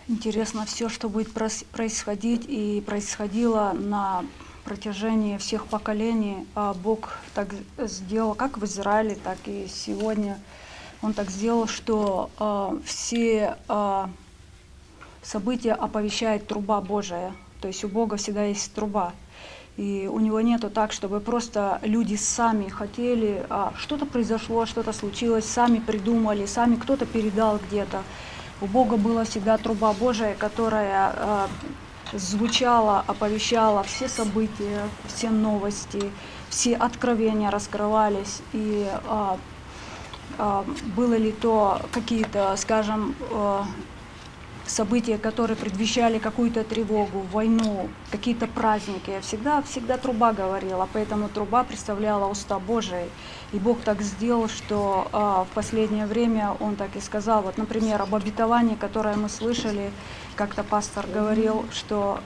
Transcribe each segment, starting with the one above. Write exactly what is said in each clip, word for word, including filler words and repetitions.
Интересно все, что будет происходить и происходило на протяжении всех поколений. А Бог так сделал, как в Израиле, так и сегодня. Он так сделал, что а, все а, события оповещает труба Божия. То есть у Бога всегда есть труба. И у него нету так, чтобы просто люди сами хотели, а, что-то произошло, что-то случилось, сами придумали, сами кто-то передал где-то. У Бога была всегда труба Божия, которая а, звучала, оповещала все события, все новости, все откровения раскрывались. И а, а, было ли то какие-то, скажем, а, события, которые предвещали какую-то тревогу, войну, какие-то праздники. Всегда, всегда труба говорила, поэтому труба представляла уста Божии. И Бог так сделал, что а, в последнее время Он так и сказал. Вот, например, об обетовании, которое мы слышали, как-то пастор говорил, что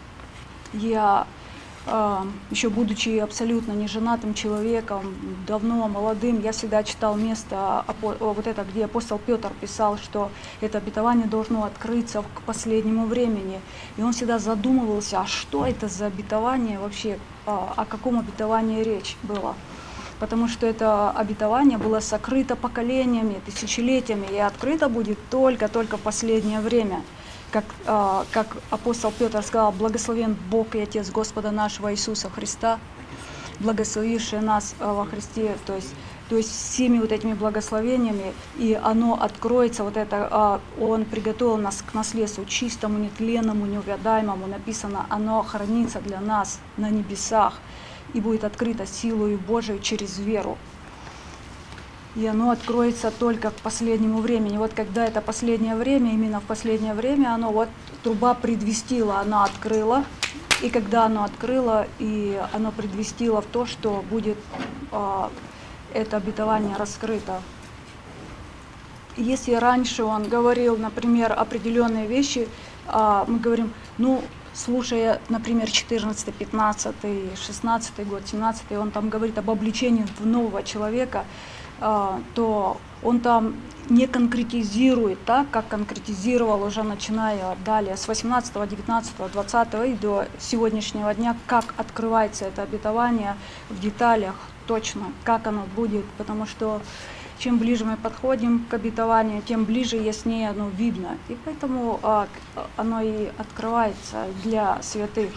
я, а, еще будучи абсолютно неженатым человеком, давно молодым, я всегда читал место, вот это, где апостол Петр писал, что это обетование должно открыться к последнему времени. И он всегда задумывался, а что это за обетование вообще, о каком обетовании речь была. Потому что это обетование было сокрыто поколениями, тысячелетиями, и открыто будет только-только в последнее время. Как, а, как апостол Петр сказал, благословен Бог и Отец Господа нашего Иисуса Христа, благословивший нас во Христе, то есть, то есть всеми вот этими благословениями, и оно откроется, вот это, а, Он приготовил нас к наследству чистому, нетленному, неувядаемому, написано, оно хранится для нас на небесах и будет открыто силою Божией через веру. И оно откроется только к последнему времени. Вот когда это последнее время, именно в последнее время, оно вот труба предвестила, она открыла. И когда оно открыло, и оно предвестило в то, что будет а, это обетование раскрыто. Если раньше он говорил, например, определенные вещи, а, мы говорим, ну, слушая, например, четырнадцатый, пятнадцатый, шестнадцатый год, семнадцатый, он там говорит об обличении в нового человека, то он там не конкретизирует так, как конкретизировал уже начиная далее с восемнадцатого, девятнадцатого, двадцатого и до сегодняшнего дня, как открывается это обетование в деталях точно, как оно будет, потому что чем ближе мы подходим к обетованию, тем ближе и яснее оно видно, и поэтому а, оно и открывается для святых.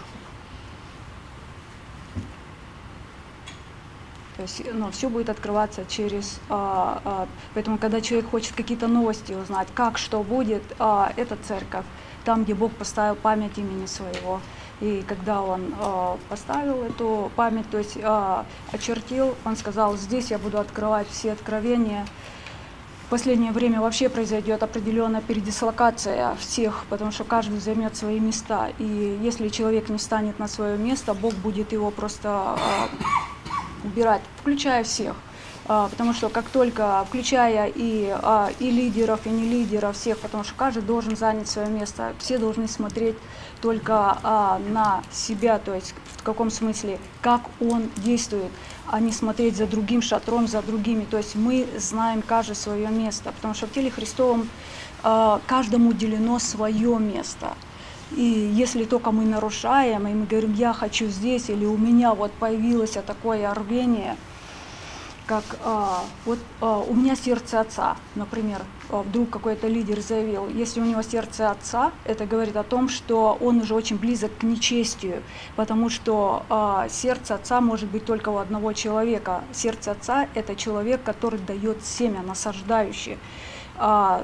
То есть, ну, все будет открываться через... А, а, поэтому, когда человек хочет какие-то новости узнать, как, что будет, а, это церковь, там, где Бог поставил память имени своего. И когда Он а, поставил эту память, то есть а, очертил, Он сказал, здесь я буду открывать все откровения. В последнее время вообще произойдет определенная передислокация всех, потому что каждый займет свои места. И если человек не встанет на свое место, Бог будет его просто... А, убирать, включая всех, а, потому что как только, включая и, а, и лидеров, и не лидеров, всех, потому что каждый должен занять свое место, все должны смотреть только а, на себя, то есть в каком смысле, как он действует, а не смотреть за другим шатром, за другими, то есть мы знаем каждый свое место, потому что в теле Христовом а, каждому уделено свое место. И если только мы нарушаем, и мы говорим, я хочу здесь, или у меня вот появилось такое рвение, как а, вот а, у меня сердце отца, например, а, вдруг какой-то лидер заявил, если у него сердце отца, это говорит о том, что он уже очень близок к нечестию, потому что а, сердце отца может быть только у одного человека. Сердце отца – это человек, который дает семя, насаждающий. А,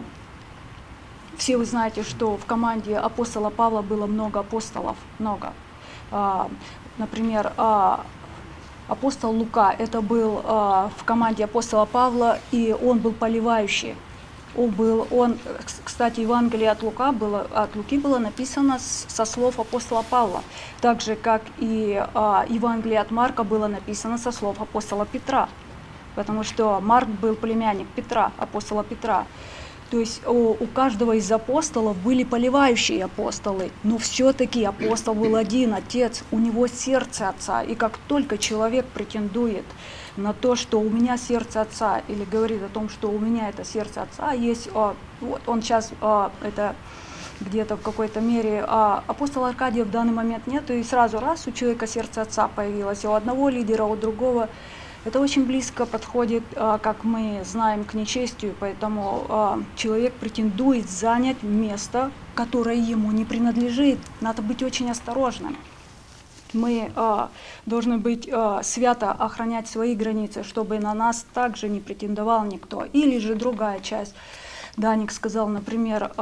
Все вы знаете, что в команде апостола Павла было много апостолов, много. А, например, а, апостол Лука, это был а, в команде апостола Павла, и он был поливающий. Он был, он, кстати, Евангелие от, Лука было, от Луки было написано с, со слов апостола Павла, так же, как и а, Евангелие от Марка было написано со слов апостола Петра, потому что Марк был племянник Петра, апостола Петра. То есть у, у каждого из апостолов были поливающие апостолы, но все-таки апостол был один, отец, у него сердце отца. И как только человек претендует на то, что у меня сердце отца, или говорит о том, что у меня это сердце отца, есть, вот он сейчас это где-то в какой-то мере. А апостола Аркадия в данный момент нет, и сразу раз у человека сердце Отца появилось, и у одного лидера, у другого. Это очень близко подходит, как мы знаем, к нечестию, поэтому человек претендует занять место, которое ему не принадлежит. Надо быть очень осторожным. Мы должны быть свято охранять свои границы, чтобы на нас также не претендовал никто. Или же другая часть. Даник сказал, например,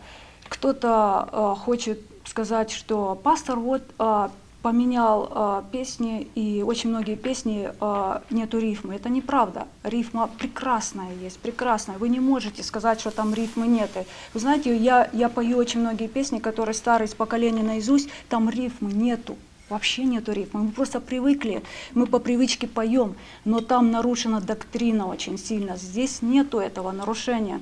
кто-то хочет сказать, что пастор вот поменял э, песни, и очень многие песни э, нету рифмы. Это неправда. Рифма прекрасная есть, прекрасная. Вы не можете сказать, что там рифмы нет. Вы знаете, я, я пою очень многие песни, которые старые, из поколения наизусть, там рифмы нету. Вообще нету рифмы. Мы просто привыкли, мы по привычке поем, но там нарушена доктрина очень сильно. Здесь нету этого нарушения.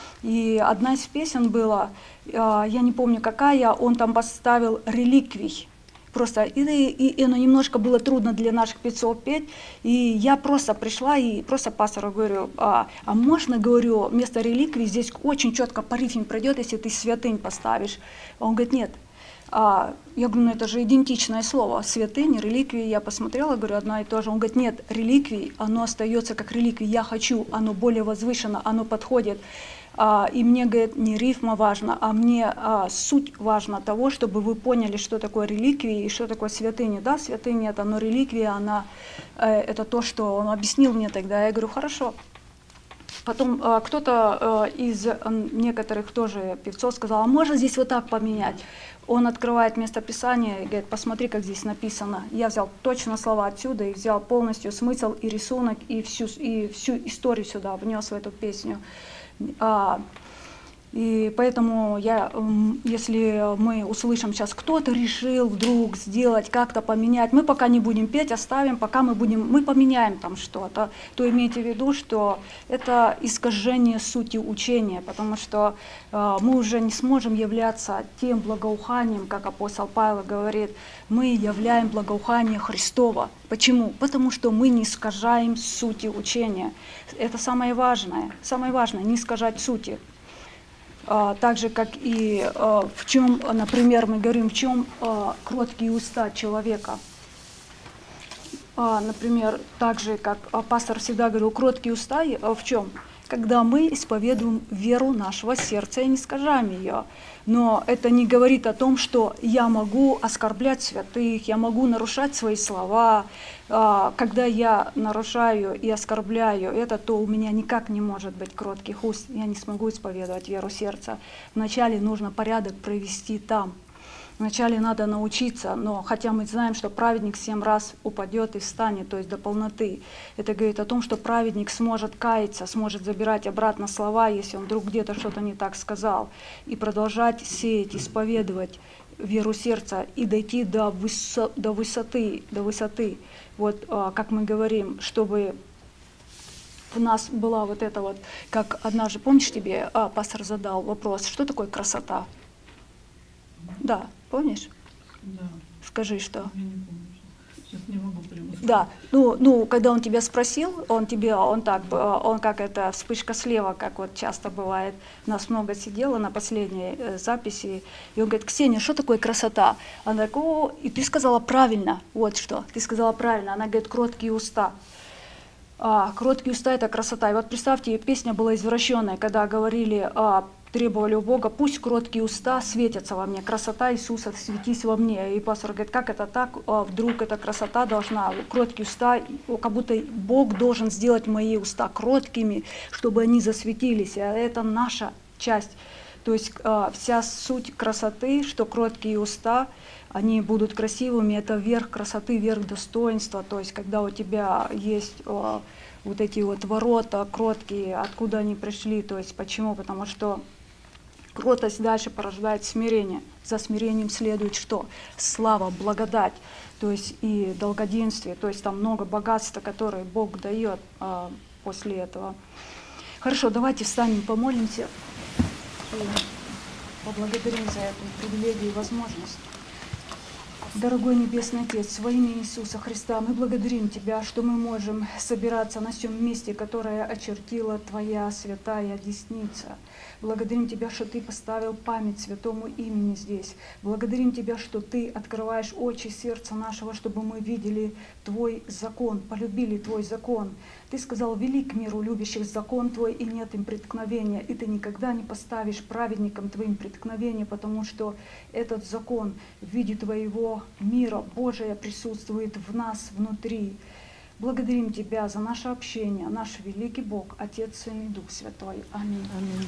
И одна из песен была, э, я не помню какая, он там поставил реликвий. Просто, и, и, и оно немножко было трудно для наших певцов петь, и я просто пришла и просто пастору говорю, а, а можно, говорю, вместо реликвии здесь очень четко по рифме пройдет, если ты святынь поставишь. Он говорит, нет. А, я говорю, ну это же идентичное слово, святынь, реликвии. Я посмотрела, говорю, одно и то же. Он говорит, нет, реликвии, оно остается как реликвии, я хочу, оно более возвышено, оно подходит. А, и мне, говорит, не рифма важна, а мне а, суть важна того, чтобы вы поняли, что такое реликвии и что такое святыня. Да, святыня это, но реликвия, она, э, это то, что он объяснил мне тогда. Я говорю, хорошо. Потом э, кто-то э, из э, некоторых тоже певцов сказал, а можно здесь вот так поменять? Он открывает местописание и говорит, посмотри, как здесь написано. Я взял точно слова отсюда и взял полностью смысл и рисунок, и всю, и всю историю сюда внес в эту песню. А, и поэтому, я, если мы услышим сейчас, кто-то решил вдруг сделать, как-то поменять, мы пока не будем петь, оставим, пока мы будем, мы поменяем там что-то, то имейте в виду, что это искажение сути учения, потому что а, мы уже не сможем являться тем благоуханием, как апостол Павел говорит, мы являем благоухание Христово. Почему? Потому что мы не искажаем сути учения. Это самое важное. Самое важное – не искажать сути. А, так же, как и а, в чем, например, мы говорим, в чем а, кроткие уста человека. А, например, так же, как пастор всегда говорил, кроткие уста а в чем? Когда мы исповедуем веру нашего сердца и не искажаем ее. Но это не говорит о том, что я могу оскорблять святых, я могу нарушать свои слова. Когда я нарушаю и оскорбляю это, то у меня никак не может быть кротких уст. Я не смогу исповедовать веру сердца. Вначале нужно порядок провести там. Вначале надо научиться, но хотя мы знаем, что праведник семь раз упадет и встанет, то есть до полноты. Это говорит о том, что праведник сможет каяться, сможет забирать обратно слова, если он вдруг где-то что-то не так сказал, и продолжать сеять, исповедовать веру сердца и дойти до, высо, до высоты, до высоты. Вот как мы говорим, чтобы у нас была вот эта вот, как однажды, помнишь, тебе а, пастор задал вопрос, что такое красота? Да, помнишь? Да. Скажи, что? Я не помню. Сейчас не могу прямо сказать. Да, ну, ну, когда он тебя спросил, он тебе, он так, он как это, вспышка слева, как вот часто бывает. Нас много сидело на последней э, записи, и он говорит, Ксения, что такое красота? Она такая, о, и ты сказала правильно, вот что, ты сказала правильно. Она говорит, кроткие уста. А, кроткие уста – это красота. И вот представьте, песня была извращенная, когда говорили, а, требовали у Бога, пусть кроткие уста светятся во мне, красота Иисуса, светись во мне. И пастор говорит, как это так, а, вдруг эта красота должна, кроткие уста, как будто Бог должен сделать мои уста кроткими, чтобы они засветились. А это наша часть. То есть а, вся суть красоты, что кроткие уста, они будут красивыми, это верх красоты, верх достоинства. То есть когда у тебя есть а, вот эти вот ворота кроткие, откуда они пришли, то есть почему? Потому что кротость дальше порождает смирение. За смирением следует что? Слава, благодать, то есть и долгоденствие, то есть там много богатства, которое Бог дает а, после этого. Хорошо, давайте встанем, помолимся и поблагодарим за эту привилегию и возможность. Дорогой Небесный Отец, во имя Иисуса Христа, мы благодарим Тебя, что мы можем собираться на всем месте, которое очертила Твоя святая десница. Благодарим Тебя, что Ты поставил память святому имени здесь. Благодарим Тебя, что Ты открываешь очи сердца нашего, чтобы мы видели Твой закон, полюбили Твой закон. Ты сказал: велик миру любящих закон Твой, и нет им преткновения. И Ты никогда не поставишь праведникам Твоим преткновения, потому что этот закон в виде Твоего мира Божия присутствует в нас внутри. Благодарим Тебя за наше общение, наш великий Бог, Отец, Сын и Дух Святой. Аминь. Аминь.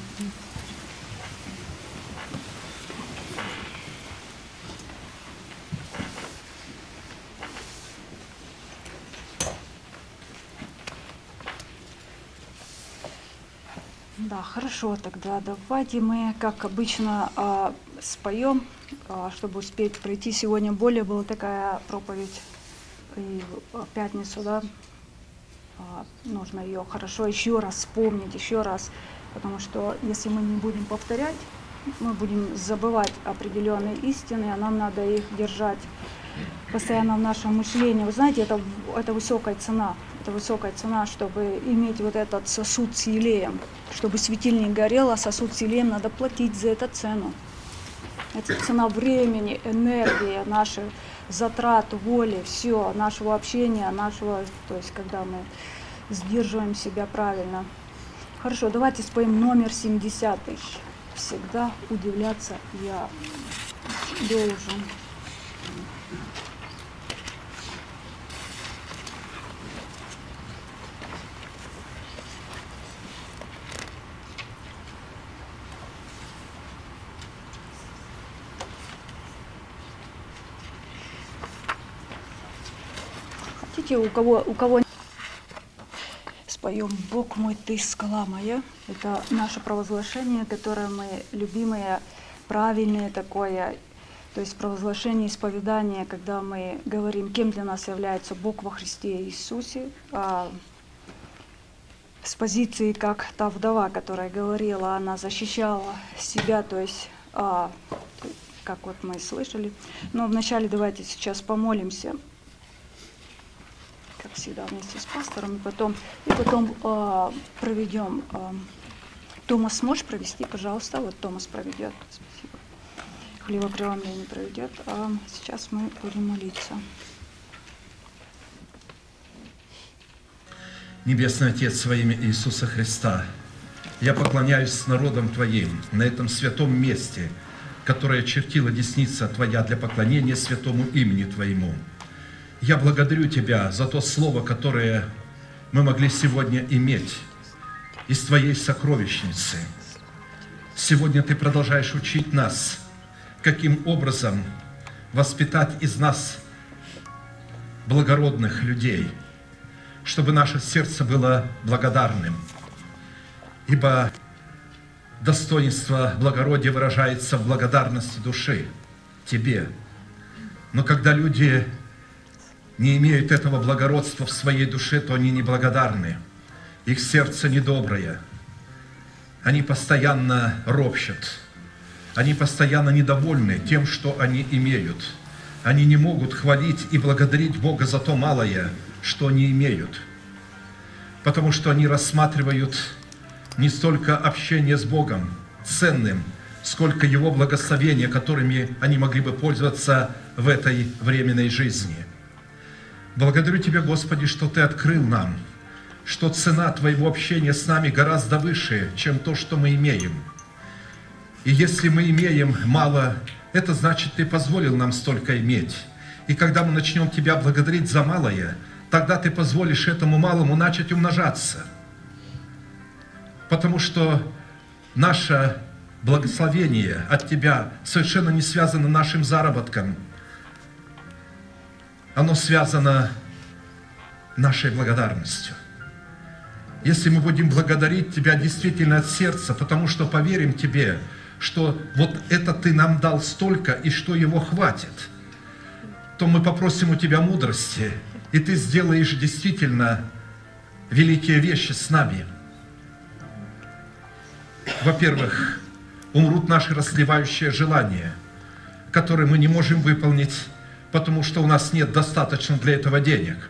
Да, хорошо, тогда давайте мы, как обычно, а, споем, а, чтобы успеть пройти. Сегодня более была такая проповедь, и в пятницу, да, а, нужно ее хорошо еще раз вспомнить, еще раз, потому что если мы не будем повторять, мы будем забывать определенные истины, а нам надо их держать постоянно в нашем мышлении. Вы знаете, это, это высокая цена. Это высокая цена, чтобы иметь вот этот сосуд с елеем. Чтобы светильник горел, а сосуд с елеем надо платить за эту цену. Это цена времени, энергии, наших затрат, воли, все, нашего общения, нашего, то есть когда мы сдерживаем себя правильно. Хорошо, давайте споем номер семидесятый. Всегда удивляться я должен. Хотите, у кого, у кого споем «Бог мой, ты скала моя». Это наше провозглашение, которое мы любимое, правильное такое. То есть провозглашение, исповедание, когда мы говорим, кем для нас является Бог во Христе Иисусе. А, с позиции, как та вдова, которая говорила, она защищала себя, то есть, а, как вот мы слышали. Но вначале давайте сейчас помолимся, как всегда, вместе с пастором, и потом, и потом э, проведем. Э, Томас, можешь провести, пожалуйста? Вот Томас проведет. Спасибо. Хлебопреломление проведет. А сейчас мы будем молиться. Небесный Отец, во имя Иисуса Христа, я поклоняюсь с народом Твоим на этом святом месте, которое чертила десница Твоя для поклонения святому имени Твоему. Я благодарю Тебя за то слово, которое мы могли сегодня иметь из Твоей сокровищницы. Сегодня Ты продолжаешь учить нас, каким образом воспитать из нас благородных людей, чтобы наше сердце было благодарным. Ибо достоинство благородия выражается в благодарности души Тебе. Но когда люди не имеют этого благородства в своей душе, то они неблагодарны. Их сердце недоброе. Они постоянно ропщут. Они постоянно недовольны тем, что они имеют. Они не могут хвалить и благодарить Бога за то малое, что они имеют. Потому что они рассматривают не столько общение с Богом ценным, сколько Его благословения, которыми они могли бы пользоваться в этой временной жизни. Благодарю Тебя, Господи, что Ты открыл нам, что цена Твоего общения с нами гораздо выше, чем то, что мы имеем. И если мы имеем мало, это значит, Ты позволил нам столько иметь. И когда мы начнем Тебя благодарить за малое, тогда Ты позволишь этому малому начать умножаться. Потому что наше благословение от Тебя совершенно не связано с нашим заработком. Оно связано нашей благодарностью. Если мы будем благодарить Тебя действительно от сердца, потому что поверим Тебе, что вот это Ты нам дал столько, и что его хватит, то мы попросим у Тебя мудрости, и Ты сделаешь действительно великие вещи с нами. Во-первых, умрут наши расслевающие желания, которые мы не можем выполнить, потому что у нас нет достаточно для этого денег.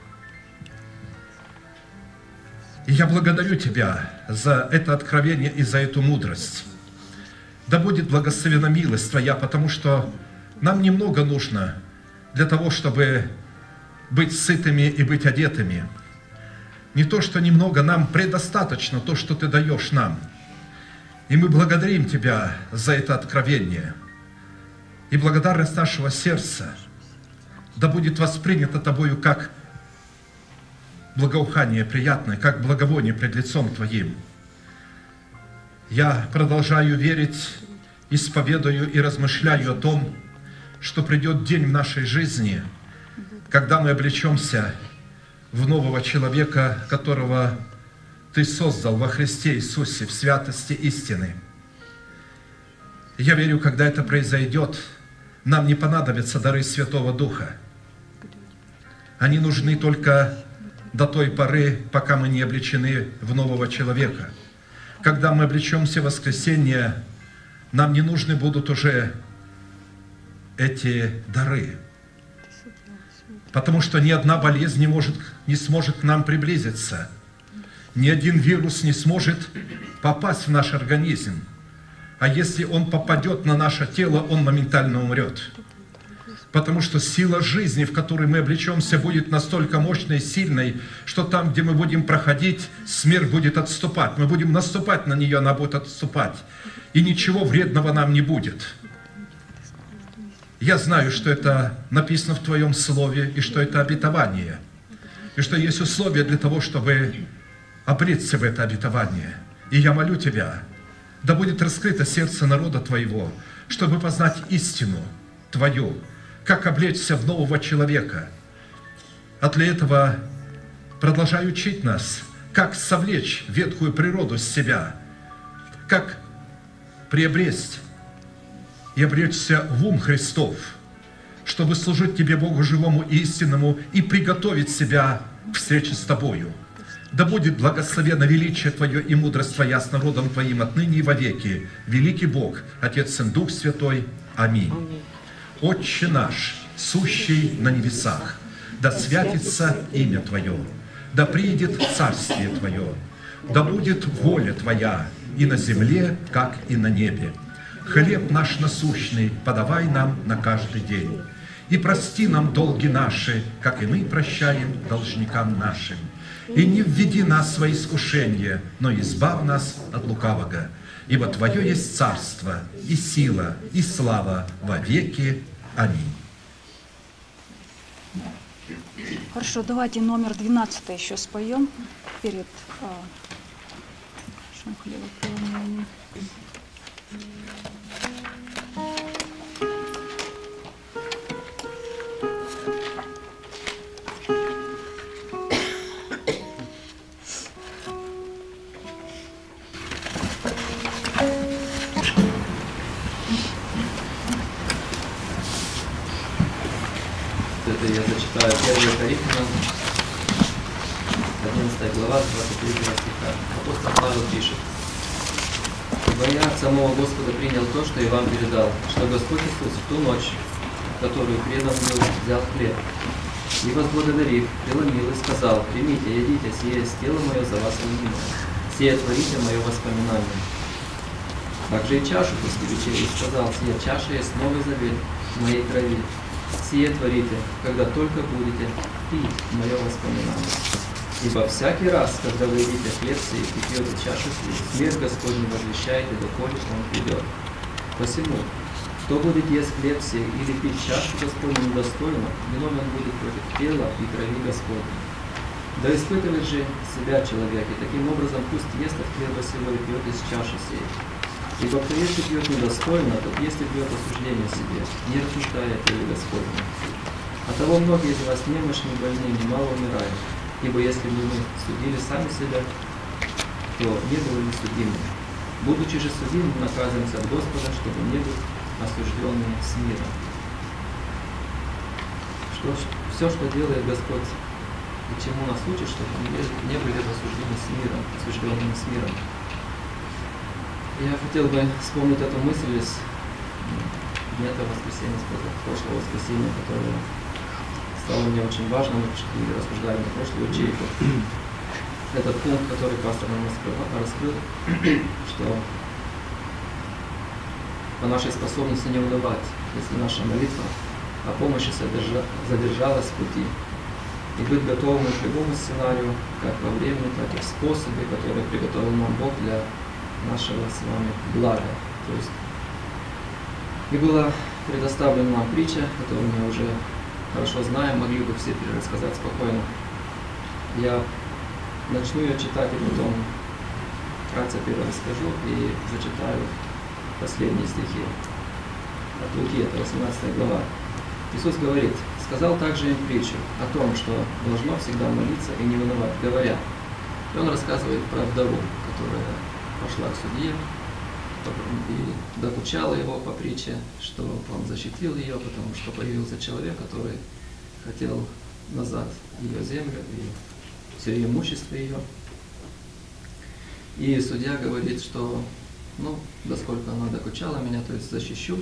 И я благодарю Тебя за это откровение и за эту мудрость. Да будет благословена милость Твоя, потому что нам немного нужно для того, чтобы быть сытыми и быть одетыми. Не то, что немного, нам предостаточно то, что Ты даешь нам. И мы благодарим Тебя за это откровение. И благодарность нашего сердца да будет воспринята Тобою как благоухание приятное, как благовоние пред лицом Твоим. Я продолжаю верить, исповедую и размышляю о том, что придет день в нашей жизни, когда мы облечемся в нового человека, которого Ты создал во Христе Иисусе в святости истины. Я верю, когда это произойдет, нам не понадобятся дары Святого Духа. Они нужны только до той поры, пока мы не облечены в нового человека. Когда мы облечемся в воскресенье, нам не нужны будут уже эти дары. Потому что ни одна болезнь не, может, не сможет к нам приблизиться. Ни один вирус не сможет попасть в наш организм. А если он попадет на наше тело, он моментально умрет. Потому что сила жизни, в которой мы облечемся, будет настолько мощной и сильной, что там, где мы будем проходить, смерть будет отступать. Мы будем наступать на нее, она будет отступать. И ничего вредного нам не будет. Я знаю, что это написано в Твоем Слове, и что это обетование. И что есть условия для того, чтобы обреться в это обетование. И я молю Тебя, да будет раскрыто сердце народа Твоего, чтобы познать истину Твою, как облечься в нового человека. А для этого продолжай учить нас, как совлечь ветхую природу с себя, как приобресть и обречься в ум Христов, чтобы служить Тебе, Богу живому и истинному, и приготовить себя к встрече с Тобою. Да будет благословено величие Твое и мудрость Твоя с народом Твоим отныне и вовеки. Великий Бог, Отец, Сын, Дух Святой. Аминь. Отче наш, сущий на небесах, да святится имя Твое, да приидет Царствие Твое, да будет воля Твоя и на земле, как и на небе. Хлеб наш насущный подавай нам на каждый день. И прости нам долги наши, как и мы прощаем должникам нашим. И не введи нас в свои искушения, но избавь нас от лукавого. Ибо Твое есть царство, и сила, и слава во веки. Аминь. Хорошо, давайте номер двенадцатый еще споем перед а, нашим хлебопреломлением. Это я зачитаю первое Коринфянам, одиннадцатая глава, двадцать третьего стиха. Апостол Павел пишет: «Ибо я от самого Господа принял то, что и вам передал, что Господь Иисус в ту ночь, в которую предан был, взял хлеб, и, возблагодарив, преломил и сказал: примите, едите, сие есть тело мое за вас ломимое, сие творите мое воспоминание. Также и чашу после вечери сказал: сия чаша есть новый завет в моей крови. Сие творите, когда только будете пить мое воспоминание. Ибо всякий раз, когда вы едите хлеб сей и пьете чашу сию, смерть Господню возвещаете, доколе Он придет. Посему, кто будет есть хлеб сей или пить чашу Господню недостойно, виновен будет против тела и крови Господня. Да испытывает же себя человек, и таким образом пусть ест от хлеба сего и пьет из чаши сей. Ибо кто если пьет недостойно, тот если пьет осуждение себе, не рассуждая о теле Господне. Оттого многие из вас немощны, больны, немало умирают. Ибо если бы мы судили сами себя, то не были бы судимы. Будучи же судимы, наказываемся от Господа, чтобы не быть осужденными с миром. Что, все, что делает Господь, и чему нас учит, чтобы мы не были осуждены с миром, осужденными с миром. Я хотел бы вспомнить эту мысль из дня того воскресенья, прошлого воскресенья, которое стало мне очень важным, и рассуждали на прошлую ячейку. Этот пункт, который пастор нам раскрыл, что по нашей способности не унывать, если наша молитва о помощи задержалась в пути, и быть готовым к любому сценарию, как во времени, так и в способе, который приготовил нам Бог для нашего с вами блага. То есть, и была предоставлена нам притча, которую мы уже хорошо знаем, могли бы все перерассказать спокойно. Я начну ее читать и потом вкратце перерасскажу и зачитаю последние стихи от Луки, это восемнадцатая глава. Иисус говорит: сказал также им притчу о том, что должно всегда молиться и не унывать, говоря. И он рассказывает про вдову, которая пошла к судье и докучала его по притче, что он защитил ее, потому что появился человек, который хотел назад ее землю и все имущество ее. И судья говорит, что ну, да сколько она докучала меня, то есть защищу.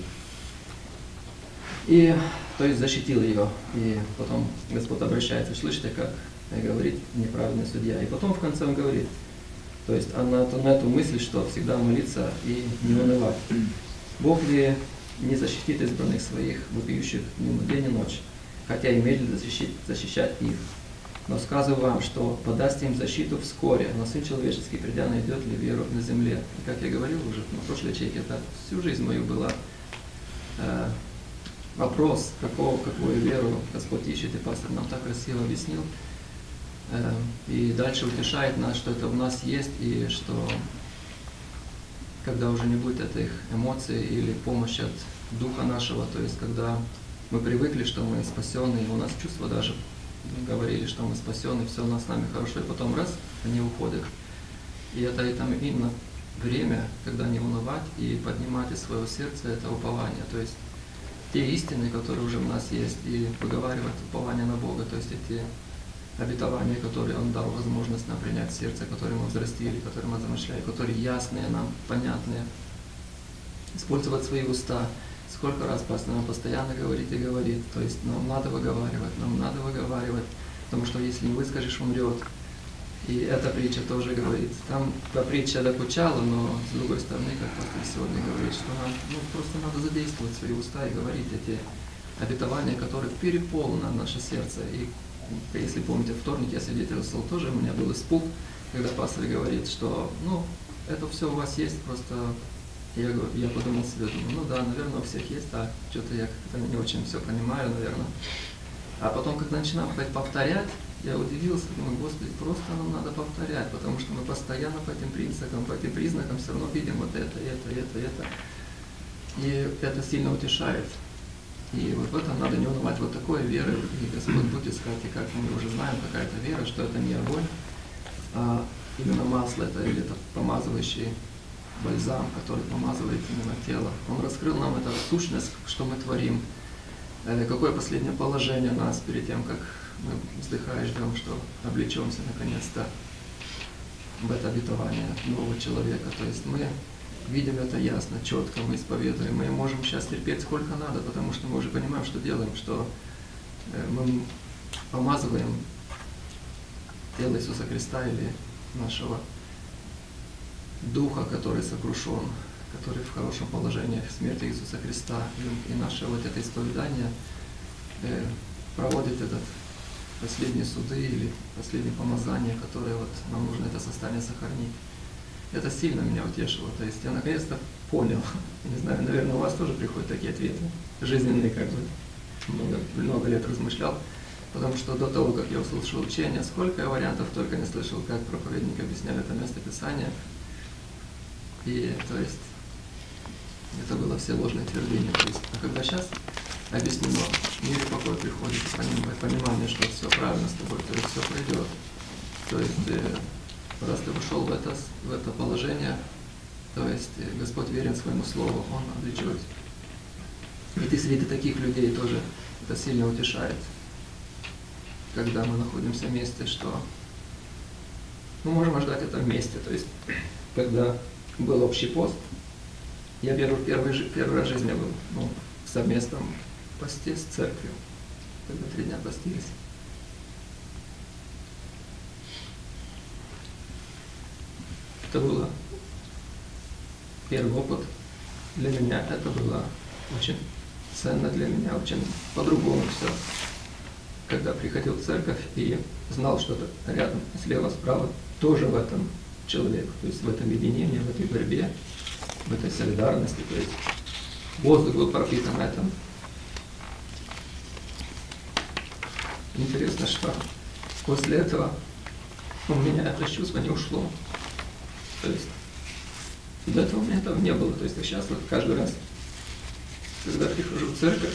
И, то есть, защитил ее. И потом Господь обращается, слышите, как говорит неправильный судья. И потом в конце он говорит, то есть, а на, на эту мысль, что всегда молиться и не унывать. Бог ли не защитит избранных своих, вопиющих ни день, ни ночь, хотя и медленно защищать, защищать их. Но сказываю вам, что подаст им защиту вскоре, но Сын Человеческий, придя, найдет ли веру на земле. И как я говорил уже на прошлой ячейке, это всю жизнь мою была э, вопрос, какого, какую веру Господь ищет, и пастор нам так красиво объяснил. Э, и дальше утешает нас, что это в нас есть, и что когда уже не будет этих эмоций или помощи от Духа нашего, то есть когда мы привыкли, что мы спасены, и у нас чувства даже говорили, что мы спасены, все у нас с нами хорошо, и потом раз, они уходят. И это и там именно время, когда не унывать и поднимать из своего сердца это упование. То есть те истины, которые уже в нас есть, и выговаривать упование на Бога, то есть эти обетования, которые Он дал возможность нам принять в сердце, которые мы взрастили, которые мы замышляли, которые ясные нам, понятные. Использовать свои уста. Сколько раз пастор нам постоянно говорит и говорит, то есть нам надо выговаривать, нам надо выговаривать, потому что если не выскажешь, умрет. И эта притча тоже говорит, там та притча докучала, но с другой стороны, как пастор сегодня говорит, что нам ну, просто надо задействовать свои уста и говорить эти обетования, которые переполнено наше сердце. И если помните, вторник я свидетельствовал тоже, у меня был испуг, когда пастор говорит, что ну, это все у вас есть, просто я, я подумал себе, думаю, ну да, наверное, у всех есть, а что-то я как-то не очень все понимаю, наверное. А потом, когда начинал повторять, я удивился, думаю, Господи, просто нам надо повторять, потому что мы постоянно по этим принципам, по этим признакам все равно видим вот это, это, это, это. И это сильно утешает. И вот в этом надо не унывать. Вот такой веры, и Господь будет искать, и как мы уже знаем, какая-то вера, что это не огонь, а именно масло, это или это помазывающий бальзам, который помазывает именно тело. Он раскрыл нам эту сущность, что мы творим, какое последнее положение нас перед тем, как мы вздыхаем, ждем, что облечемся наконец-то в это обетование нового человека. То есть мы видим это ясно, четко, мы исповедуем, мы можем сейчас терпеть сколько надо, потому что мы уже понимаем, что делаем, что мы помазываем тело Иисуса Христа или нашего Духа, который сокрушен, который в хорошем положении в смерти Иисуса Христа. И, и наше вот это исповедание э, проводит этот последние суды или последнее помазание, которое вот нам нужно это состояние сохранить. Это сильно меня утешило. То есть я наконец-то понял, не знаю, наверное, у вас тоже приходят такие ответы, жизненные, как бы, много, много лет размышлял, потому что до того, как я услышал учение, сколько я вариантов только не слышал, как проповедник объяснял это место Писания. И то есть это было все ложные твердения. То есть, а когда сейчас объяснено, мир и покой приходит, понимание, что все правильно с тобой, то есть все пройдет. То есть э, раз ты вошел в это, в это положение, то есть э, Господь верен своему слову, Он облечет. И ты среди таких людей тоже это сильно утешает, когда мы находимся вместе, что мы можем ждать это вместе. То есть, когда был общий пост, я первый, первый, первый раз в жизни был ну, в совместном посте с церковью. когда три дня постились. Это было первый опыт для меня. Это было очень ценно для меня, очень по-другому все. Когда приходил в церковь и знал, что рядом, слева, справа, тоже в этом человек, то есть в этом единении, в этой борьбе, в этой солидарности, то есть воздух был пропитан этим. Интересно, что после этого у меня это чувство не ушло. То есть до этого у меня этого не было. То есть сейчас вот каждый раз, когда прихожу в церковь,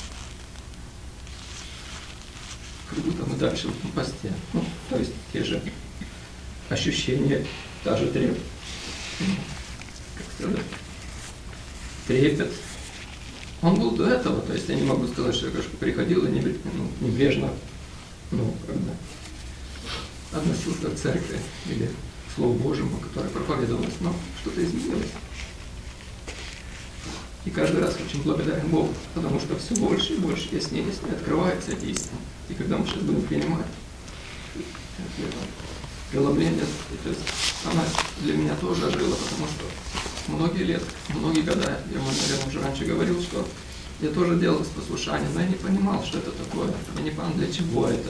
как будто мы дальше в этом посте. Ну, то есть те же ощущения, та же треп, как сказать, трепет. Он был до этого, то есть я не могу сказать, что я, конечно, приходил и ну, небрежно, ну, как бы, относился к церкви или к Слову Божьему, которое проповедовалось, но что-то изменилось. И каждый раз очень благодарен Богу, потому что все больше и больше яснее и яснее открывается эти истины. И когда мы сейчас будем принимать преломление, то есть она для меня тоже ожила, потому что многие лет, многие года, я, наверное, уже раньше говорил, что я тоже делал с послушанием, но я не понимал, что это такое, я не понимал, для чего это.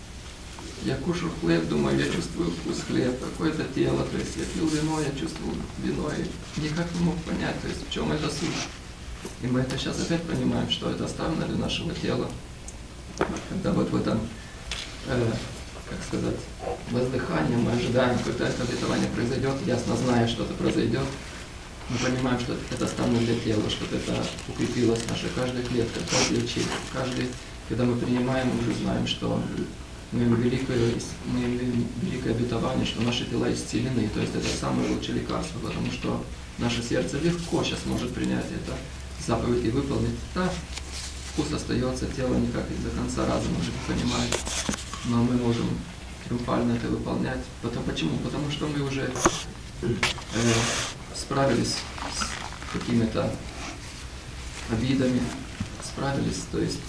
Я кушал хлеб, думаю, я чувствую вкус хлеба, какое-то тело, то есть я пил вино, я чувствовал вино, и никак не мог понять, то есть в чем это суть. И мы это сейчас опять понимаем, что это оставлено для нашего тела. Когда вот в этом, э, как сказать, воздыхании мы ожидаем, когда это обетование произойдет, ясно зная, что это произойдет, мы понимаем, что это оставлено для тела, чтобы это укрепилось наша каждая клетка, каждая часть, каждый, когда мы принимаем, мы уже знаем, что мы имеем великое, мы имеем великое обетование, что наши тела исцелены. То есть это самое лучшее лекарство, потому что наше сердце легко сейчас может принять это заповедь и выполнить. Да, вкус остается, тело никак до конца разума уже не понимает, но мы можем триумфально это выполнять. Потому, почему? Потому что мы уже э, справились с какими-то обидами, справились, то есть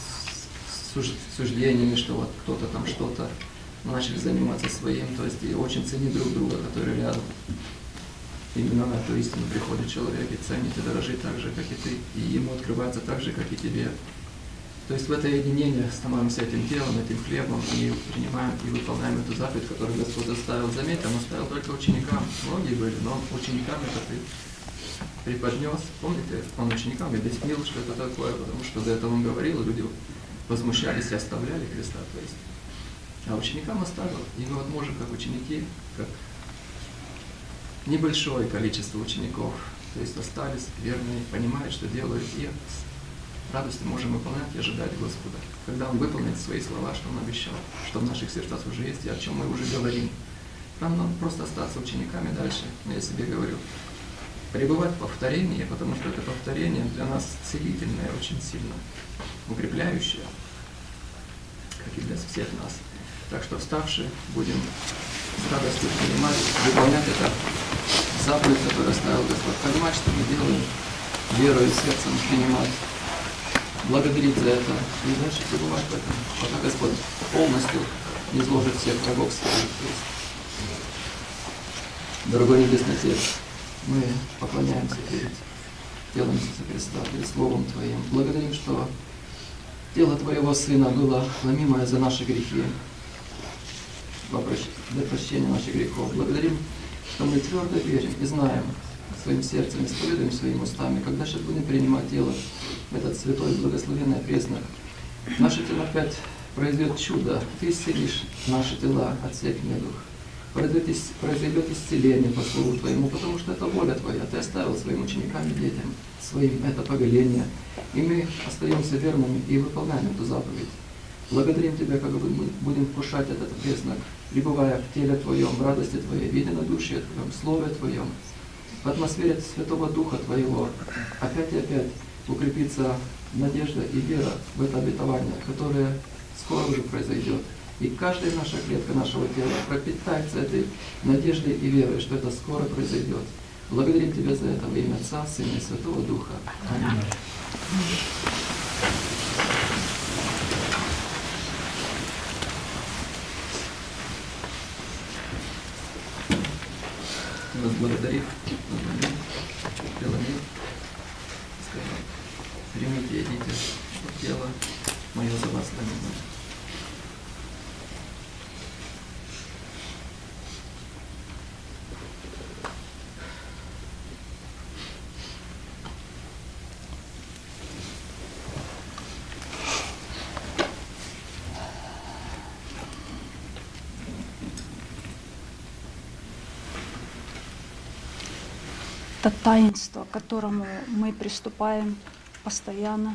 с суждениями, что вот кто-то там что-то, начали заниматься своим, то есть и очень ценить друг друга, который рядом. Именно на эту истину приходит человек и ценит и дорожит так же, как и ты, и ему открывается так же, как и тебе. То есть в это единение становимся этим телом, этим хлебом, и принимаем и выполняем эту заповедь, которую Господь оставил. Заметь, Он оставил только ученикам. Многие были, но ученикам это ты преподнес. Помните, Он ученикам объяснил, что это такое, потому что до этого Он говорил, люди возмущались и оставляли Христа. То есть, а ученикам оставил. И мы вот можем, как ученики, как небольшое количество учеников, то есть остались верные, понимают, что делают, и с радостью можем выполнять и ожидать Господа, когда Он выполнит свои слова, что Он обещал, что в наших сердцах уже есть, и о чем мы уже говорим. Нам надо просто остаться учениками дальше, но я себе говорю, пребывать в повторении, потому что это повторение для нас целительное очень сильно, укрепляющее, как и для всех нас. Так что вставшие будем с радостью принимать, выполнять это заповедь, которую оставил Господь, понимать, что мы делаем, верою и сердцем принимать, благодарить за это и дальше пребывать в этом, пока Господь полностью не изложит всех врагов своих. Дорогой Небесный Отец, мы поклоняемся перед телом Иисуса Христа, перед Словом Твоим. Благодарим, что тело Твоего Сына было ломимое за наши грехи, для прощения наших грехов. Благодарим, что мы твердо верим и знаем своим сердцем, исповедуем своими устами, когда же будем принимать тело, этот святой, благословенный преснок. Наше тело опять произойдет чудо. Ты исцелишь наши тела от всех недуг. Произойдет исцеление по Слову Твоему, потому что это воля Твоя. Ты оставил своим ученикам и детям своим это повеление. И мы остаемся верными и выполняем эту заповедь. Благодарим Тебя, как мы будем вкушать этот преснок, пребывая в теле Твоем, в радости Твоей, в единодушии Твоем, в Слове Твоем, в атмосфере Святого Духа Твоего. Опять и опять укрепится надежда и вера в это обетование, которое скоро уже произойдет. И каждая наша клетка нашего тела пропитается этой надеждой и верой, что это скоро произойдет. Благодарим Тебя за это во имя Отца, Сына и Святого Духа. Аминь. нас благодарив, преломил, сказал: примите, едите, тело мое за вас дано. Это таинство, к которому мы приступаем постоянно.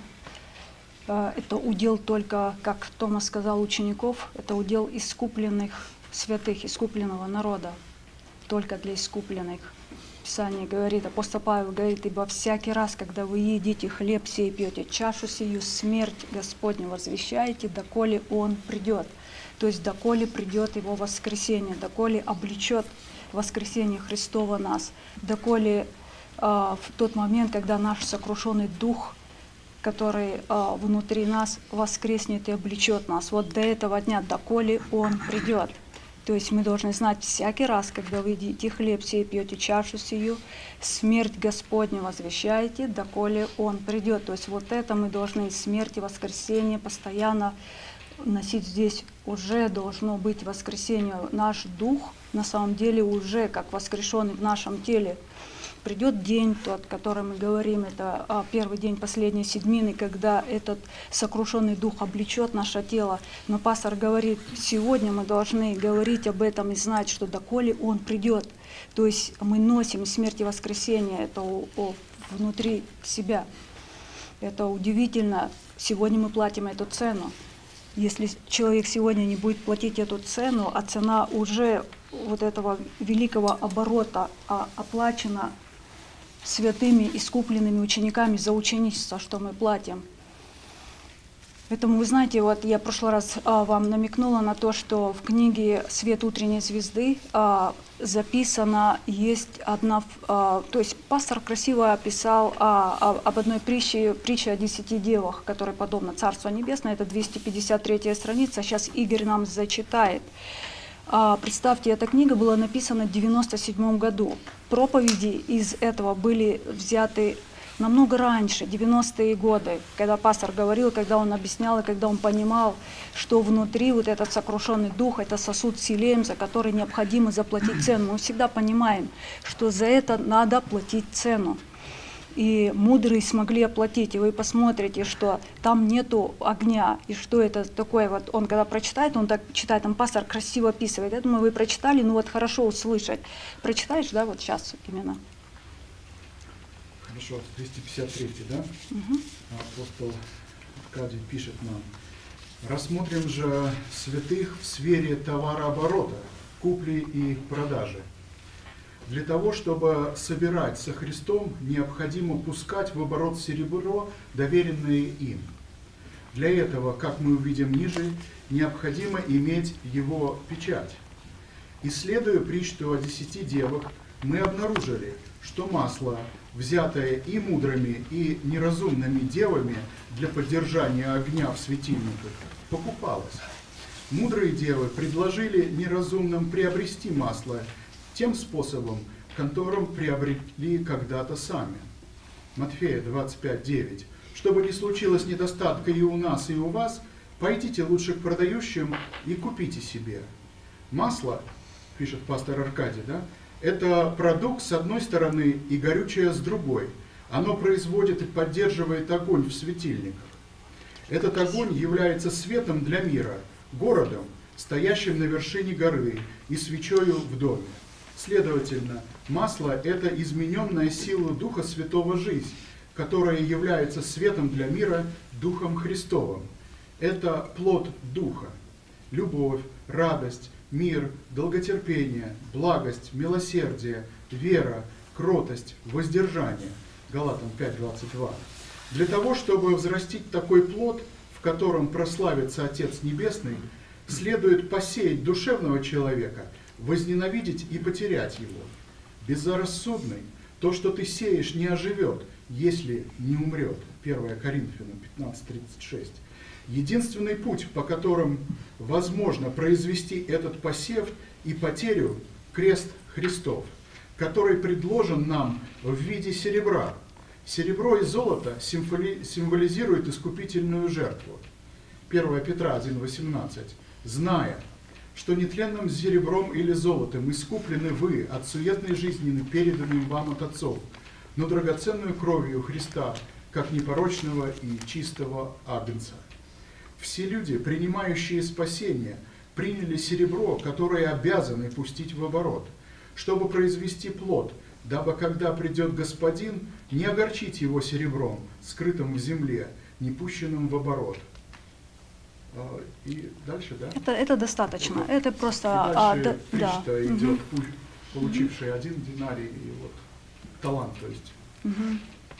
Это удел только, как Тома сказал, учеников, это удел искупленных святых, искупленного народа, только для искупленных. Писание говорит, апостол Павел говорит: ибо всякий раз, когда вы едите хлеб сей и пьете чашу сию, смерть Господня возвещаете, доколе Он придет. То есть доколе придет Его воскресение, доколе облечет воскресение Христова нас, доколе э, в тот момент, когда наш сокрушенный дух, который э, внутри нас, воскреснет и облечет нас. Вот до этого дня, доколе Он придет. То есть мы должны знать, всякий раз, когда вы едите хлеб сей и пьете чашу сию, смерть Господня возвещаете, доколе Он придет. То есть вот это мы должны, смерть и воскресение, постоянно носить здесь. Уже должно быть воскресение. Наш дух на самом деле уже как воскрешенный в нашем теле. Придет день тот, о котором мы говорим, это первый день последней седмины, когда этот сокрушенный дух облечет наше тело. Но пастор говорит, сегодня мы должны говорить об этом и знать, что доколе Он придет. То есть мы носим смерть и воскресение, это внутри себя. Это удивительно. Сегодня мы платим эту цену. Если человек сегодня не будет платить эту цену, а цена уже вот этого великого оборота а, оплачена святыми, искупленными учениками за ученичество, что мы платим. Поэтому, вы знаете, вот я в прошлый раз а, вам намекнула на то, что в книге «Свет утренней звезды» а, записано, есть одна, а, то есть пастор красиво описал а, а, об одной притче, притче о десяти девах, которая подобна Царству Небесное, это двести пятьдесят третья страница, сейчас Игорь нам зачитает. А, представьте, эта книга была написана в девяносто седьмом году. Проповеди из этого были взяты намного раньше, девяностые годы, когда пастор говорил, когда он объяснял и когда он понимал, что внутри вот этот сокрушенный дух, это сосуд Силеем, за который необходимо заплатить цену. Мы всегда понимаем, что за это надо платить цену. И мудрые смогли оплатить, и вы посмотрите, что там нету огня, и что это такое. Вот он когда прочитает, он так читает, там пастор красиво описывает. Я думаю, вы прочитали, ну вот хорошо услышать. Прочитаешь, да, вот сейчас именно? Хорошо, двести пятьдесят третий, да? Угу. Апостол Аркадий пишет нам. Рассмотрим же святых в сфере товарооборота, купли и продажи. Для того, чтобы собирать со Христом, необходимо пускать в оборот серебро, доверенное им. Для этого, как мы увидим ниже, необходимо иметь его печать. Исследуя притчу о десяти девах, мы обнаружили, что масло, взятое и мудрыми, и неразумными девами для поддержания огня в светильниках, покупалось. Мудрые девы предложили неразумным приобрести масло тем способом, которым приобрели когда-то сами. Матфея двадцать пять девять. Чтобы не случилось недостатка и у нас, и у вас, пойдите лучше к продающим и купите себе. Масло, пишет пастор Аркадий, да, это продукт с одной стороны и горючее с другой. Оно производит и поддерживает огонь в светильниках. Этот огонь является светом для мира, городом, стоящим на вершине горы и свечою в доме. Следовательно, масло – это измененная сила Духа Святого жизнь, которая является светом для мира Духом Христовым. Это плод Духа – любовь, радость, мир, долготерпение, благость, милосердие, вера, кротость, воздержание. Галатам пять двадцать два. Для того, чтобы взрастить такой плод, в котором прославится Отец Небесный, следует посеять душевного человека, возненавидеть и потерять его. Безрассудный, то, что ты сеешь, не оживет, если не умрет. первое Коринфянам пятнадцать тридцать шесть. Единственный путь, по которым возможно произвести этот посев и потерю – крест Христов. который предложен нам в виде серебра. Серебро и золото символизируют искупительную жертву. первое Петра один восемнадцать. «Зная, что нетленным серебром или золотом искуплены вы от суетной жизни, переданной вам от отцов, но драгоценную кровью Христа, как непорочного и чистого агнца». Все люди, принимающие спасение, приняли серебро, которое обязаны пустить в оборот, чтобы произвести плод, дабы, когда придет Господин, не огорчить его серебром, скрытым в земле, не пущенным в оборот. И дальше, да? Это, это достаточно. Это, это просто... И дальше а, да, притча да. идет, Угу. получивший один динарий и вот талант, то есть. Угу.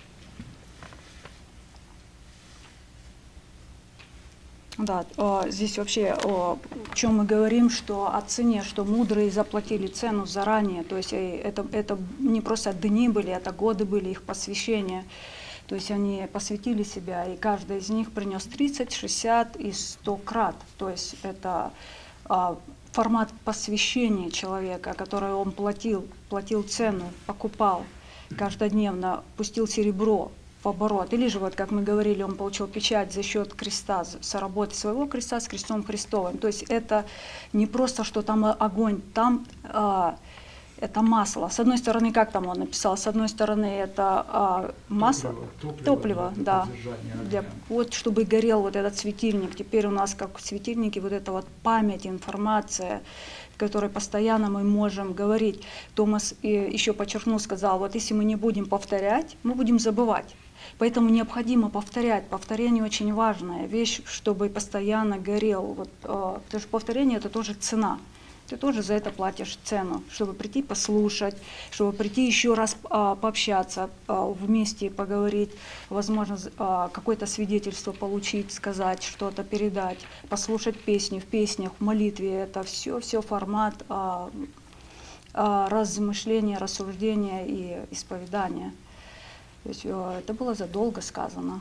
Да, здесь вообще о чем мы говорим, что о цене, что мудрые заплатили цену заранее, то есть это, это не просто дни были, это годы были их посвящения, то есть они посвятили себя, и каждый из них принес тридцать, шестьдесят и сто крат, то есть это а, формат посвящения человека, который он платил, платил цену, покупал каждодневно, пустил серебро в оборот. Или же, вот как мы говорили, он получил печать за счет креста, за работы своего креста с крестом Христовым. То есть это не просто, что там огонь, там а, это масло. С одной стороны, как там он написал, с одной стороны это а, масло, топливо, топливо, топливо для да, для, вот чтобы горел вот этот светильник. Теперь у нас как светильники вот эта вот память, информация, в которой постоянно мы можем говорить. Томас еще подчеркнул, сказал, вот если мы не будем повторять, мы будем забывать. Поэтому необходимо повторять. Повторение очень важная вещь, чтобы постоянно горел. Вот, э, потому что повторение — это тоже цена. Ты тоже за это платишь цену, чтобы прийти послушать, чтобы прийти еще раз э, пообщаться, э, вместе поговорить, возможно, э, какое-то свидетельство получить, сказать, что-то передать, послушать песни в песнях, в молитве. Это все, все формат э, э, размышления, рассуждения и исповедания. То есть это было задолго сказано.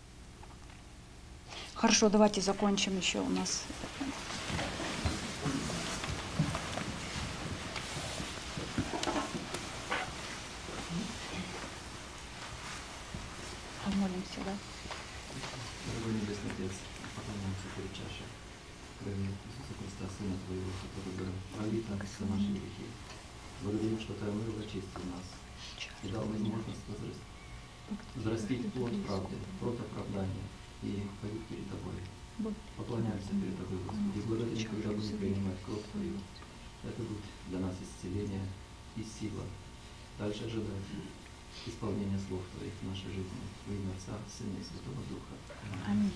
Хорошо, давайте закончим еще у нас. Помолимся, да? Дорогой Небесный Отец, поклоняемся перед чашей крови Иисуса Христа, Сына Твоего, который был пролит за наши грехи. Благодарим, что Ты омыл и очистил нас и дал возможность возрасти. Взрастить плод правды, плод оправдания и ходить перед Тобой. Поклоняемся перед Тобой, Господи, и благодарим, когда будем принимать кровь Твою. Это будет для нас исцеление и сила. Дальше ожидать исполнения слов Твоих в нашей жизни. Во имя Отца, Сына и Святого Духа. Аминь.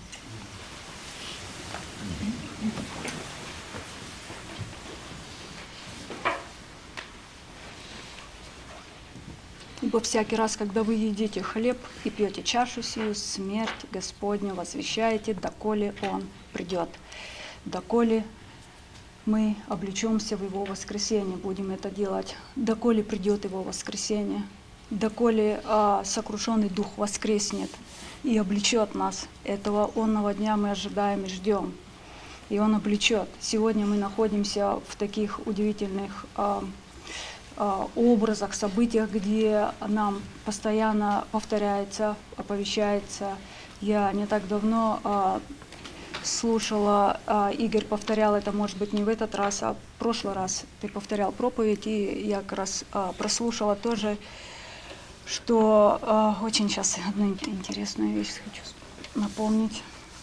Ибо всякий раз, когда вы едите хлеб и пьете чашу сию, смерть Господню возвещаете, доколе Он придет. Доколе мы облечемся в Его воскресение, будем это делать. Доколе придет Его воскресение. Доколе а, сокрушенный Дух воскреснет и облечет нас. Этого онного дня мы ожидаем и ждем. И Он облечет. Сегодня мы находимся в таких удивительных а, образах, событиях, где нам постоянно повторяется, оповещается. Я не так давно а, слушала, а, Игорь повторял это, может быть, не в этот раз, а в прошлый раз ты повторял проповедь, и я как раз а, прослушала тоже, что а, очень сейчас одну интересную вещь хочу напомнить.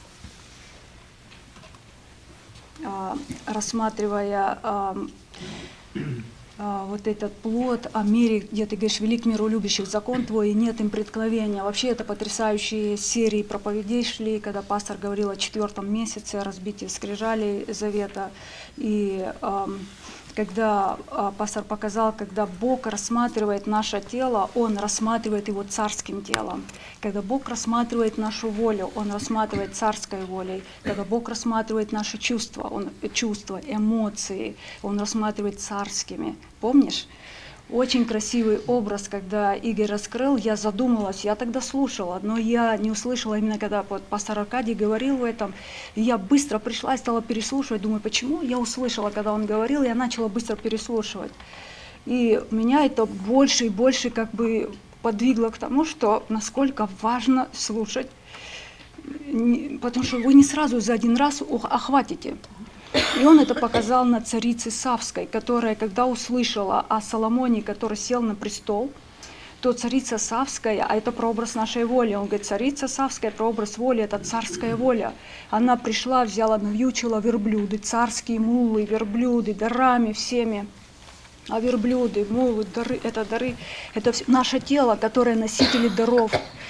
А, рассматривая а, вот этот плод о мире, где ты говоришь, велик миру любящих закон твой, и нет им преткновения. Вообще это потрясающие серии проповедей шли, когда пастор говорил о четвертом месяце, о разбитии скрижалей завета. И э, когда э, пастор показал, когда Бог рассматривает наше тело, Он рассматривает его царским телом. Когда Бог рассматривает нашу волю, Он рассматривает царской волей. Когда Бог рассматривает наши чувства, Он, чувства, эмоции, Он рассматривает царскими. Помнишь? Очень красивый образ, когда Игорь раскрыл, я задумалась, я тогда слушала, но я не услышала именно, когда вот пастор Аркадий говорил в этом, и я быстро пришла и стала переслушивать, думаю, почему? Я услышала, когда он говорил, я начала быстро переслушивать. И меня это больше и больше как бы подвигло к тому, что насколько важно слушать, потому что вы не сразу за один раз охватите. И он это показал на царице Савской, которая, когда услышала о Соломоне, который сел на престол, то царица Савская, а это прообраз нашей воли. Он говорит, царица Савская, прообраз воли, это царская воля. Она пришла, взяла, навьючила верблюды, царские мулы, верблюды, дарами всеми. А верблюды, мулы, дары, это дары, это все, наше тело, которое носители даров.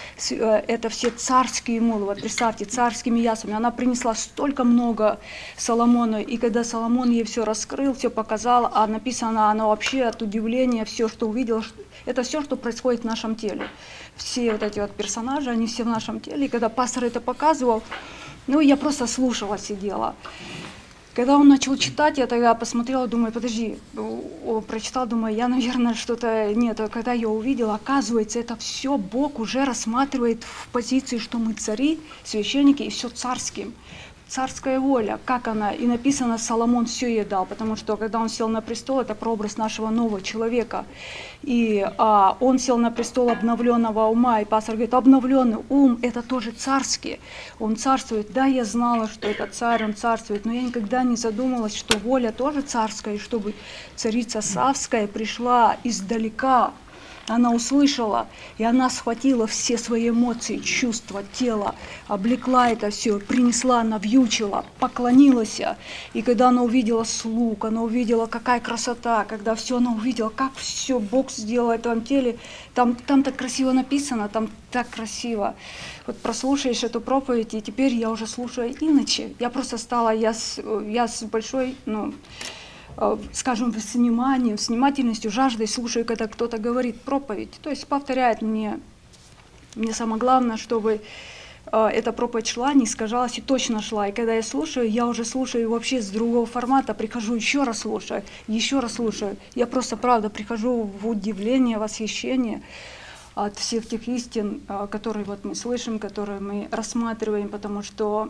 Это все царские мулы. Вот представьте, царскими ясами. Она принесла столько много Соломону, и когда Соломон ей все раскрыл, все показал, а написано она вообще от удивления, все, что увидела, это все, что происходит в нашем теле. Все вот эти вот персонажи, они все в нашем теле. И когда пастор это показывал, ну, я просто слушала, сидела. Когда он начал читать, я тогда посмотрела, думаю, подожди, о, прочитал, думаю, я, наверное, что-то нет. А когда я увидела, оказывается, это все Бог уже рассматривает в позиции, что мы цари, священники, и все царским. Царская воля, как она, и написано, Соломон все ей дал, потому что когда он сел на престол, это прообраз нашего нового человека. И а, он сел на престол обновленного ума, и пастор говорит, обновленный ум, это тоже царский, он царствует. Да, я знала, что это царь, он царствует, но я никогда не задумывалась, что воля тоже царская, и чтобы царица Савская пришла издалека. Она услышала, и она схватила все свои эмоции, чувства, тело, облекла это все, принесла, навьючила, поклонилась. И когда она увидела слуг, она увидела, какая красота, когда все она увидела, как все Бог сделал в этом теле, там, там так красиво написано, там так красиво. Вот прослушаешь эту проповедь, и теперь я уже слушаю иначе. Я просто стала, я с, я с большой, ну, скажем, с вниманием, с внимательностью, жаждой слушаю, когда кто-то говорит проповедь. То есть повторяет мне. Мне самое главное, чтобы э, эта проповедь шла, не искажалась и точно шла. И когда я слушаю, я уже слушаю вообще с другого формата, прихожу еще раз слушаю, еще раз слушаю. Я просто, правда, прихожу в удивление, восхищение от всех тех истин, э, которые вот мы слышим, которые мы рассматриваем, потому что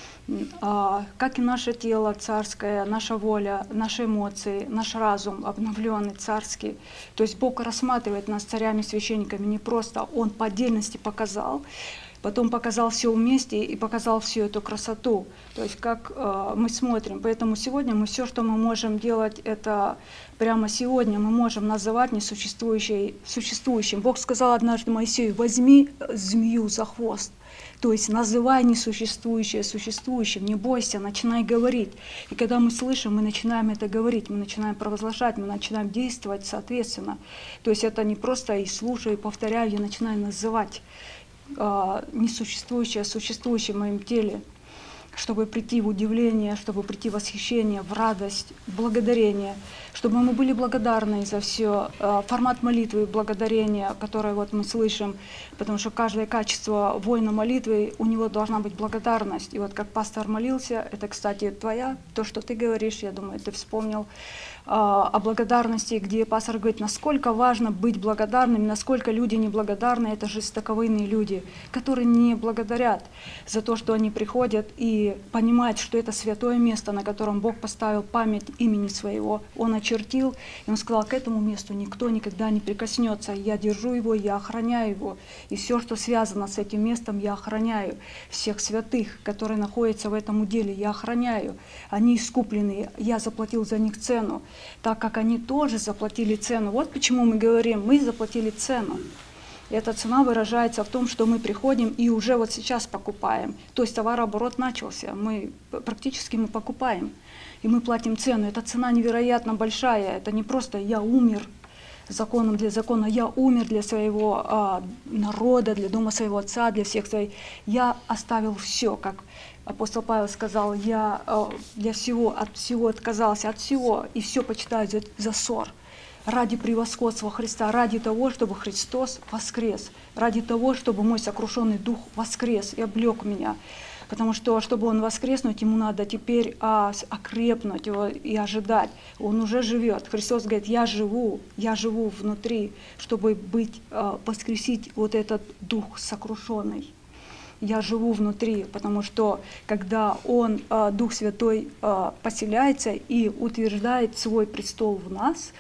как и наше тело царское, наша воля, наши эмоции, наш разум обновленный, царский. То есть Бог рассматривает нас царями, священниками не просто, Он по отдельности показал, потом показал все вместе и показал всю эту красоту. То есть как э, мы смотрим. Поэтому сегодня мы все, что мы можем делать, это прямо сегодня мы можем называть несуществующее существующим. Бог сказал однажды Моисею, возьми змею за хвост. То есть называй несуществующее существующим, не бойся, начинай говорить. И когда мы слышим, мы начинаем это говорить, мы начинаем провозглашать, мы начинаем действовать соответственно. То есть это не просто и слушаю, и повторяю, я начинаю называть э, несуществующее существующее в моем теле, чтобы прийти в удивление, чтобы прийти в восхищение, в радость, в благодарение, чтобы мы были благодарны за все. Формат молитвы благодарения, которое вот мы слышим, потому что каждое качество воина молитвы, у него должна быть благодарность. И вот как пастор молился, это, кстати, твоя, то, что ты говоришь, я думаю, ты вспомнил о благодарности, где пастор говорит, насколько важно быть благодарным, насколько люди неблагодарны, это жестоковыйные люди, которые не благодарят за то, что они приходят и понимают, что это святое место, на котором Бог поставил память имени своего. Он очертил, и Он сказал, к этому месту никто никогда не прикоснется. Я держу его, я охраняю его. И все, что связано с этим местом, я охраняю. Всех святых, которые находятся в этом уделе, я охраняю. Они искуплены, я заплатил за них цену, так как они тоже заплатили цену. Вот почему мы говорим, мы заплатили цену. И эта цена выражается в том, что мы приходим и уже вот сейчас покупаем. То есть товарооборот начался, мы практически мы покупаем, и мы платим цену. Эта цена невероятно большая, это не просто «я умер законом для закона», «я умер для своего а, народа, для дома своего отца, для всех своих». Я оставил все, как апостол Павел сказал, я для всего, от всего отказался, от всего, и все почитаю за, за ссор. Ради превосходства Христа, ради того, чтобы Христос воскрес, ради того, чтобы мой сокрушенный дух воскрес и облег меня. Потому что, чтобы он воскреснуть, ему надо теперь а, окрепнуть его и ожидать. Он уже живет. Христос говорит, я живу, я живу внутри, чтобы быть, а, воскресить вот этот дух сокрушенный. Я живу внутри, потому что когда Он, Дух Святой, поселяется и утверждает свой престол в нас,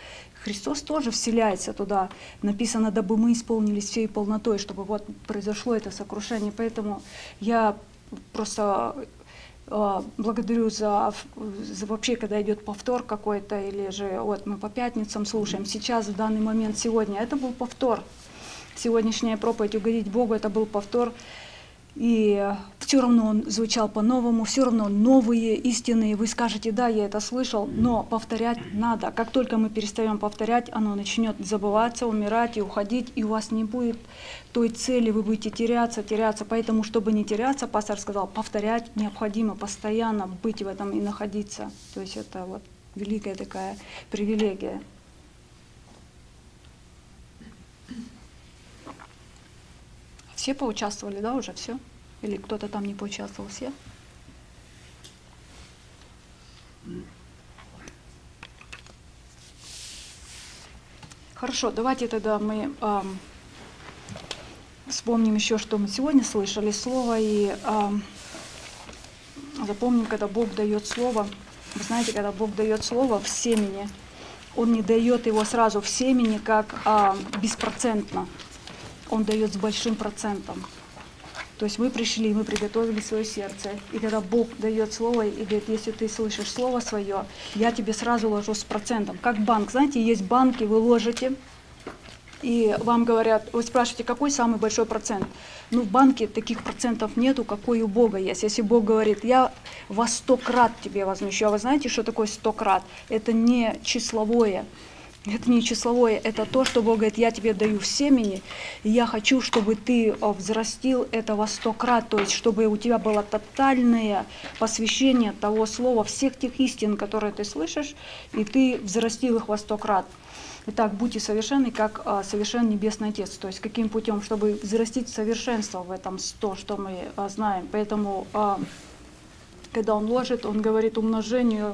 Христос тоже вселяется туда. Написано, дабы мы исполнились всей полнотой, чтобы вот произошло это сокрушение. Поэтому я просто э, благодарю за, за вообще, когда идет повтор какой-то, или же вот мы по пятницам слушаем. Сейчас, в данный момент, сегодня, это был повтор. Сегодняшняя проповедь «Угодить Богу» — это был повтор. И все равно он звучал по-новому, все равно новые истины. Вы скажете, да, я это слышал, но повторять надо. Как только мы перестаем повторять, оно начнет забываться, умирать и уходить, и у вас не будет той цели, вы будете теряться, теряться. Поэтому, чтобы не теряться, пастор сказал, повторять необходимо, постоянно быть в этом и находиться. То есть это вот великая такая привилегия. Все поучаствовали, да, уже все? Или кто-то там не поучаствовал, все? Хорошо, давайте тогда мы эм, вспомним еще, что мы сегодня слышали слово, и эм, запомним, когда Бог дает слово. Вы знаете, когда Бог дает слово в семени, Он не дает его сразу в семени, как эм, беспроцентно. Он дает с большим процентом. То есть мы пришли, мы приготовили свое сердце. И когда Бог дает слово и говорит, если ты слышишь слово свое, я тебе сразу ложу с процентом. Как банк. Знаете, есть банки, вы ложите, и вам говорят, вы спрашиваете, какой самый большой процент? Ну, в банке таких процентов нету, какой у Бога есть. Если Бог говорит, я во сто крат тебе возмещу. А вы знаете, что такое сто крат? Это не числовое. Это не числовое, это то, что Бог говорит, я тебе даю в семени, и я хочу, чтобы ты взрастил это во сто крат, то есть чтобы у тебя было тотальное посвящение того слова, всех тех истин, которые ты слышишь, и ты взрастил их во сто крат. Итак, будьте совершенны, как а, совершен Небесный Отец. То есть каким путем, чтобы взрастить совершенство в этом сто, что мы а, знаем. Поэтому, а, когда Он ложит, Он говорит умножению,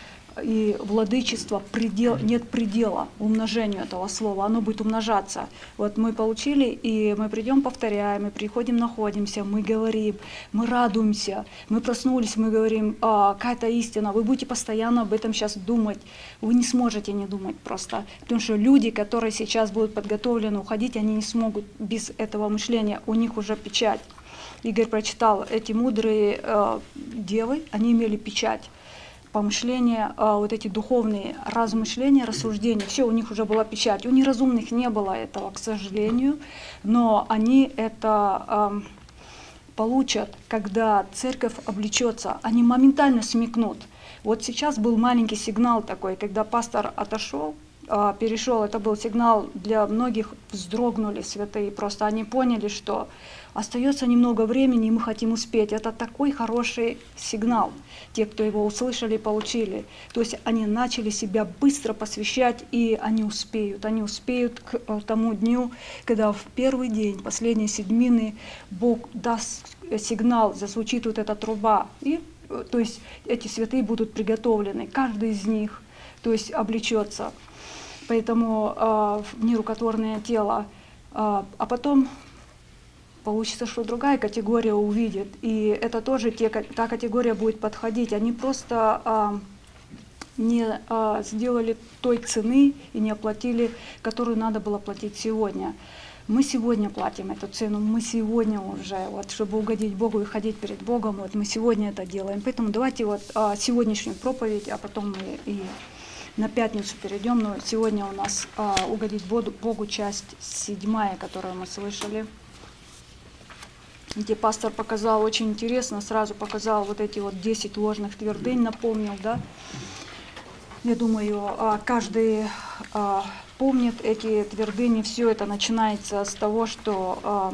и владычество, предел, нет предела умножению этого слова, оно будет умножаться. Вот мы получили, и мы придем, повторяем, мы приходим, находимся, мы говорим, мы радуемся, мы проснулись, мы говорим, а, какая-то истина, вы будете постоянно об этом сейчас думать, вы не сможете не думать просто, потому что люди, которые сейчас будут подготовлены уходить, они не смогут без этого мышления, у них уже печать. Игорь прочитал, эти мудрые э, девы, они имели печать. Помышления, вот эти духовные размышления, рассуждения, все, у них уже была печать. У неразумных не было этого, к сожалению, но они это э, получат, когда церковь облечется, они моментально смекнут. Вот сейчас был маленький сигнал такой, когда пастор отошел, э, перешел, это был сигнал для многих, вздрогнули святые, просто они поняли, что остается немного времени, и мы хотим успеть. Это такой хороший сигнал, те, кто его услышали, получили. То есть они начали себя быстро посвящать, и они успеют. Они успеют к тому дню, когда в первый день, последней седьмины, Бог даст сигнал, зазвучит вот эта труба. И, то есть эти святые будут приготовлены, каждый из них, то есть облечется. Поэтому э, нерукотворное тело. Э, а потом получится, что другая категория увидит, и это тоже те, та категория будет подходить. Они просто а, не а, сделали той цены и не оплатили, которую надо было платить сегодня. Мы сегодня платим эту цену, мы сегодня уже, вот, чтобы угодить Богу и ходить перед Богом, вот, мы сегодня это делаем. Поэтому давайте вот а, сегодняшнюю проповедь, а потом мы и на пятницу перейдем. Но сегодня у нас а, угодить Богу, Богу часть седьмая, которую мы слышали, где пастор показал очень интересно, сразу показал вот эти вот десять ложных твердынь, напомнил, да. Я думаю, каждый помнит эти твердыни. Все это начинается с того, что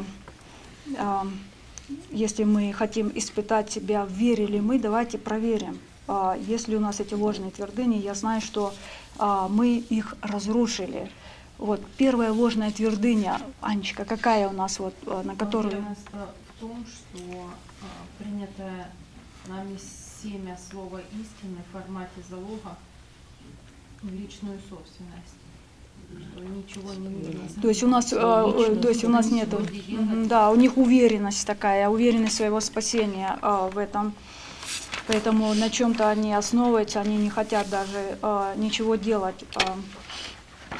если мы хотим испытать себя, верили мы, давайте проверим. Если у нас эти ложные твердыни, я знаю, что мы их разрушили. Вот первая ложная твердыня, Анечка, какая у нас вот, на которую... В том, что а, принятое нами семя слова истины в формате залога в личную собственность. Что ничего не нужно. То есть у нас, э, то есть у нас нет, да, у них уверенность такая, уверенность своего спасения э, в этом. Поэтому на чем-то они основываются, они не хотят даже э, ничего делать. Э,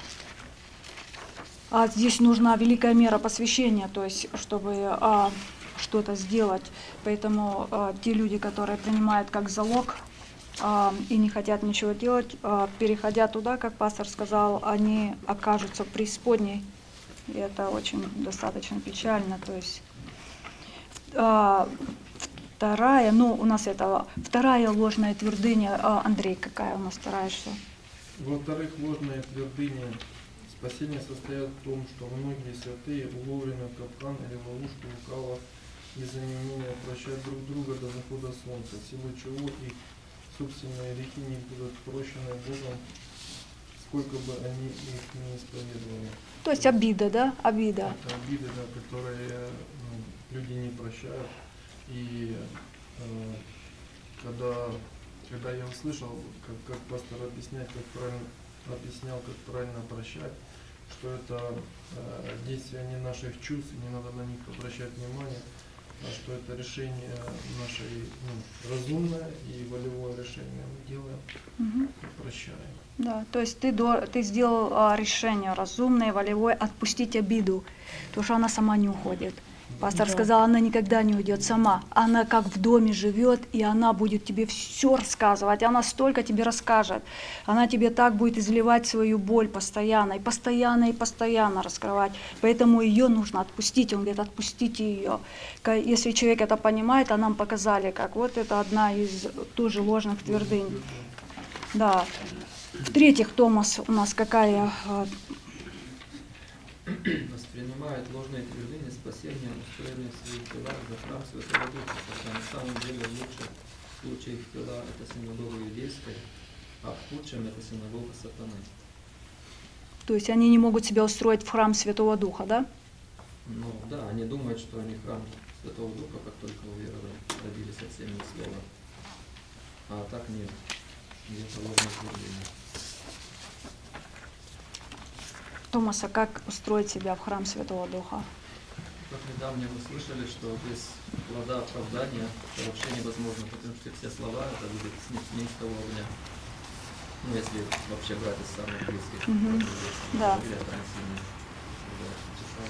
А здесь нужна великая мера посвящения, то есть чтобы а, что-то сделать. Поэтому а, те люди, которые принимают как залог а, и не хотят ничего делать, а, переходя туда, как пастор сказал, они окажутся в преисподней. И это очень достаточно печально. То есть а, вторая, ну у нас это вторая ложная твердыня. А, Андрей, какая у нас вторая, что? Во-вторых, ложная твердыня спасения состоит в том, что многие святые уловлены в капкан или ловушку лукавого из-за неумения прощать друг друга до захода солнца, силой чего их собственные грехи не будут прощены Богом, сколько бы они их не исповедовали. То есть обида, да? Обида. Это обиды, да, которые ну, люди не прощают. И э, когда, когда я услышал, как, как пастор объясняет, как правильно, объяснял, как правильно прощать, что это э, действие не наших чувств, не надо на них обращать внимание, а что это решение наше ну, разумное и волевое решение мы делаем Угу. и прощаем. Да, то есть ты, до, ты сделал а, решение разумное, волевое, отпустить обиду, потому что она сама не уходит. Пастор Да. сказал, она никогда не уйдет сама. Она как в доме живет, и она будет тебе все рассказывать. Она столько тебе расскажет. Она тебе так будет изливать свою боль постоянно, и постоянно, и постоянно раскрывать. Поэтому ее нужно отпустить. Он говорит, отпустите ее. Если человек это понимает, а нам показали, как вот это одна из тоже ложных твердынь. Да. В-третьих, Томас, у нас какая... а, Воспринимают ложные твердыни спасения, устроенные в своих телах за храм Святого Духа, хотя на самом деле в лучших случаях тела это синагога иудейская, а в худшем это синагога сатаны. То есть они не могут себя устроить в храм Святого Духа, да? Ну да, они думают, что они храм Святого Духа, как только уверовали, добились от семени слова. А так нет. Это ложное твердыня. Томаса, как устроить себя в храм Святого Духа? Как недавно мы слышали, что без плода оправдания это вообще невозможно, потому что все слова это будет с низкого огня. Ну, если вообще брать из самых близких. Мгм. друзей, Да. или от Ансини, когда читал,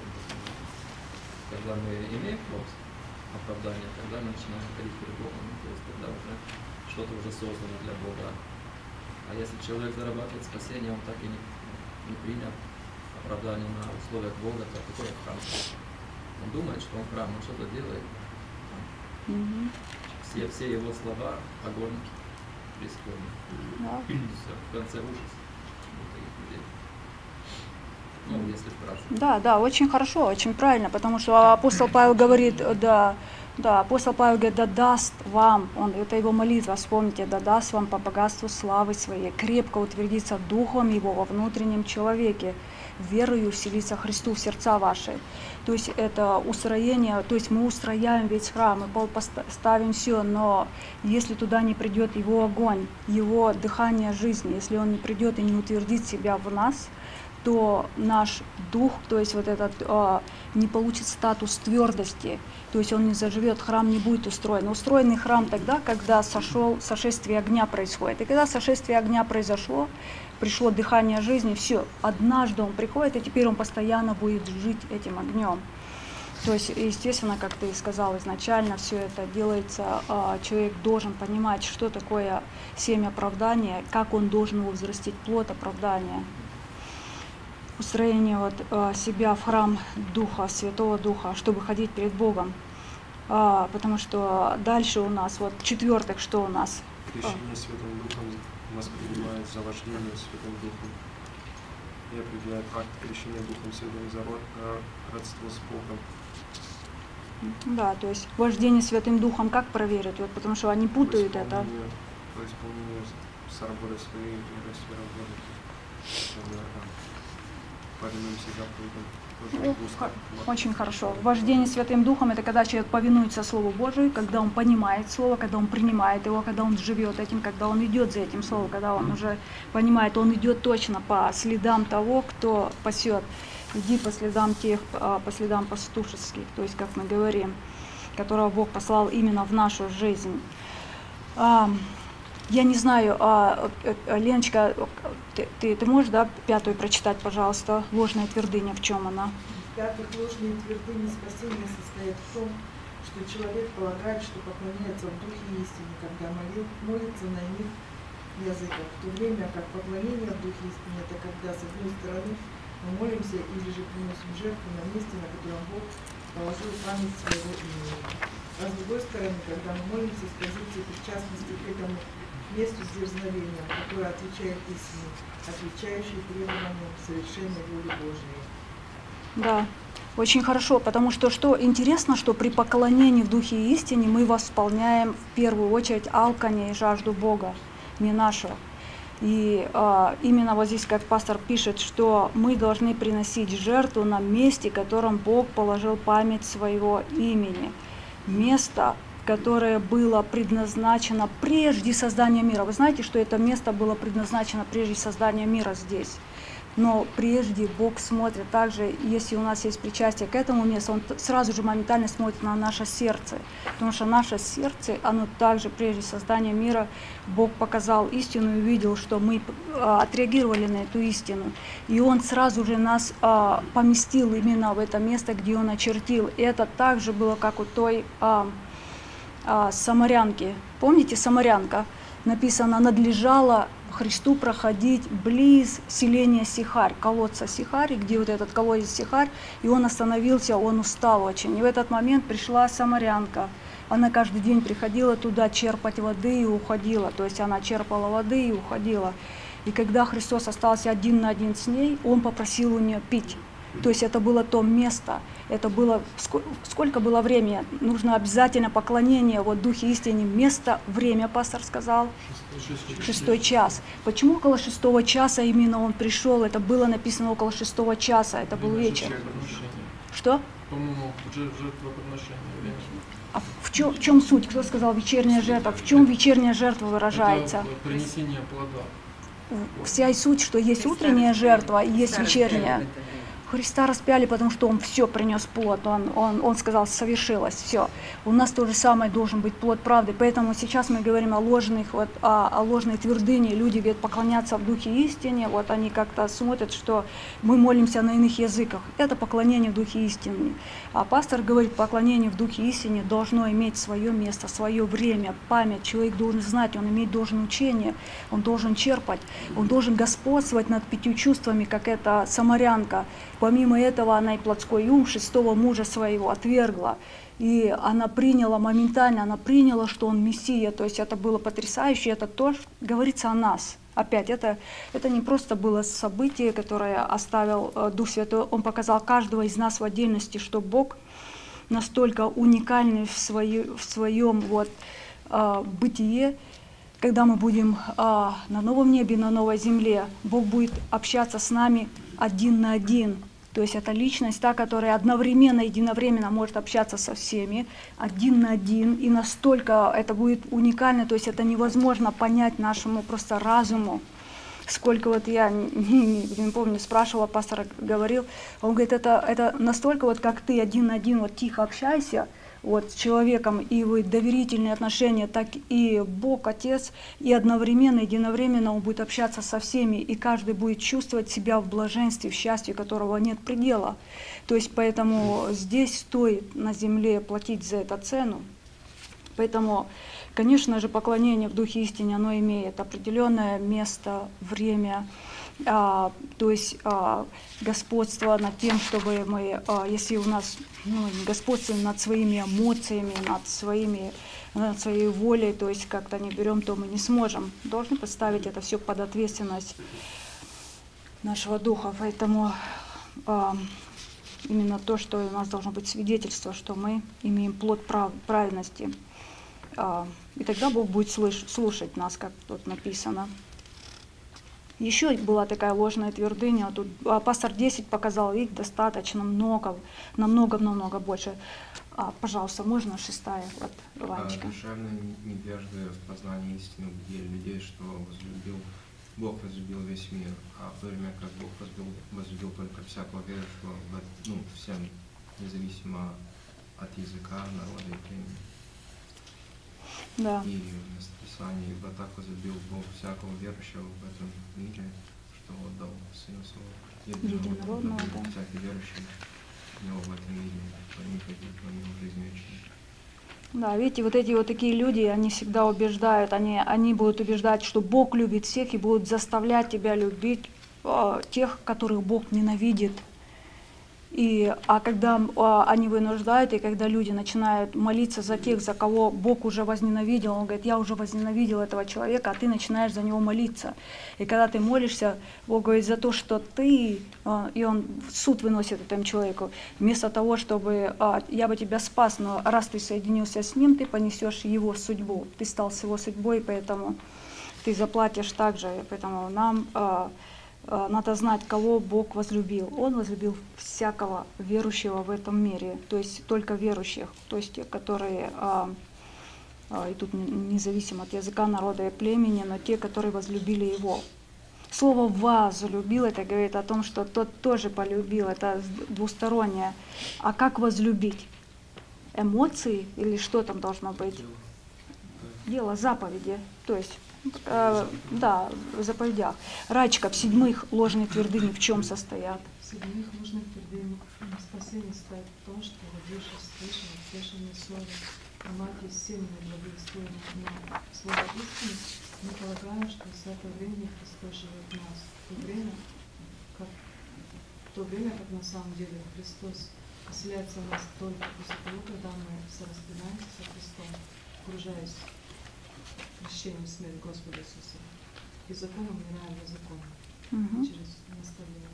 когда мы имеем плод оправдания, тогда мы начинаем ходить перед Богом, ну, то есть тогда уже что-то уже создано для Бога. А если человек зарабатывает спасение, он так и не, не принял оправдание на условиях Бога, то какой храм? Он думает, что он храм, он что-то делает. Мгм. Все, все его слова огонь преисподней. Да. Все, в конце ужас у таких людей. Ну, если вкратце. Да, да, очень хорошо, очень правильно, потому что апостол Павел говорит, да, да, апостол Павел говорит, да даст вам, он, это его молитва, вспомните, да даст вам по богатству славы своей, крепко утвердиться духом его во внутреннем человеке, верою вселиться Христу в сердца ваши. То есть это устроение, то есть мы устрояем весь храм, мы пол ставим все, но если туда не придет его огонь, его дыхание жизни, если он не придет и не утвердит себя в нас, то наш дух, то есть вот этот, э, не получит статус твердости, то есть он не заживет, храм не будет устроен. Устроенный храм тогда, когда сошел, сошествие огня происходит. И когда сошествие огня произошло, пришло дыхание жизни, все, однажды он приходит, и теперь он постоянно будет жить этим огнем. То есть, естественно, как ты сказал изначально, все это делается, э, человек должен понимать, что такое семя оправдания, как он должен его взрастить, плод оправдания. Устроение вот, э, себя в храм Духа, Святого Духа, чтобы ходить перед Богом. А, потому что дальше у нас, вот четвертых, что у нас? Крещение Святым Духом воспринимает за вождение Святым Духом и определяет факт крещения Духом Святым за ро- э, родство с Богом. Да, то есть вождение Святым Духом как проверить? Вот, потому что они путают По это. исполнению- По исполнению с работы своей и сферы работы. Чтобы повинуемся заповедям. Тоже О, устно. х- Очень хорошо. Вождение Святым Духом — это когда человек повинуется Слову Божию, когда он понимает Слово, когда он принимает его, когда он живет этим, когда он идет за этим Словом, когда он уже понимает, он идет точно по следам того, кто пасет. Иди по следам тех, а, по следам пастушеских, то есть, как мы говорим, которого Бог послал именно в нашу жизнь. А, Я не знаю, а, а, Леночка, ты, ты, ты можешь, да, пятую прочитать, пожалуйста, ложная твердыня, в чем она? В-пятых, ложные твердыни спасения состоят в том, что человек полагает, что поклоняется в духе истине, когда молит, молится на иных языках, в то время как поклонение в духе истине — это когда, с одной стороны, мы молимся или же приносим жертву на месте, на котором Бог положил память своего имени. А с другой стороны, когда мы молимся с позиции причастности к этому месту с дерзновением, которое отвечает истине, отвечающей требованиям совершенной воли Божьей. Да, очень хорошо, потому что, что интересно, что при поклонении в духе и истине мы восполняем в первую очередь алканье и жажду Бога, не нашего. И а, именно вот здесь, как пастор пишет, что мы должны приносить жертву на месте, в котором Бог положил память своего имени. Место, которое было предназначено прежде создания мира. Вы знаете, что это место было предназначено прежде создания мира здесь. Но прежде Бог смотрит также, если у нас есть причастие к этому месту, Он сразу же моментально смотрит на наше сердце. Потому что наше сердце, оно также прежде создания мира, Бог показал истину и увидел, что мы а, отреагировали на эту истину. И Он сразу же нас а, поместил именно в это место, где Он очертил. И это также было, как у той а, а, самарянки. Помните, самарянка? Написано, надлежало Христу проходить близ селения Сихарь, колодца Сихарь, где вот этот колодец Сихарь, и он остановился, он устал очень. И в этот момент пришла самарянка. Она каждый день приходила туда черпать воды и уходила. То есть она черпала воды и уходила. И когда Христос остался один на один с ней, Он попросил у нее пить. То есть это было то место, это было, сколько было времени, нужно обязательно поклонение, вот Духе истине, место, время, пастор сказал, шестой, шестой час. Почему около шестого часа именно он пришел, это было написано около шестого часа, это был вечер. Что? По-моему, жертвоприношение. А в чем, в чем суть? Кто сказал вечерняя жертва? В чем вечерняя жертва выражается? Это принесение плода. Вся и суть, что есть утренняя жертва и есть вечерняя. Христа распяли, потому что Он все принес плод, он, он, он сказал, совершилось, все. У нас то же самое должен быть плод правды. Поэтому сейчас мы говорим о ложных, вот, о, о ложной твердыне. Люди говорят, поклоняться в духе истине, вот они как-то смотрят, что мы молимся на иных языках. Это поклонение в духе истине. А пастор говорит, поклонение в духе истине должно иметь свое место, свое время, память. Человек должен знать, он иметь должен учение, он должен черпать, он должен господствовать над пятью чувствами, как эта самарянка. Помимо этого, она и плотской ум шестого мужа своего отвергла. И она приняла моментально, она приняла, что он Мессия. То есть это было потрясающе, это тоже говорится о нас. Опять, это, это не просто было событие, которое оставил Дух Святой. Он показал каждого из нас в отдельности, что Бог настолько уникальный в, свое, в своем вот, э, бытие. Когда мы будем а, на новом небе, на новой земле, Бог будет общаться с нами один на один. То есть это личность, та, которая одновременно, единовременно может общаться со всеми, один на один. И настолько это будет уникально, то есть это невозможно понять нашему просто разуму. Сколько вот я, не, не, не помню, спрашивала, пастор говорил, он говорит, это, это настолько вот как ты один на один вот тихо общайся, вот, с человеком, и вы доверительные отношения, так и Бог, Отец, и одновременно, единовременно Он будет общаться со всеми, и каждый будет чувствовать себя в блаженстве, в счастье, которого нет предела. То есть поэтому здесь стоит на земле платить за это цену. Поэтому, конечно же, поклонение в Духе истине, оно имеет определенное место, время, а, то есть а, господство над тем, чтобы мы, а, если у нас ну, господствуем над своими эмоциями, над, своими, над своей волей, то есть как-то не берем, то мы не сможем. Должны поставить это все под ответственность нашего духа. Поэтому а, именно то, что у нас должно быть свидетельство, что мы имеем плод прав, праведности. А, и тогда Бог будет слыш, слушать нас, как тут написано. Еще была такая ложная твердыня. Тут а, пастор десять показал, их достаточно много, намного-намного больше. А, пожалуйста, можно шестая, вот, Ванечка. А, душевные невежды в познании истины убедили людей, что возлюбил, Бог возлюбил весь мир, а в то время как Бог возлюбил, возлюбил только всякого верующего, ну, всем, независимо от языка, народа и племени. Да. И вместо Писании, ибо так возлюбил Бог всякого верующего в этом мире, что отдал Сына Своего Единородного, да. Всякий верующий в Него в этом мире, то не пойдет во него жизнь вечную. Да, видите, вот эти вот такие люди, они всегда убеждают, они, они будут убеждать, что Бог любит всех и будут заставлять тебя любить э, тех, которых Бог ненавидит. И, а когда а, они вынуждают, и когда люди начинают молиться за тех, за кого Бог уже возненавидел, он говорит, я уже возненавидел этого человека, а ты начинаешь за него молиться. И когда ты молишься, Бог говорит, за то, что ты, а, и он суд выносит этому человеку, вместо того, чтобы а, я бы тебя спас, но раз ты соединился с ним, ты понесешь его судьбу, ты стал с его судьбой, поэтому ты заплатишь так же, поэтому нам... А, надо знать, кого Бог возлюбил. Он возлюбил всякого верующего в этом мире, то есть только верующих, то есть те, которые, а, а, и тут независимо от языка, народа и племени, но те, которые возлюбили Его. Слово «возлюбил» это говорит о том, что тот тоже полюбил, это двустороннее. А как возлюбить? Эмоции или что там должно быть? Дело, заповеди, то есть Э, да, в заповедях. Рачка, в седьмых ложные твердыни в чем состоят? В седьмых ложных твердынях спасение состоит в том, что родившись слышим, слышанное слово, а мать из семени благовествуемых на слово истины, мы полагаем, что в это время Христос живет в нас. В то время, как, в то время, как на самом деле Христос поселяется в нас только после того, когда мы сораспинаемся со Христом, окружаясь крещением в смерть Господа Иисуса. И законом умираем на закон. Угу. Через наставление.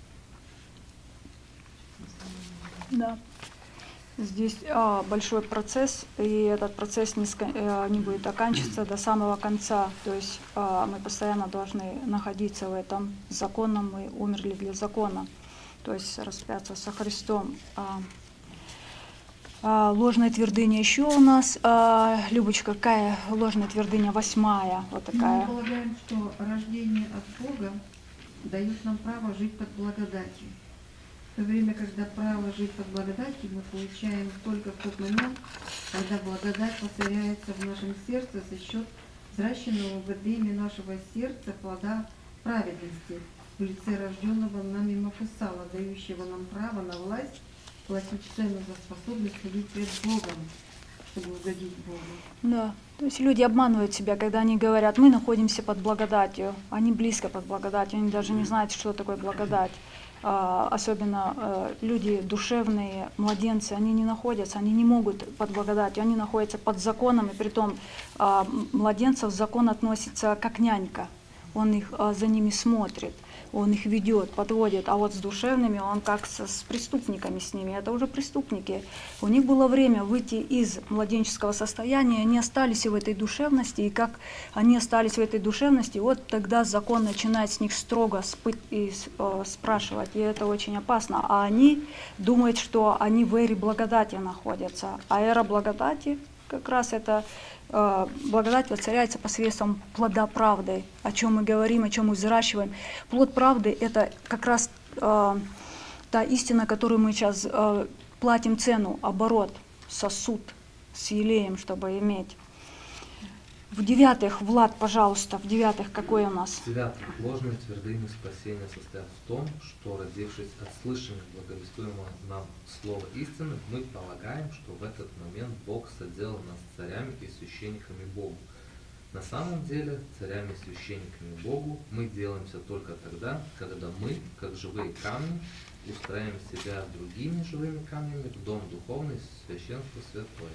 Да. Здесь а, большой процесс, и этот процесс не, а, не будет оканчиваться до самого конца. То есть а, мы постоянно должны находиться в этом законном, мы умерли для закона. То есть распяться со Христом. А, А, ложная твердыня еще у нас. А, Любочка, какая ложная твердыня? Восьмая. Вот такая. Мы полагаем, что рождение от Бога дает нам право жить под благодатью. В то время, когда право жить под благодатью мы получаем только в тот момент, когда благодать воцаряется в нашем сердце за счет взращенного в Эдеме нашего сердца плода праведности в лице рожденного нами Мафусала, дающего нам право на власть платить цену за способность ходить пред Богом, чтобы угодить Богу. Да, то есть люди обманывают себя, когда они говорят, мы находимся под благодатью, они близко под благодатью, они даже не знают, что такое благодать. А, особенно а, люди душевные, младенцы, они не находятся, они не могут под благодатью, они находятся под законом, и притом а, младенцев закон относится как нянька, он их а, за ними смотрит. Он их ведет, подводит, а вот с душевными он как со, с преступниками с ними, это уже преступники. У них было время выйти из младенческого состояния, они остались в этой душевности, и как они остались в этой душевности, вот тогда закон начинает с них строго спы- и, э, спрашивать, и это очень опасно. А они думают, что они в эре благодати находятся, а эра благодати как раз это благодать воцаряется посредством плода правды, о чем мы говорим, о чем мы взращиваем. Плод правды – это как раз э, та истина, которую мы сейчас э, платим цену, оборот, сосуд с елеем, чтобы иметь. В девятых, Влад, пожалуйста, в девятых какой у нас? В девятых ложные твердыни спасения состоят в том, что, родившись от слышания благовествуемого нам слова истины, мы полагаем, что в этот момент Бог соделал нас царями и священниками Богу. На самом деле, царями и священниками Богу мы делаемся только тогда, когда мы, как живые камни, устраиваем себя другими живыми камнями в дом духовный, священство святое.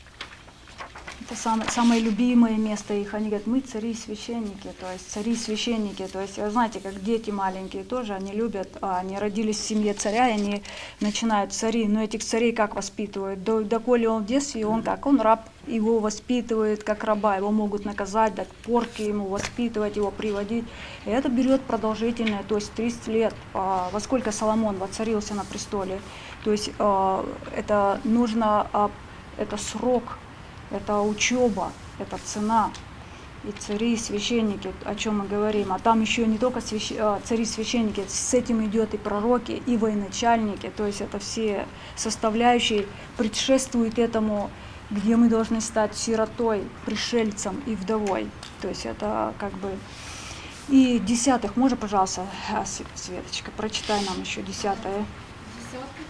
Это самое, самое любимое место их. Они говорят, мы цари и священники, то есть цари и священники. То есть, знаете, как дети маленькие тоже, они любят, они родились в семье царя, и они начинают цари. Но этих царей как воспитывают? До, доколе он в детстве, он как? Он раб, его воспитывают как раба, его могут наказать, дать порки ему, воспитывать его, приводить. И это берет продолжительное, то есть тридцать лет. Во сколько Соломон воцарился на престоле? То есть это нужно, это срок. Это учеба, это цена. И цари, и священники, о чем мы говорим. А там еще не только свящ... цари, священники, с этим идет и пророки, и военачальники. То есть это все составляющие предшествуют этому где мы должны стать сиротой, пришельцем и вдовой. То есть это как бы... И десятых, можно, пожалуйста, Светочка, прочитай нам еще десятое. Десятых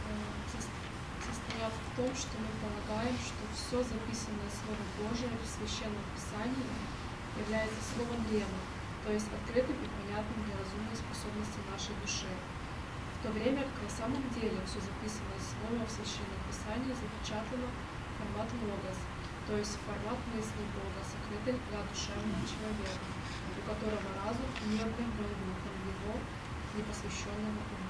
состоят в том, что мы полагаем, что все записанное Слово Божие в Священном Писании является Словом древом, то есть открытым и понятным для разумной способности нашей души. В то время как на самом деле все записанное Слово в Священном Писании запечатано форматом логос, то есть формат мысли Бога, сокрытый для душевного человека, у которого разум не обновлен духом его непосвященного ума.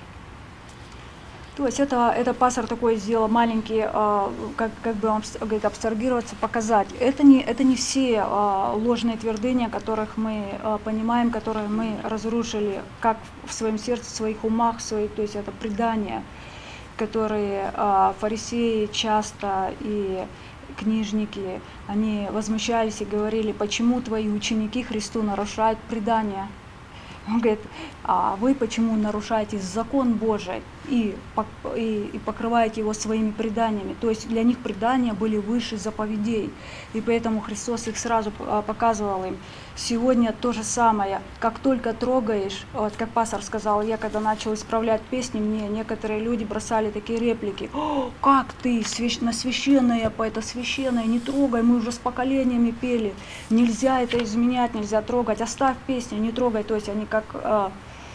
То есть это, это пастор такой сделал маленький, э, как, как бы он говорит, абстрагироваться, показать. Это не, это не все э, ложные твердыни, которых мы э, понимаем, которые мы разрушили как в своем сердце, в своих умах, в своих, то есть это предания, которые э, фарисеи часто и книжники, они возмущались и говорили, почему твои ученики Христу нарушают предания. Он говорит, а вы почему нарушаете закон Божий и, и, и покрываете его своими преданиями? То есть для них предания были выше заповедей. И поэтому Христос их сразу показывал им. Сегодня то же самое. Как только трогаешь, вот как пастор сказал, я когда начал исправлять песни, мне некоторые люди бросали такие реплики. О, как ты свящ... на священное, по это священное, не трогай, мы уже с поколениями пели. Нельзя это изменять, нельзя трогать, оставь песню, не трогай. То есть они как... А,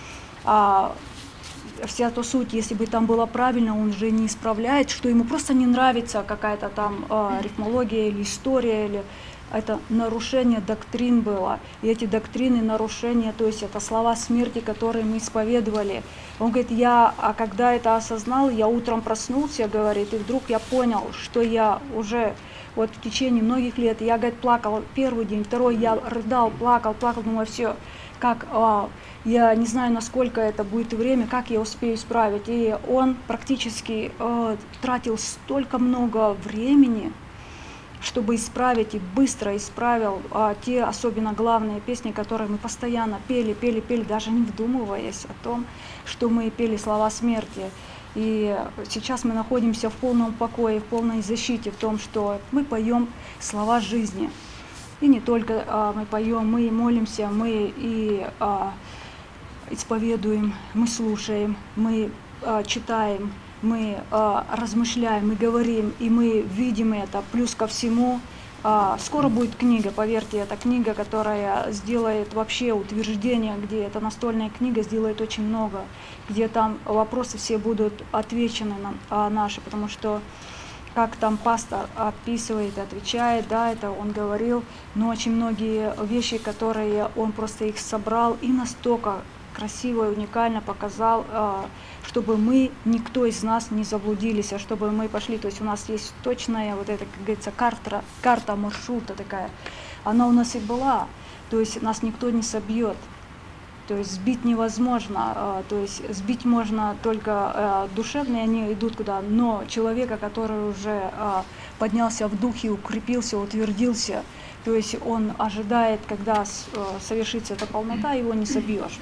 а, вся та суть, если бы там было правильно, он же не исправляет, что ему просто не нравится какая-то там э, рифмология или история, или это нарушение доктрин было. И эти доктрины, нарушения, то есть это слова смерти, которые мы исповедовали. Он говорит, я, а когда это осознал, я утром проснулся, говорит, и вдруг я понял, что я уже вот в течение многих лет, я, говорит, плакал первый день, второй, я рыдал, плакал, плакал, думаю, все, как... А, я не знаю, насколько это будет время, как я успею исправить. И он практически э, тратил столько много времени, чтобы исправить, и быстро исправил э, те особенно главные песни, которые мы постоянно пели, пели, пели, даже не вдумываясь о том, что мы пели слова смерти. И сейчас мы находимся в полном покое, в полной защите, в том, что мы поем слова жизни. И не только э, мы поем, мы молимся, мы и... Э, исповедуем, мы слушаем, мы э, читаем, мы э, размышляем, мы говорим, и мы видим это. Плюс ко всему, э, скоро будет книга, поверьте, это книга, которая сделает вообще утверждение, где эта настольная книга сделает очень много, где там вопросы все будут отвечены нам, э, наши, потому что как там пастор описывает, отвечает, да, это он говорил, но очень многие вещи, которые он просто их собрал и настолько красиво и уникально показал, чтобы мы, никто из нас не заблудились, а чтобы мы пошли, то есть у нас есть точная, вот эта, как говорится, карта, карта маршрута такая, она у нас и была, то есть нас никто не собьет, то есть сбить невозможно, то есть сбить можно только душевные, они идут куда, но человека, который уже поднялся в духе, укрепился, утвердился, то есть он ожидает, когда совершится эта полнота, его не собьешь.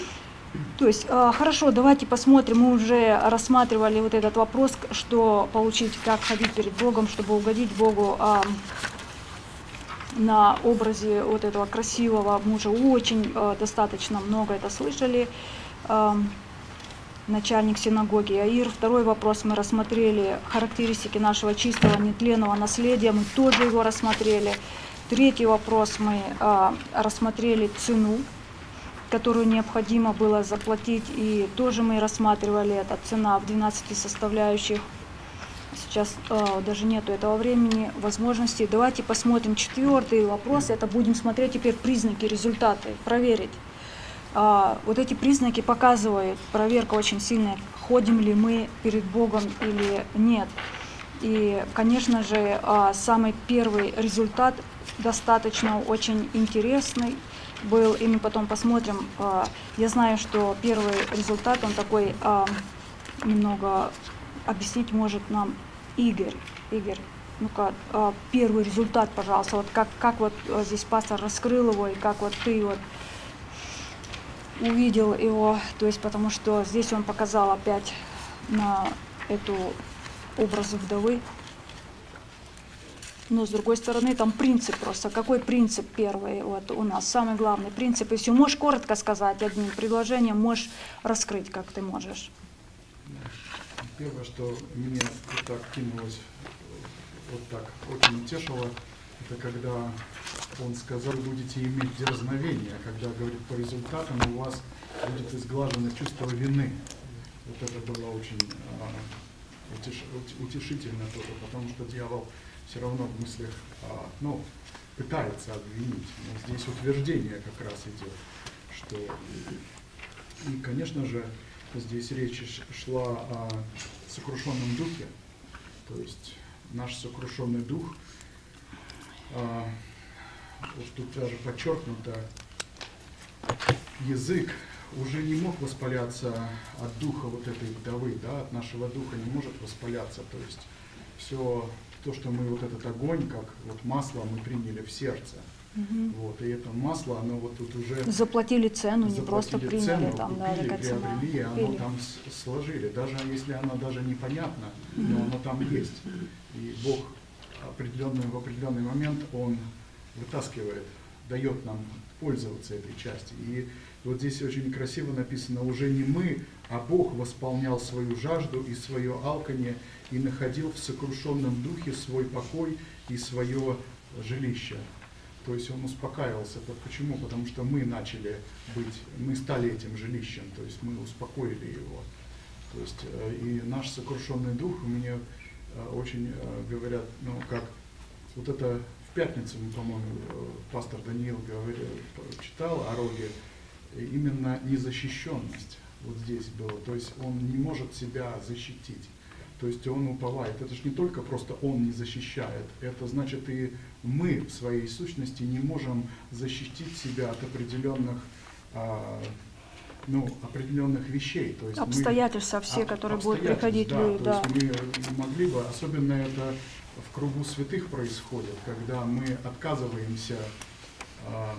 То есть, хорошо, давайте посмотрим, мы уже рассматривали вот этот вопрос, что получить, как ходить перед Богом, чтобы угодить Богу на образе вот этого красивого мужа. Очень достаточно много это слышали. Начальник синагоги Аир. Второй вопрос мы рассмотрели, характеристики нашего чистого нетленного наследия, мы тоже его рассмотрели. Третий вопрос мы а, рассмотрели цену, которую необходимо было заплатить, и тоже мы рассматривали эта цена в двенадцати составляющих. Сейчас а, даже нету этого времени, возможностей. Давайте посмотрим четвертый вопрос, это будем смотреть теперь признаки, результаты, проверить. А, вот эти признаки показывают, проверка очень сильная, ходим ли мы перед Богом или нет. И, конечно же, а, самый первый результат достаточно очень интересный был, и мы потом посмотрим. Я знаю, что первый результат, он такой немного объяснить может нам Игорь. Игорь, ну-ка, первый результат, пожалуйста, вот как, как вот здесь пастор раскрыл его, и как вот ты вот увидел его, то есть потому что здесь он показал опять на эту образ вдовы. Но с другой стороны, там принцип просто. Какой принцип первый вот у нас? Самый главный принцип. И все. Можешь коротко сказать одним предложением, можешь раскрыть, как ты можешь. Первое, что мне вот так кинулось, вот так очень утешило, это когда он сказал, вы будете иметь дерзновение, когда говорит, по результатам у вас будет изглажено чувство вины. Вот это было очень а, утеш, утешительно тоже, потому что дьявол все равно в мыслях, а, ну, пытается обвинить. Но здесь утверждение как раз идет, что и, конечно же, здесь речь шла о сокрушенном духе, то есть наш сокрушенный дух, а, вот тут даже подчеркнуто, язык уже не мог воспаляться от духа вот этой вдовы, да, от нашего духа не может воспаляться, то есть все то, что мы вот этот огонь, как вот масло, мы приняли в сердце. Угу. Вот, и это масло, оно вот тут уже... Заплатили цену, не просто приняли, цену, там, купили, да, приобрели, и оно Пили. там сложили. Даже если оно даже непонятно, угу. но оно там есть. И Бог определенный, в определенный момент, Он вытаскивает, дает нам пользоваться этой частью. И вот здесь очень красиво написано, уже не мы, а Бог восполнял свою жажду и свое алканье, и находил в сокрушенном духе свой покой и свое жилище. То есть он успокаивался. Почему? Потому что мы начали быть, мы стали этим жилищем, то есть мы успокоили его. То есть и наш сокрушенный дух, мне очень говорят, ну как, вот это в пятницу, по-моему, пастор Даниил говорил, читал о роге, именно незащищенность вот здесь было. То есть он не может себя защитить. То есть он уповает. Это же не только просто он не защищает, это значит и мы в своей сущности не можем защитить себя от определенных, а, ну, определенных вещей. То есть обстоятельства мы, все, об, которые будут приходить. Да, вы, то да. есть мы могли бы, особенно это в кругу святых происходит, когда мы отказываемся, а,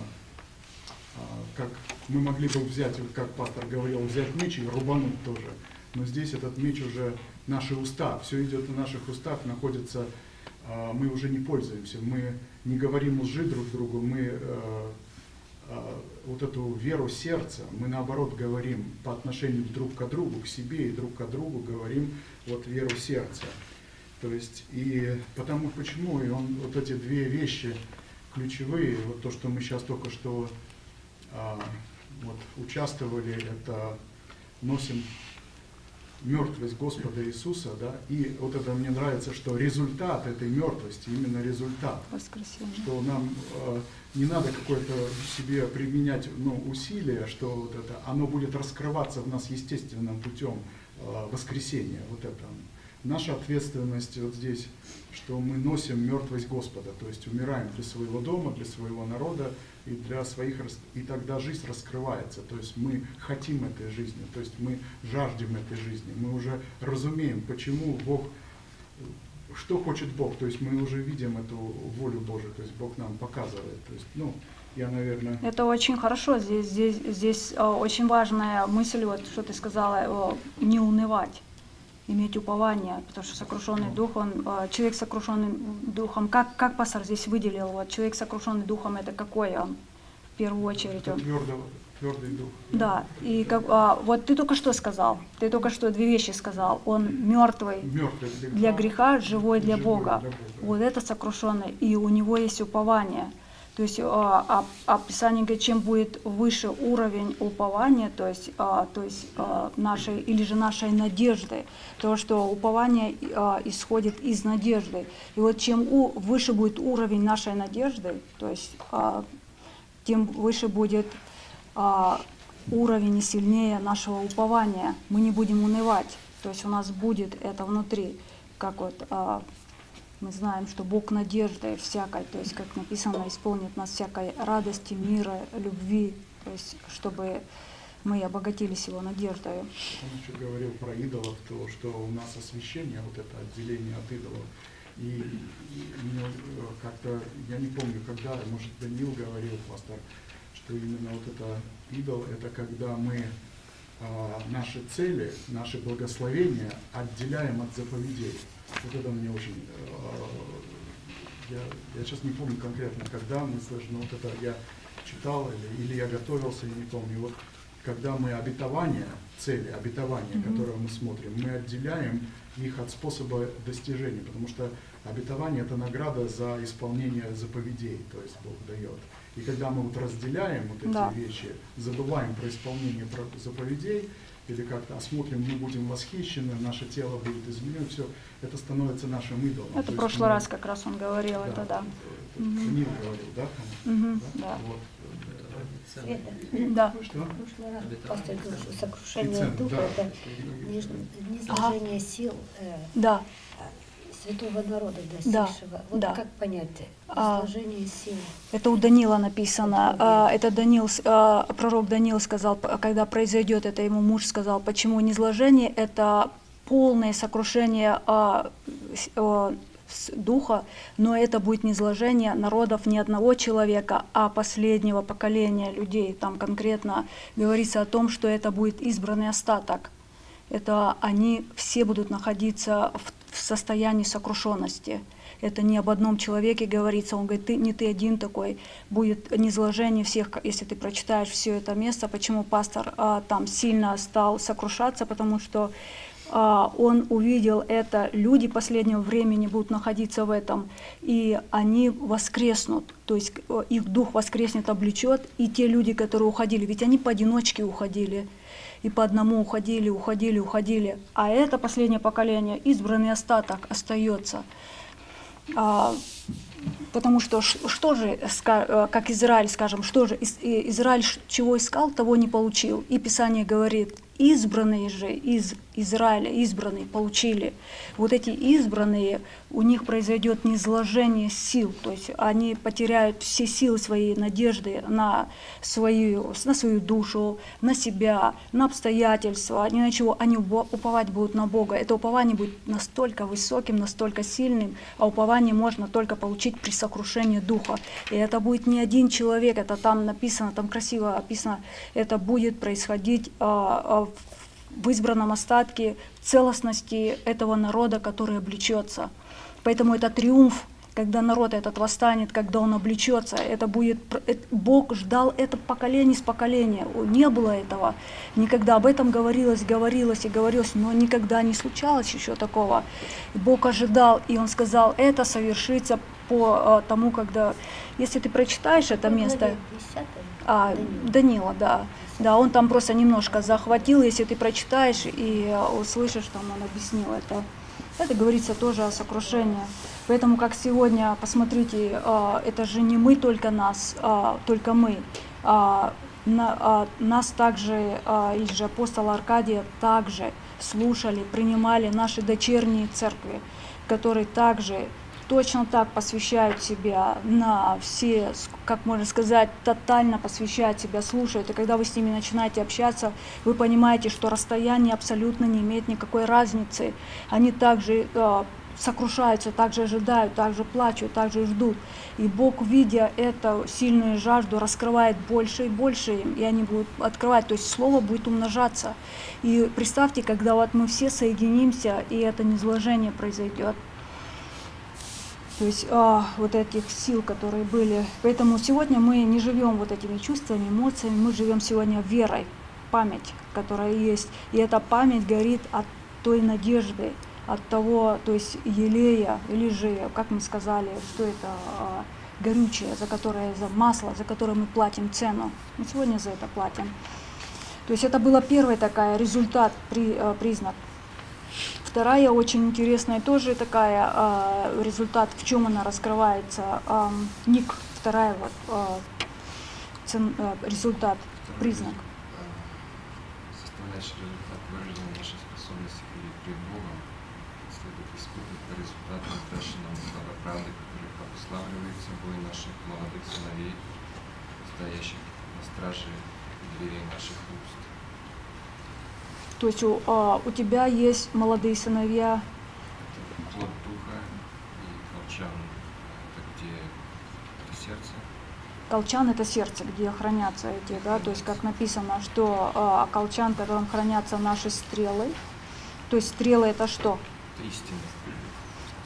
а, как мы могли бы взять, как пастор говорил, взять меч и рубануть тоже. Но здесь этот меч уже наши уста, все идет в наших устах, находится, э, мы уже не пользуемся, мы не говорим лжи друг другу, мы э, э, вот эту веру сердца, мы наоборот говорим по отношению друг к другу, к себе и друг к другу говорим вот веру сердца. То есть, и потому почему, и он, вот эти две вещи ключевые, вот то, что мы сейчас только что э, вот, участвовали, это носим мертвость Господа Иисуса, да, и вот это мне нравится, что результат этой мертвости, именно результат, воскресение. Что нам э, не надо какое-то себе применять, ну, усилие, что вот это, оно будет раскрываться в нас естественным путем э, воскресения, вот это. Наша ответственность вот здесь, что мы носим мертвость Господа, то есть умираем для своего дома, для своего народа, и для своих, и тогда жизнь раскрывается, то есть мы хотим этой жизни, то есть мы жаждем этой жизни, мы уже разумеем, почему Бог, что хочет Бог, то есть мы уже видим эту волю Божию, то есть Бог нам показывает, то есть, ну, я, наверное... Это очень хорошо, здесь, здесь, здесь э, очень важная мысль, вот, что ты сказала, э, не унывать, иметь упование, потому что сокрушенный дух, он, э, человек с сокрушенным духом, как, как пастор здесь выделил, вот, человек сокрушенный духом, это какой он, в первую очередь? Он? Твердый, твердый дух. Да, и как, а, вот ты только что сказал, ты только что две вещи сказал, он мертвый, мертвый для, для греха, живой для живой Бога, для Бога. Вот это сокрушенный, и у него есть упование. То есть а, а, Писание говорит, чем будет выше уровень упования, то есть, а, то есть а, нашей или же нашей надежды, то что упование а, исходит из надежды. И вот чем у, выше будет уровень нашей надежды, то есть а, тем выше будет а, уровень и сильнее нашего упования. Мы не будем унывать, то есть у нас будет это внутри, как вот а, мы знаем, что Бог надежды всякой, то есть, как написано, исполнит нас всякой радости, мира, любви, то есть, чтобы мы обогатились Его надеждой. Он еще говорил про идолов, то, что у нас освящение, вот это отделение от идолов. И, и мне как-то, я не помню, когда, может, Даниил говорил, пастор, что именно вот это идол, это когда мы а, наши цели, наши благословения отделяем от заповедей. Вот это мне очень э, я, я сейчас не помню конкретно, когда мы слышали, но вот это я читал или, или я готовился, я не помню. Вот когда мы обетования, цели обетования, mm-hmm. которые мы смотрим, мы отделяем их от способа достижения, потому что обетование — это награда за исполнение заповедей, то есть Бог дает. И когда мы вот разделяем вот эти да. вещи, забываем про исполнение заповедей, или как-то осмотрим, мы будем восхищены, наше тело будет изменено, все, это становится нашим идолом. Это в прошлый мы, раз как раз он говорил, да, это да. Это, угу. Нил говорил, да? Угу, да? да. Вот. Света. Да. Что? В прошлый раз после сокрушения духа, да. это низложение ага. сил э, да. святого народа достигшего. Да. Вот да. как понять низложение сил? Это у Даниила написано. А, это Даниил, а, пророк Даниил сказал, когда произойдет это, ему муж сказал, почему низложение — это полное сокрушение а, а, духа, но это будет низложение народов не одного человека, а последнего поколения людей. Там конкретно говорится о том, что это будет избранный остаток. Это они все будут находиться в, в состоянии сокрушенности. Это не об одном человеке говорится. Он говорит, ты, не ты один такой. Будет низложение всех, если ты прочитаешь все это место. Почему пастор а, там сильно стал сокрушаться? Потому что он увидел это, люди последнего времени будут находиться в этом, и они воскреснут, то есть их дух воскреснет, облечет, и те люди, которые уходили, ведь они поодиночке уходили, и по одному уходили, уходили, уходили, а это последнее поколение, избранный остаток остается. Потому что что же, как Израиль, скажем, что же Израиль чего искал, того не получил, и Писание говорит, избранные же из Израиля, избранные, получили. Вот эти избранные, у них произойдет низложение сил, то есть они потеряют все силы своей надежды на свою, на свою душу, на себя, на обстоятельства, ни на чего. Они уповать будут на Бога. Это упование будет настолько высоким, настолько сильным, а упование можно только получить при сокрушении духа. И это будет не один человек, это там написано, там красиво описано, это будет происходить а, а, в избранном остатке целостности этого народа, который облечется. Поэтому это триумф, когда народ этот восстанет, когда он облечется. Это будет, Бог ждал это поколение с поколения. Не было этого. Никогда об этом говорилось, говорилось и говорилось, но никогда не случалось еще такого. Бог ожидал, и Он сказал, это совершится по тому, когда... Если ты прочитаешь это место... А, Данила, да. Да, он там просто немножко захватил, если ты прочитаешь и услышишь, там он объяснил это. Это говорится тоже о сокрушении. Поэтому, как сегодня, посмотрите, это же не мы только нас, только мы. Нас также, или же апостола Аркадия также слушали, принимали наши дочерние церкви, которые также точно так посвящают себя на все, как можно сказать, тотально посвящают себя, слушают. И когда вы с ними начинаете общаться, вы понимаете, что расстояние абсолютно не имеет никакой разницы. Они также э, сокрушаются, также ожидают, также плачут, также ждут. И Бог, видя эту сильную жажду, раскрывает больше и больше им, и они будут открывать, то есть Слово будет умножаться. И представьте, когда вот мы все соединимся, и это низложение произойдет. То есть а, вот этих сил, которые были. Поэтому сегодня мы не живем вот этими чувствами, эмоциями, мы живем сегодня верой, память, которая есть. И эта память горит от той надежды, от того, то есть елея, или же, как мы сказали, что это а, горючее, за которое, за масло, за которое мы платим цену. Мы сегодня за это платим. То есть это была первый такой результат, при, а, признак. Вторая очень интересная тоже такая э, результат, в чем она раскрывается. Э, ник, вторая вот э, цен, э, результат, признак. Составляющий результат выражения нашей способности перед Богом следует испытывать по результатам утраченного слова правды, который обуславливает собой наших молодых сыновей, стоящих на страже дверей наших уст. То есть у, а, у тебя есть молодые сыновья. Это плод духа, и колчан — это где это сердце. Колчан — это сердце, где хранятся эти, да, то есть как написано, что а, колчан, в котором хранятся наши стрелы. То есть стрелы — это что? Это истина.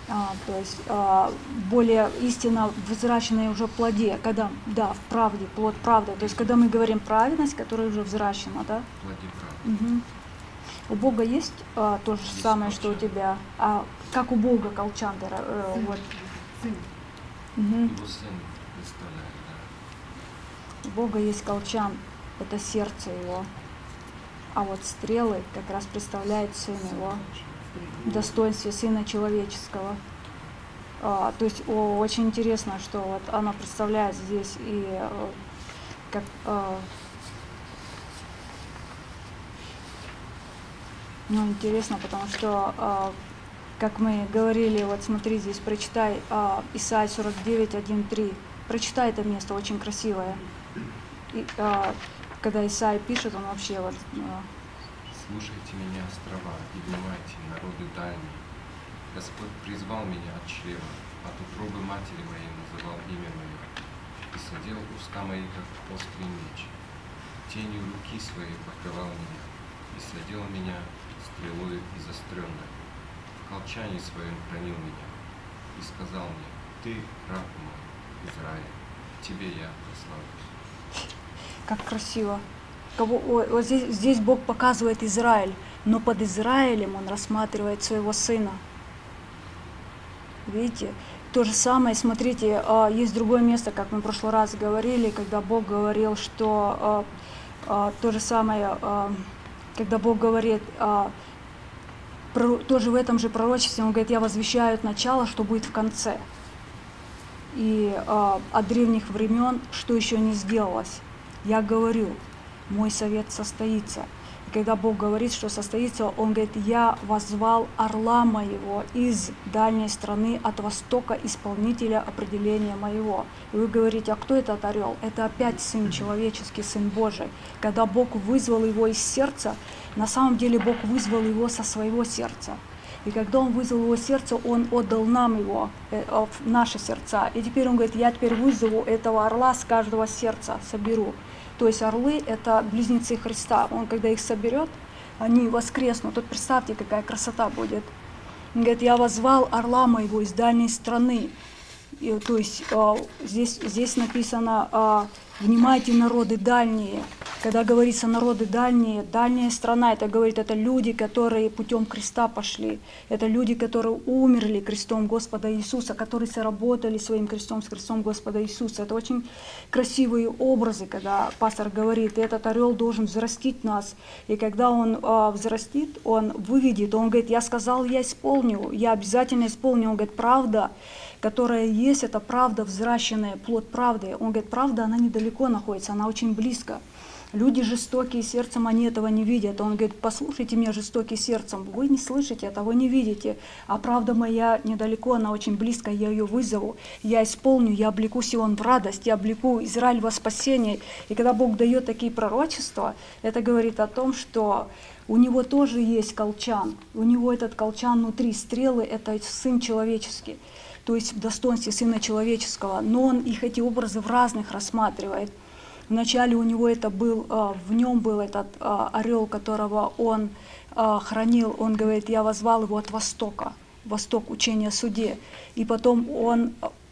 А, то есть а, более истинно взращенные уже в плоде, когда, да, в правде, плод правды. То есть когда мы говорим праведность, которая уже взращена, да? Плоде правды. Угу. У Бога есть а, то же Есть самое, колчан. что у тебя? А как у Бога колчан? Э, Сын. вот. Сын. Угу. Его сын представляет, да. У Бога есть колчан, это сердце его. А вот стрелы как раз представляет сын его. В достоинстве Сына Человеческого. А, то есть о, очень интересно, что вот она представляет здесь и э, как э, ну, интересно, потому что э, как мы говорили, вот смотри, здесь прочитай э, Исайя сорок девять, один, три. Прочитай это место, очень красивое. И, э, когда Исайя пишет, он вообще вот э, Слушайте меня, острова, и внимайте, народы дальние. Господь призвал меня от чрева, от утробы матери моей называл имя мое, и садил уста мои, как острый меч. Тенью руки своей покрывал меня, и садил меня стрелою изостренной. В колчане своем хранил меня, и сказал мне: ты, раб мой, Израиль, тебе я прославлюсь. как красиво. Кого, о, вот здесь, здесь Бог показывает Израиль, но под Израилем Он рассматривает своего сына. Видите? То же самое, смотрите, есть другое место, как мы в прошлый раз говорили, когда Бог говорил, что то же самое, когда Бог говорит, тоже в этом же пророчестве, Он говорит: я возвещаю от начала, что будет в конце. И от древних времен, что еще не сделалось. Я говорю, мой совет состоится. И когда Бог говорит, что состоится, Он говорит: я воззвал орла моего из дальней страны, от востока, исполнителя определения моего. И вы говорите: а кто этот орел? Это опять Сын Человеческий, Сын Божий. Когда Бог вызвал его из сердца, на самом деле Бог вызвал его со своего сердца. И когда Он вызвал его сердце, Он отдал нам его, в наши сердца. И теперь Он говорит: я теперь вызову этого орла с каждого сердца, соберу. То есть орлы – это близнецы Христа. Он, когда их соберет, они воскреснут. Вот представьте, какая красота будет. Он говорит: я воззвал орла моего из дальней страны. И, то есть здесь, здесь написано: внимайте, народы дальние. Когда говорится народы дальние, дальняя страна, это говорит, это люди, которые путем креста пошли. Это люди, которые умерли крестом Господа Иисуса, которые сработали своим крестом с крестом Господа Иисуса. Это очень красивые образы, когда пастор говорит: этот орел должен взрастить нас. И когда он э, взрастит, он выведет, он говорит: я сказал, я исполню, я обязательно исполню. Он говорит: правда, которая есть, это правда взращенная, плод правды. Он говорит: правда, она недалеко находится, она очень близко. Люди жестокие сердцем, они этого не видят. Он говорит: послушайте меня, жестокие сердцем, вы не слышите, этого не видите. А правда моя недалеко, она очень близко, я ее вызову, я исполню, я облеку Сион в радость, я облеку Израиль во спасение. И когда Бог дает такие пророчества, это говорит о том, что у него тоже есть колчан, у него этот колчан внутри, стрелы – это Сын Человеческий, то есть в достоинстве Сына Человеческого, но он их, эти образы, в разных рассматривает. Вначале у него это был, в нем был этот орел, которого он хранил. Он говорит: я воззвал его от востока, восток учения о суде. И потом он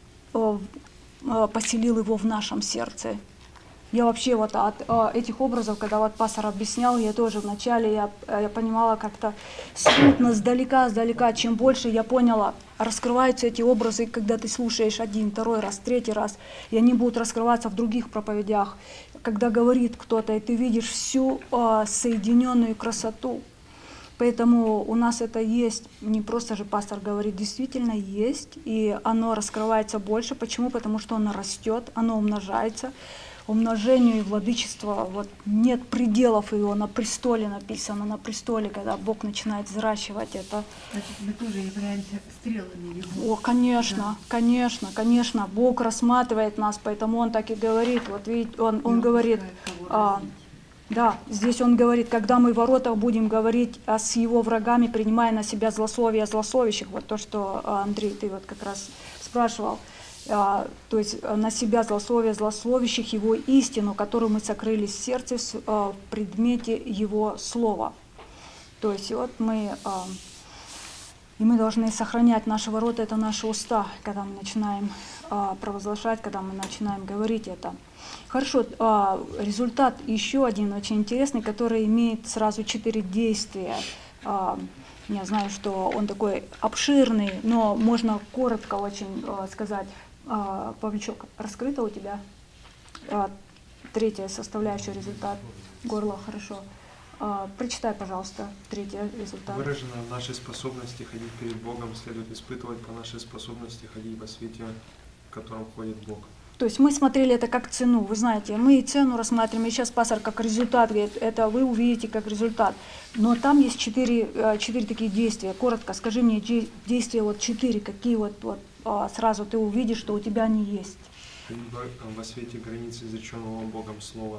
поселил его в нашем сердце. Я вообще вот от этих образов, когда вот пастор объяснял, я тоже вначале я, я понимала как-то смутно, сдалека, сдалека. Чем больше я поняла, раскрываются эти образы, когда ты слушаешь один, второй раз, третий раз, и они будут раскрываться в других проповедях. Когда говорит кто-то, и ты видишь всю э, соединенную красоту. Поэтому у нас это есть, не просто же пастор говорит, действительно есть, и оно раскрывается больше. Почему? Потому что оно растет, оно умножается. Умножению и владычеству вот, нет пределов его, на престоле написано, на престоле, когда Бог начинает взращивать это. Значит, мы тоже являемся стрелами Его. О, конечно, да. конечно, конечно, Бог рассматривает нас, поэтому Он так и говорит, вот видите, Он, он говорит, а, да, здесь Он говорит, когда мы в воротах будем говорить а с Его врагами, принимая на себя злословие злословящих, вот то, что, Андрей, ты вот как раз спрашивал, то есть на себя злословие злословящих Его истину, которую мы сокрыли в сердце в предмете Его слова. То есть вот мы И мы должны сохранять наши ворота, это наши уста, когда мы начинаем а, провозглашать, когда мы начинаем говорить это. Хорошо, а, результат еще один очень интересный, который имеет сразу четыре действия. А, я знаю, что он такой обширный, но можно коротко очень а, сказать. А, Павлючок, раскрыто у тебя? А, третья составляющая, результат. Горло, хорошо. А, прочитай, пожалуйста, третий результат. Выраженная в нашей способности ходить перед Богом следует испытывать по нашей способности ходить во свете, в котором ходит Бог. То есть мы смотрели это как цену. Вы знаете, мы цену рассматриваем, и сейчас пастор как результат говорит, это вы увидите как результат. Но там есть четыре, четыре такие действия. Коротко скажи мне действия вот четыре, какие вот, вот сразу ты увидишь, что у тебя они есть. Во свете границы изреченного Богом слова,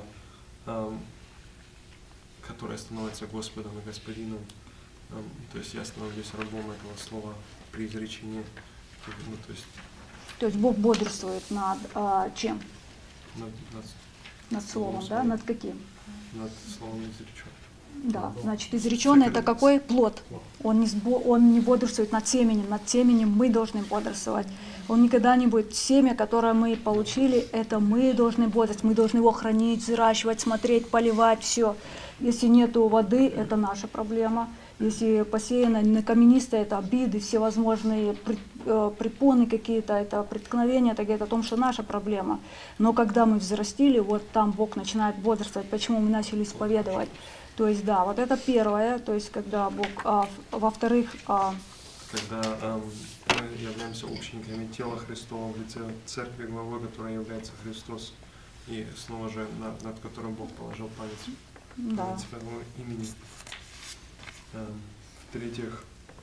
которое становится Господом и Господином. То есть я становлюсь рабом этого слова при изречении. Ну, то, есть... то есть Бог бодрствует над а, чем? Над, над, над словом, словом, да? Над каким? Над словом изреченным. Да, значит, изреченный это какой? Плод. Он не, он не бодрствует над семенем. Над семенем мы должны бодрствовать. Он никогда не будет. Семя, которое мы получили, это мы должны бодрствовать. Мы должны его хранить, взращивать, смотреть, поливать, все. Если нету воды, это наша проблема. Если посеяно на каменистой, это обиды, всевозможные препоны какие-то, это преткновения, это говорит о том, что наша проблема. Но когда мы взрастили, вот там Бог начинает бодрствовать. Почему мы начали исповедовать? То есть, да, вот это первое, то есть, когда Бог, а, во-вторых... А, когда а, мы являемся учениками тела Христова в лице Церкви, главой, которая является Христос, и снова же, над, над которым Бог положил память, да. память своего имени. А, в-третьих,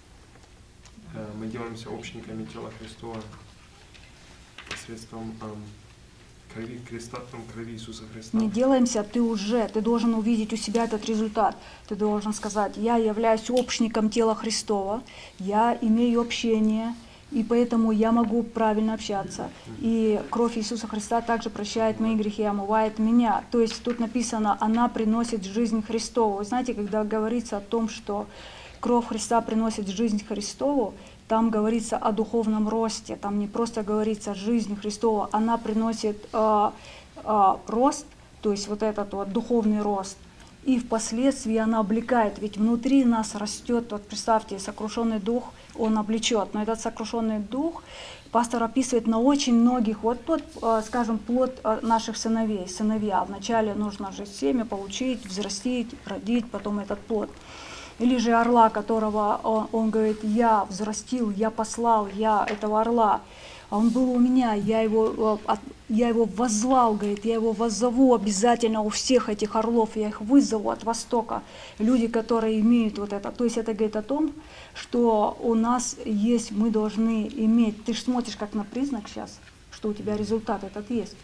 а, мы делаемся учениками тела Христова посредством... А, Крови, креста, крови Иисуса Христа. Не делаемся, ты уже, ты должен увидеть у себя этот результат. Ты должен сказать, я являюсь общником тела Христова, я имею общение, и поэтому я могу правильно общаться. И кровь Иисуса Христа также прощает мои грехи, омывает меня. То есть тут написано, она приносит жизнь Христову. Вы знаете, когда говорится о том, что кровь Христа приносит жизнь Христову, там говорится о духовном росте, там не просто говорится жизнь Христова, она приносит э, э, рост, то есть вот этот вот духовный рост, и впоследствии она облекает, ведь внутри нас растет, вот представьте, сокрушенный дух, он облечет, но этот сокрушенный дух пастор описывает на очень многих, вот тот, э, скажем, плод наших сыновей, сыновья, вначале нужно же семя получить, взрастить, родить, потом этот плод. Или же орла, которого он, он говорит, я взрастил, я послал, я этого орла. А он был у меня, я его, я его воззвал, говорит, я его воззову обязательно у всех этих орлов, я их вызову от востока. Люди, которые имеют вот это. То есть это говорит о том, что у нас есть, мы должны иметь, ты же смотришь как на признак сейчас, что у тебя результат этот есть.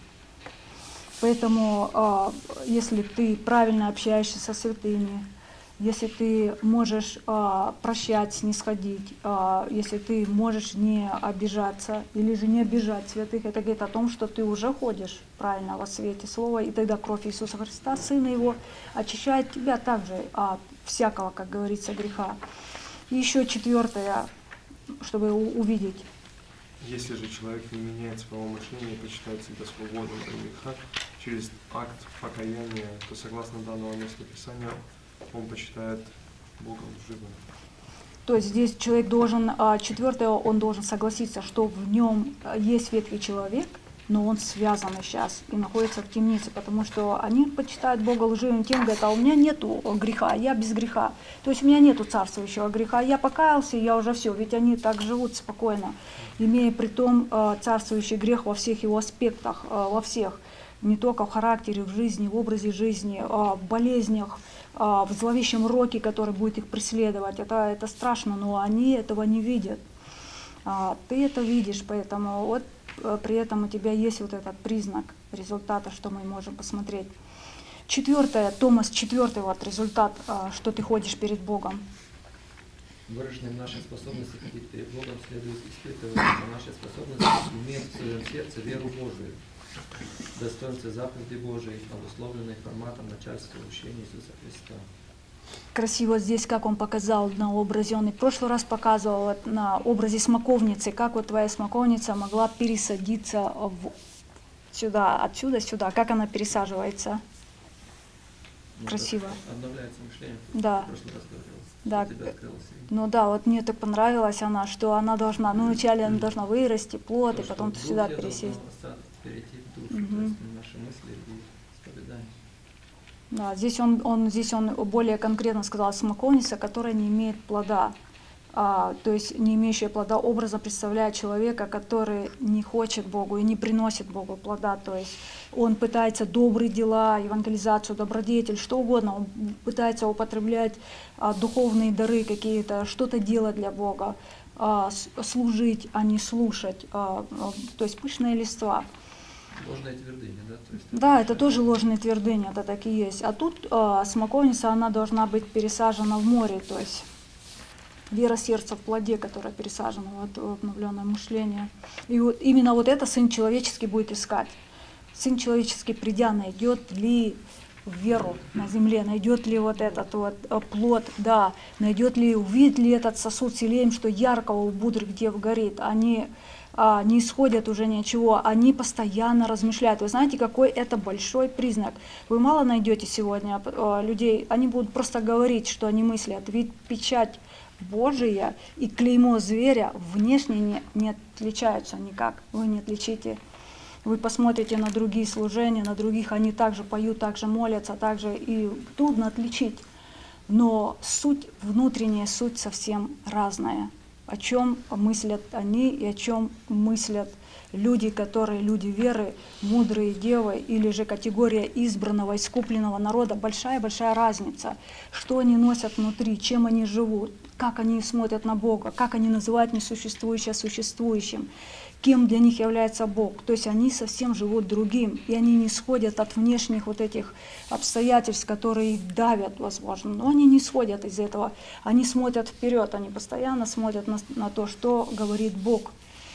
Поэтому, если ты правильно общаешься со святыми, если ты можешь а, прощать, снисходить, а, если ты можешь не обижаться или же не обижать святых, это говорит о том, что ты уже ходишь правильно во свете Слова, и тогда кровь Иисуса Христа, Сына Его, очищает тебя также от всякого, как говорится, греха. И еще четвертое, чтобы увидеть. Если же человек не меняет своего мышления и почитает себя свободным от греха через акт покаяния, то согласно данного места Писания, он почитает Богом живым. То есть здесь человек должен, четвертое, он должен согласиться, что в нем есть ветхий человек, но он связан сейчас и находится в темнице, потому что они почитают Бога лживым тем, говорят, а у меня нету греха, я без греха. То есть у меня нету царствующего греха, я покаялся, я уже все, ведь они так живут спокойно, имея при том царствующий грех во всех его аспектах, во всех, не только в характере, в жизни, в образе жизни, в болезнях, в зловещем роке, который будет их преследовать. Это, это страшно, но они этого не видят. Ты это видишь, поэтому вот при этом у тебя есть вот этот признак результата, что мы можем посмотреть. Четвертое, Томас, четвертый вот результат, что ты ходишь перед Богом. Выраженной нашей способности ходить перед Богом следует испытывать, что наша способность иметь в своем сердце веру Божию, достоинство заповеди Божией, обусловленной форматом начальства учения Иисуса Христа. красиво здесь, как он показал на образе. Он и в прошлый раз показывал вот на образе смоковницы, как вот твоя смоковница могла пересадиться в... сюда, отсюда, сюда, как она пересаживается. Ну, красиво. Обновляется мышление. Да. В прошлый раз говорил, да. что тебе открылось. Ну да, вот мне так понравилась она, что она должна, ну вначале она должна вырасти, плод, То, и потом что сюда дух пересесть. перейти в душу, Угу. то есть наши мысли и исповедания. Да, здесь он, он, здесь он более конкретно сказал, смоковница, которая не имеет плода. А, то есть не имеющая плода образа представляет человека, который не хочет Богу и не приносит Богу плода. То есть он пытается добрые дела, евангелизацию, добродетель, что угодно. Он пытается употреблять а, духовные дары какие-то, что-то делать для Бога, а, служить, а не слушать. А, а, то есть пышные листва. Ложные твердыни, да? То есть Да, это тоже ложные твердыни, это так и есть. А тут а, смоковница, она должна быть пересажена в море, то есть вера сердца в плоде, которая пересажена вот, в обновленное мышление. И вот именно вот это Сын Человеческий будет искать. Сын Человеческий, придя, найдет ли веру на земле, найдет ли вот этот вот плод, да, найдет ли, увидит ли этот сосуд селеем, что яркого у мудрых дев горит. Они а, не исходят уже ничего, они постоянно размышляют. Вы знаете, какой это большой признак. Вы мало найдете сегодня а, людей, они будут просто говорить, что они мыслят. Ведь печать Божия и клеймо зверя внешне не, не отличаются никак. Вы не отличите. Вы посмотрите на другие служения, на других, они также поют, также молятся, также и трудно отличить. Но суть, внутренняя суть совсем разная. О чем мыслят они и о чем мыслят люди, которые люди веры, мудрые девы, или же категория избранного, искупленного народа. Большая-большая разница. Что они носят внутри, чем они живут, как они смотрят на Бога, как они называют несуществующее существующим, кем для них является Бог. То есть они совсем живут другим, и они не сходят от внешних вот этих обстоятельств, которые их давят, возможно, но они не сходят из этого. Они смотрят вперед, они постоянно смотрят на, на то, что говорит Бог.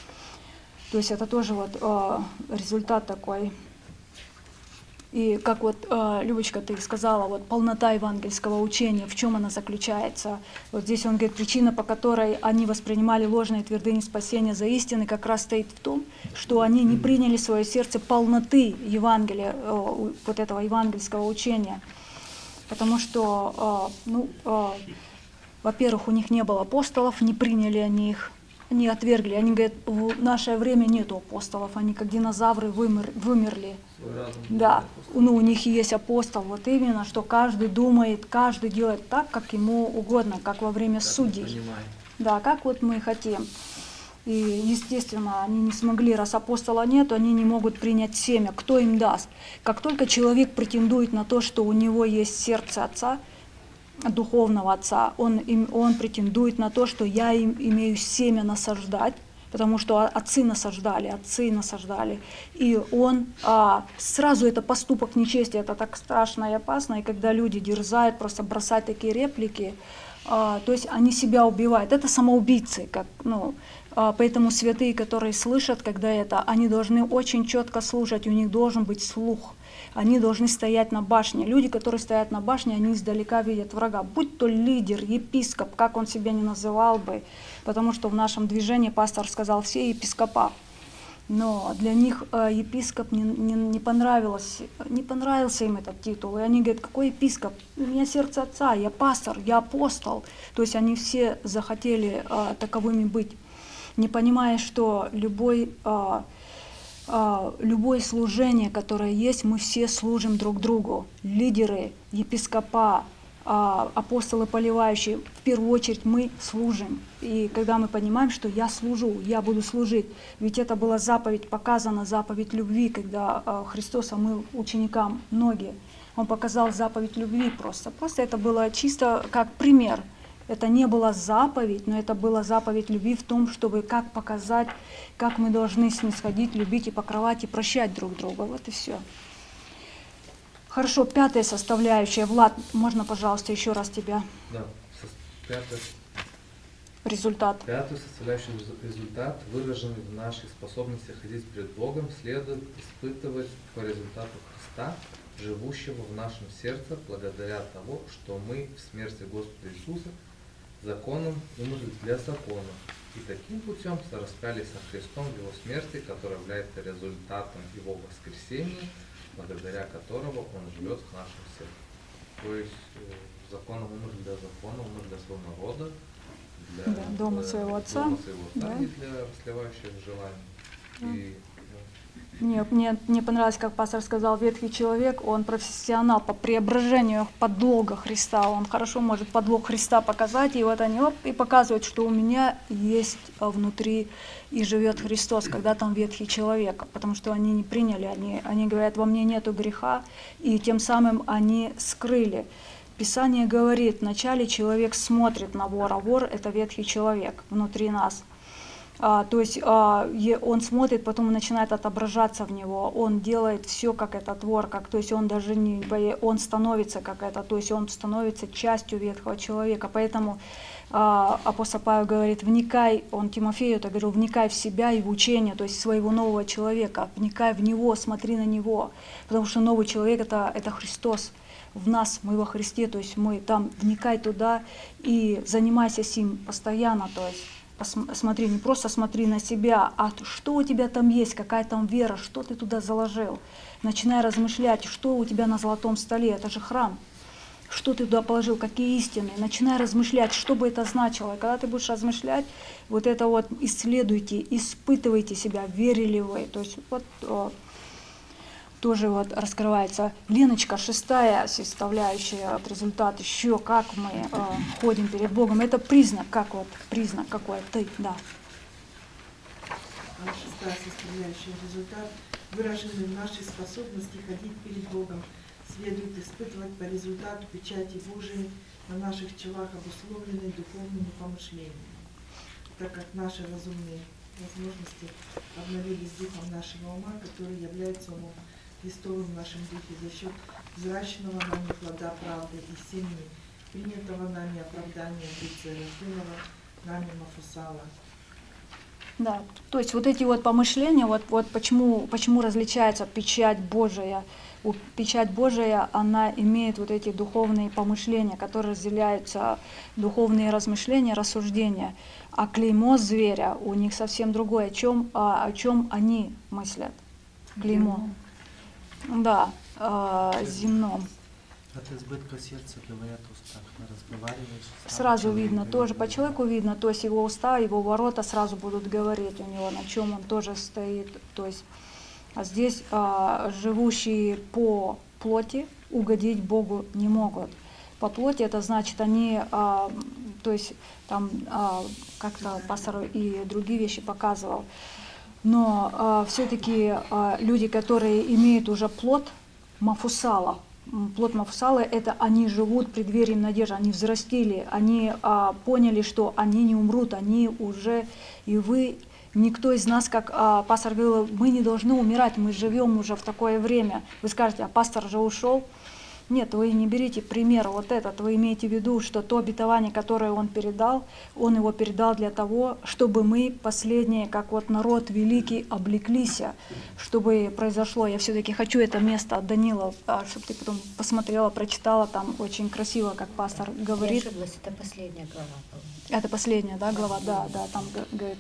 То есть это тоже вот э, результат такой. И как вот, э, Любочка, ты сказала, вот полнота евангельского учения, в чем она заключается. Вот здесь он говорит, причина, по которой они воспринимали ложные твердыни спасения за истины, как раз стоит в том, что они не приняли в свое сердце полноты Евангелия, э, вот этого евангельского учения. Потому что, э, ну, э, во-первых, у них не было апостолов, не приняли они их. Они отвергли, они говорят, в наше время нету апостолов, они как динозавры вымер, вымерли. Да, ну у них есть апостол, вот именно, что каждый думает, каждый делает так, как ему угодно, как во время как судей. Да, как вот мы хотим. И, естественно, они не смогли, раз апостола нет, они не могут принять семя. Кто им даст? Как только человек претендует на то, что у него есть сердце Отца, духовного отца, он, он претендует на то, что я им имею семя насаждать, потому что отцы насаждали, отцы насаждали. И он а, сразу это поступок нечестия, это так страшно и опасно, и когда люди дерзают просто бросать такие реплики, а, то есть они себя убивают. Это самоубийцы, как, ну, а, поэтому святые, которые слышат, когда это, они должны очень четко слушать, у них должен быть слух. Они должны стоять на башне. Люди, которые стоят на башне, они издалека видят врага. Будь то лидер, епископ, как он себя не называл бы, потому что в нашем движении пастор сказал все епископа. Но для них э, епископ не, не, не, понравилось, не понравился им этот титул. И они говорят, какой епископ? У меня сердце Отца, я пастор, я апостол. То есть они все захотели э, таковыми быть, не понимая, что любой... Э, Любое служение, которое есть, мы все служим друг другу. Лидеры, епископа, апостолы поливающие, в первую очередь мы служим. И когда мы понимаем, что я служу, я буду служить, ведь это была заповедь, показана заповедь любви, когда Христос омыл ученикам ноги. Он показал заповедь любви просто. Просто это было чисто как пример. Это не была заповедь, но это была заповедь любви в том, чтобы как показать, как мы должны снисходить, любить и покрывать и прощать друг друга. Вот и все. Хорошо, пятая составляющая. Влад, можно, пожалуйста, еще раз тебя? Да, пятая. Результат. Пятый составляющий результат, выраженный в нашей способности ходить перед Богом, следует испытывать по результату Христа живущего в нашем сердце благодаря того, что мы в смерти Господа Иисуса законом умерли для закона, и таким путем сораспялись со Христом в Его смерти, которая является результатом Его воскресения, благодаря которого Он живет в нашем сердце. То есть э, законом умерли для закона, умерли для своего народа, для да, дома э, своего отца, дома своего отца, да. И для расливающих желаний. Да. И, Мне, мне, мне понравилось, как пастор сказал, ветхий человек, он профессионал по преображению подлога Христа, он хорошо может подлог Христа показать, и вот они оп, и показывают, что у меня есть внутри и живет Христос, когда там ветхий человек, потому что они не приняли, они, они говорят, во мне нету греха, и тем самым они скрыли. Писание говорит, вначале человек смотрит на вора, вор это ветхий человек внутри нас. А, то есть а, он смотрит, потом начинает отображаться в него, он делает все как этот вор, как, то есть он даже не боится, он становится как это, то есть он становится частью ветхого человека. Поэтому а, апостол Павел говорит, вникай, он Тимофею это говорил, вникай в себя и в учение, то есть своего нового человека, вникай в него, смотри на него, потому что новый человек это, это Христос. В нас, мы во Христе, то есть мы там, вникай туда и занимайся с ним постоянно, то есть. Посмотри, не просто смотри на себя, а что у тебя там есть, какая там вера, что ты туда заложил. Начинай размышлять, что у тебя на золотом столе, это же храм. Что ты туда положил, какие истины. Начинай размышлять, что бы это значило. И когда ты будешь размышлять, вот это вот исследуйте, испытывайте себя, верили ли вы. То есть вот тоже вот раскрывается Леночка, шестая составляющая, вот результат еще, как мы э, ходим перед Богом. Это признак, как вот признак какой ты, да. Шестая составляющая результат, выраженный в нашей способности ходить перед Богом, следует испытывать по результату печати Божией на наших челах, обусловленной духовными помышлениями, так как наши разумные возможности обновились духом нашего ума, который является умом Христовым в нашем духе за счет взращенного нами плода правды и семени, принятого нами оправдания в лице рожденного нами Мафусала. Да, то есть вот эти вот помышления, вот, вот почему, почему различается печать Божия. Печать Божия, она имеет вот эти духовные помышления, которые разделяются, духовные размышления, рассуждения. А клеймо зверя у них совсем другое. О чем, о, о чем они мыслят? Клеймо. Да, э, земном. От избытка сердца говорят уста, разговариваешь. Сразу видно, тоже по человеку видно, то есть его уста, его ворота сразу будут говорить у него, на чем он тоже стоит. То есть, а здесь э, живущие по плоти угодить Богу не могут. По плоти это значит, они, э, то есть там э, как-то пастор и другие вещи показывал. Но э, все-таки э, люди, которые имеют уже плод Мафусала, плод Мафусала, это они живут преддверием надежды, они взрастили, они э, поняли, что они не умрут, они уже, и вы, никто из нас, как э, пастор говорил, мы не должны умирать, мы живем уже в такое время. Вы скажете, а пастор же ушел. Нет, вы не берите пример вот этот, вы имеете в виду, что то обетование, которое он передал, он его передал для того, чтобы мы последние, как вот народ великий, облеклись, чтобы произошло. Я все-таки хочу это место от Данила, чтобы ты потом посмотрела, прочитала, там очень красиво, как пастор говорит. Я ошиблась, это последняя глава. Это последняя, да, глава, да, да, там говорит.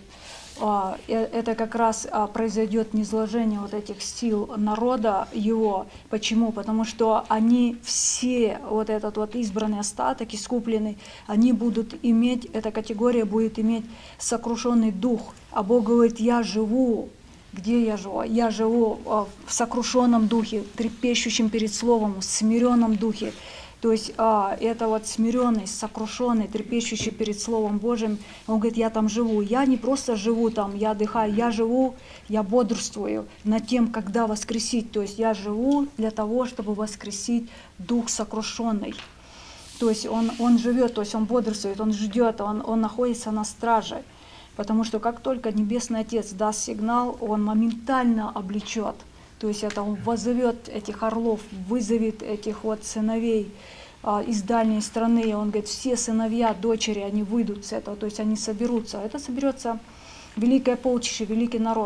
Это как раз произойдет низложение вот этих сил народа его. Почему? Потому что они все, вот этот вот избранный остаток, искупленный, они будут иметь, эта категория будет иметь сокрушенный дух. А Бог говорит, я живу. Где я живу? Я живу в сокрушенном духе, трепещущем перед Словом, в смиренном духе. То есть а, это вот смиренный, сокрушенный, трепещущий перед Словом Божьим. Он говорит, я там живу. Я не просто живу там, я отдыхаю, я живу, я бодрствую над тем, когда воскресить. То есть я живу для того, чтобы воскресить дух сокрушенный. То есть он, он живет, то есть он бодрствует, он ждет, он, он находится на страже. Потому что как только Небесный Отец даст сигнал, он моментально облечет. То есть это он вызовет этих орлов, вызовет этих вот сыновей а, из дальней страны. И он говорит, все сыновья, дочери, они выйдут с этого, то есть они соберутся. Это соберется великое полчище, великий народ.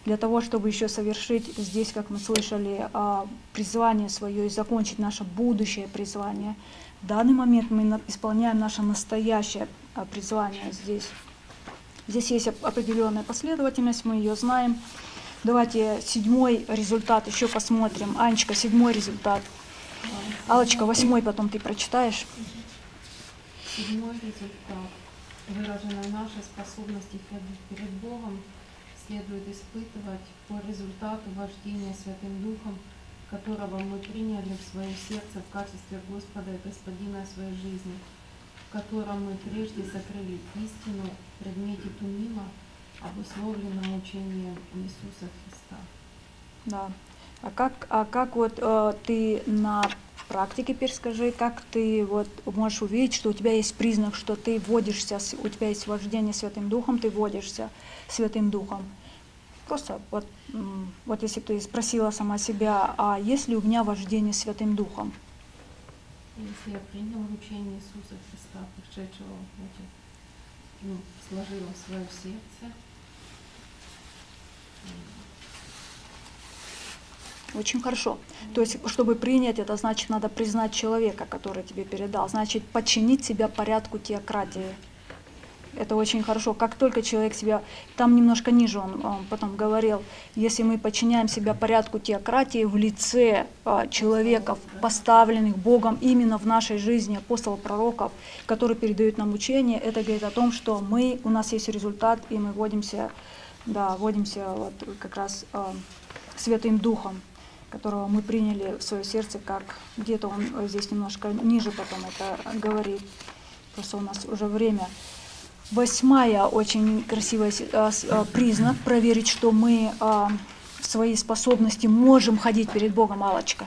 для того, чтобы еще совершить здесь, как мы слышали, призвание свое и закончить наше будущее призвание. В данный момент мы исполняем наше настоящее призвание здесь. Здесь есть определенная последовательность, мы ее знаем. Давайте седьмой результат еще посмотрим. Анечка, седьмой результат. Аллочка, восьмой потом ты прочитаешь. Седьмой результат. Выраженная наша способность ходить перед Богом следует испытывать по результату вождения Святым Духом, которого мы приняли в свое сердце в качестве Господа и Господина своей жизни, в котором мы прежде сокрыли истину в предмете Тумима, обусловленном учением Иисуса Христа. Да. А как, а как вот э, ты на практике перескажи, как ты вот можешь увидеть, что у тебя есть признак, что ты вводишься, у тебя есть вождение Святым Духом, ты вводишься Святым Духом. Просто вот, вот если бы ты спросила сама себя, а есть ли у меня вождение Святым Духом? Если я принял учение Иисуса Христа, пришедшего, значит, ну, сложила в свое сердце. Очень хорошо. То есть, чтобы принять это, значит, надо признать человека, который тебе передал. Значит, подчинить себя порядку теократии. Это очень хорошо. Как только человек себя... Там немножко ниже он, он потом говорил, если мы подчиняем себя порядку теократии в лице а, человеков, поставленных Богом именно в нашей жизни, апостолов, пророков, которые передают нам учение, это говорит о том, что мы, у нас есть результат, и мы вводимся, да, вводимся вот как раз а, Святым Духом, которого мы приняли в свое сердце, как где-то он здесь немножко ниже потом это говорит. Просто у нас уже время. Восьмая очень красивый признак проверить, что мы в своей способности можем ходить перед Богом. Аллочка.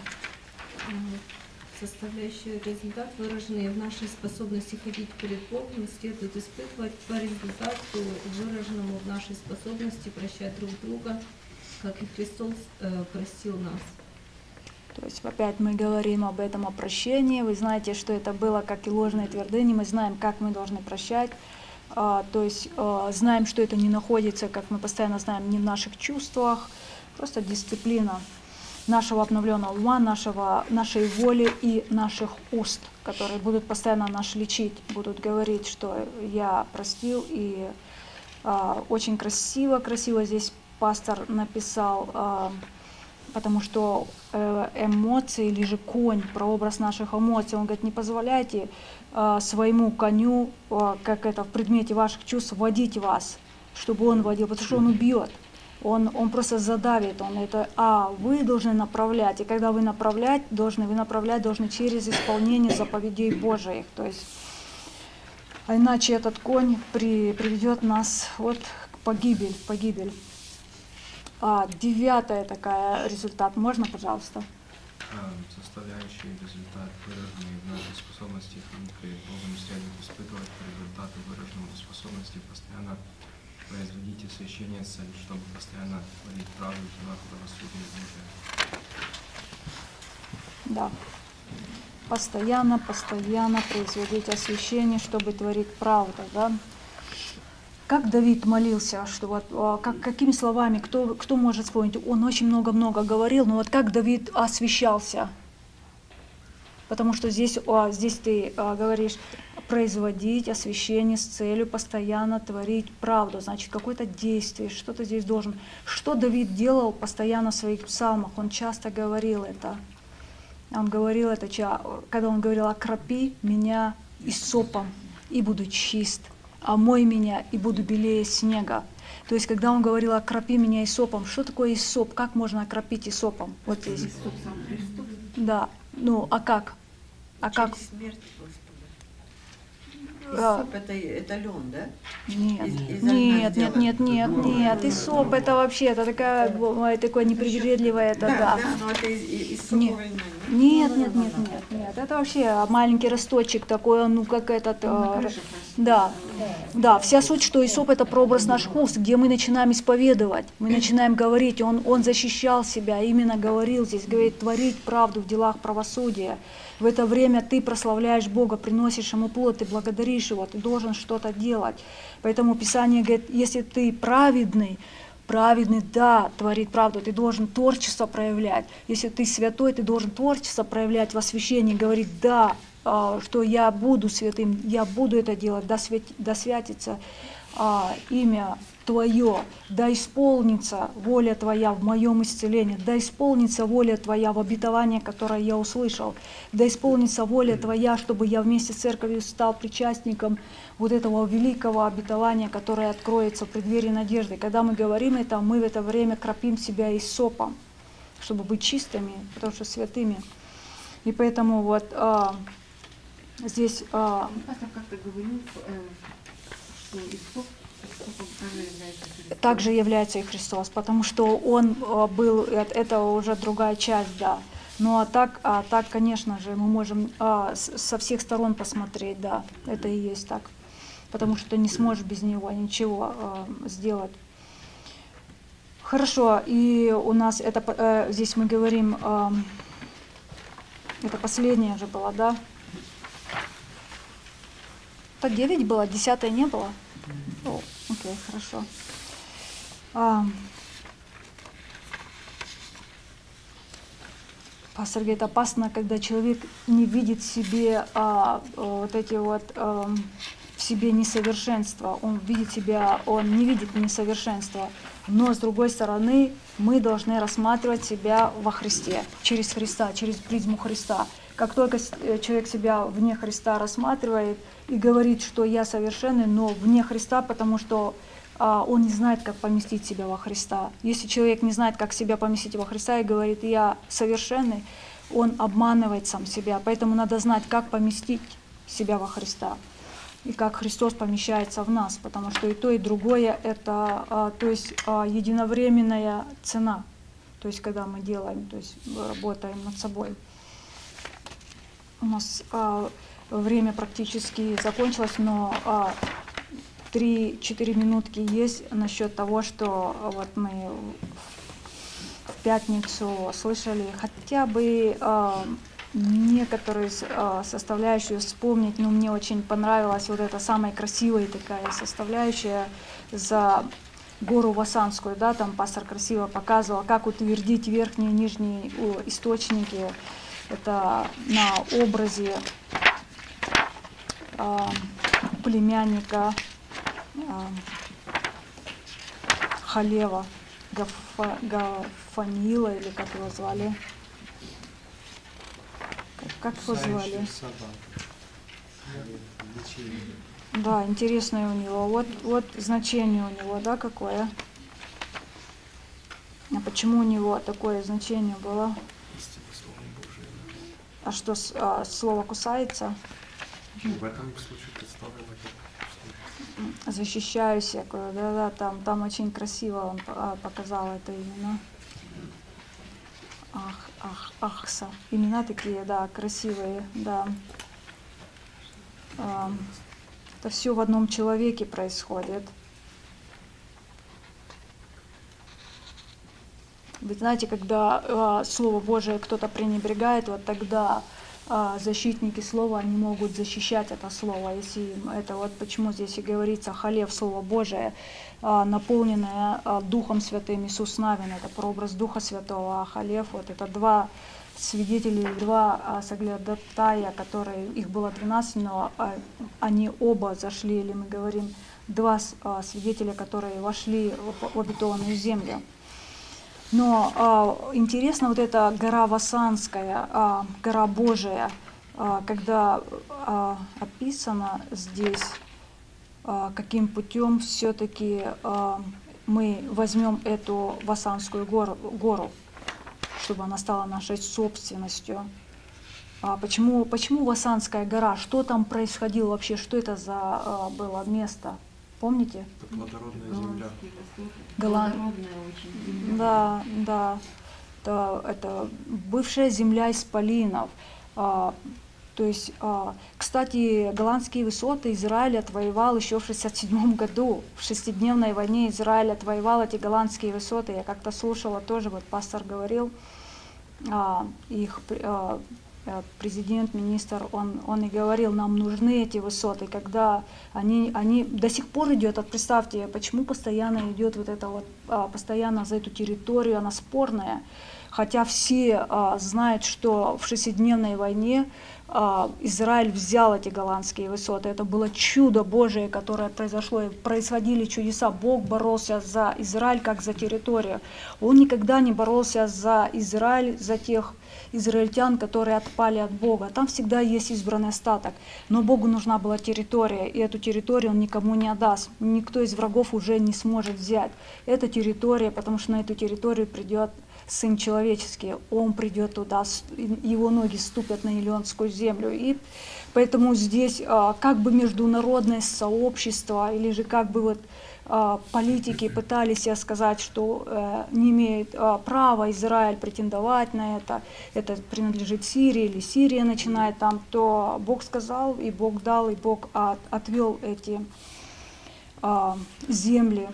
Составляющие результат, выраженные в нашей способности ходить перед Богом, следует испытывать по результату, выраженному в нашей способности прощать друг друга, как и Христос э, простил нас. То есть опять мы говорим об этом, о прощении. Вы знаете, что это было как и ложные твердыни. Мы знаем, как мы должны прощать. А, то есть а, знаем, что это не находится, как мы постоянно знаем, не в наших чувствах. Просто дисциплина нашего обновленного ума, нашего, нашей воли и наших уст, которые будут постоянно нас лечить, будут говорить, что я простил. И а, очень красиво, красиво здесь пастор написал, а, потому что э, эмоции, или же конь, прообраз наших эмоций, он говорит, не позволяйте э, своему коню, э, как это в предмете ваших чувств, водить вас, чтобы он водил, потому что он убьет, он, он просто задавит, он это, а вы должны направлять, и когда вы направлять должны, вы направлять должны через исполнение заповедей Божиих, то есть, а иначе этот конь при, приведет нас вот к погибель, погибель. А, девятая такая результат. Можно, пожалуйста? Составляющие результат, выраженные в нашей способности ходить перед Богом, следует испытывать по результату выраженной способности постоянно производить освящение с целью, чтобы постоянно творить правду в делах правосудия Божия. Да. Постоянно, постоянно производить освящение, чтобы творить правду, да? Как Давид молился, что вот, как, какими словами, кто, кто может вспомнить? Он очень много-много говорил, но вот как Давид освящался? Потому что здесь, о, здесь ты о, говоришь, производить освящение с целью постоянно творить правду. Значит, какое-то действие, что-то здесь должен. Что Давид делал постоянно в своих псалмах? Он часто говорил это. Он говорил это, когда он говорил, окропи меня исопом, и буду чист. Омой меня, и буду белее снега. То есть, когда он говорил, окропи меня исопом, что такое исоп? Как можно окропить исопом? Вот здесь. Да. Ну, а как? А Через как? смерть Господа. А, Исоп это, это лен, да? Нет, Из- из нет, льна нет, нет, нет, сделано. нет. Исоп это вообще, это такая, бывает, такое непривередливое, это да. Да, да, но это из, из, из Нет. суповой льна, да? Нет, нет, нет, нет, нет. Это вообще маленький росточек такой, ну как этот. На э, крыше да, да. Вся суть, что исоп это прообраз наших уст, где мы начинаем исповедовать, мы начинаем говорить. Он, он защищал себя, именно говорил здесь, говорит, творить правду в делах правосудия. В это время ты прославляешь Бога, приносишь Ему плод, ты благодаришь Его, ты должен что-то делать. Поэтому Писание говорит, если ты праведный, Праведный, да, творит правду. Ты должен творчество проявлять. Если ты святой, ты должен творчество проявлять в освящении, говорить, да, что я буду святым, я буду это делать, да, свят, да святится а, имя Твое, да исполнится воля Твоя в моем исцелении, да исполнится воля Твоя в обетовании, которое я услышал, да исполнится воля Твоя, чтобы я вместе с церковью стал причастником вот этого великого обетования, которое откроется в преддверии надежды. Когда мы говорим это, мы в это время кропим себя иссопом, чтобы быть чистыми, потому что святыми. И поэтому вот а, здесь... А, Пастор как-то говорил, что иссоп также является и Христос, потому что Он был, это уже другая часть, да. Ну а так, а так, конечно же, мы можем а, со всех сторон посмотреть, да, это и есть так, потому что ты не сможешь без Него ничего а, сделать. Хорошо, и у нас это, а, здесь мы говорим, а, это последнее же было, да? Так девять было, десятое не было? О, окей, okay, хорошо. А, пастор говорит, опасно, когда человек не видит в себе а, вот эти вот а, в себе несовершенства. Он видит себя, он не видит несовершенства. Но с другой стороны, мы должны рассматривать себя во Христе, через Христа, через призму Христа. Как только человек себя вне Христа рассматривает и говорит, что я совершенный, но вне Христа, потому что а, он не знает, как поместить себя во Христа. Если человек не знает, как себя поместить во Христа и говорит, я совершенный, он обманывает сам себя. Поэтому надо знать, как поместить себя во Христа и как Христос помещается в нас, потому что и то, и другое — это а, то есть, а, единовременная цена, то есть когда мы делаем, то есть работаем над собой. У нас а, время практически закончилось, но три-четыре а, минутки есть насчет того, что вот мы в пятницу слышали, хотя бы а, некоторые а, составляющие вспомнить. Но мне очень понравилась вот эта самая красивая такая составляющая за гору Васанскую, да, там пастор красиво показывал, как утвердить верхние и нижние источники. Это на образе э, племянника э, Халева, Гафа, Гафанила, или как его звали? Как, как его звали? Да, интересное у него. Вот, вот значение у него, да, какое? А почему у него такое значение было? А что, а, слово кусается? В этом случае представлено как защищаюсь всякую, да-да, там, там очень красиво он показал это именно. Ах, ах, ахса. Имена такие, да, красивые, да. А, это все в одном человеке происходит. Вы знаете, когда э, Слово Божие кто-то пренебрегает, вот тогда э, защитники Слова, они могут защищать это Слово. Если это вот почему здесь и говорится Халев, Слово Божие, э, наполненное э, Духом Святым, Иисус Навин, это прообраз Духа Святого, а Халев, вот это два свидетеля, два э, соглядатая, которые, их было двенадцать, но э, они оба зашли, или мы говорим, два э, свидетеля, которые вошли в, в обетованную землю. Но а, интересно вот эта гора Васанская, а, гора Божия, а, когда а, описано здесь, а, каким путем все-таки а, мы возьмем эту Васанскую гору, гору, чтобы она стала нашей собственностью. А почему, почему Васанская гора? Что там происходило вообще? Что это за а, было место? Помните? Это плодородная земля. Голланд... Да, да. Это, это бывшая земля исполинов. А, то есть, а, кстати, голландские высоты Израиль отвоевал еще в шестьдесят седьмом году. В шестидневной войне Израиль отвоевал эти голландские высоты. Я как-то слушала тоже, вот пастор говорил, а, их а, президент, министр, он, он и говорил, нам нужны эти высоты, когда они, они до сих пор идет, вот представьте, почему постоянно идет вот это вот, постоянно за эту территорию, она спорная, хотя все а, знают, что в шестидневной войне а, Израиль взял эти голландские высоты, это было чудо Божие, которое произошло, и происходили чудеса, Бог боролся за Израиль как за территорию, Он никогда не боролся за Израиль, за тех израильтян, которые отпали от Бога. Там всегда есть избранный остаток. Но Богу нужна была территория, и эту территорию Он никому не отдаст. Никто из врагов уже не сможет взять. Это территория, потому что на эту территорию придет Сын Человеческий. Он придет туда, Его ноги ступят на Илионскую землю. И поэтому здесь как бы международное сообщество, или же как бы вот политики пытались сказать, что э, не имеет э, права Израиль претендовать на это, это принадлежит Сирии, или Сирия начинает там, то Бог сказал, и Бог дал, и Бог от, отвел эти э, земли.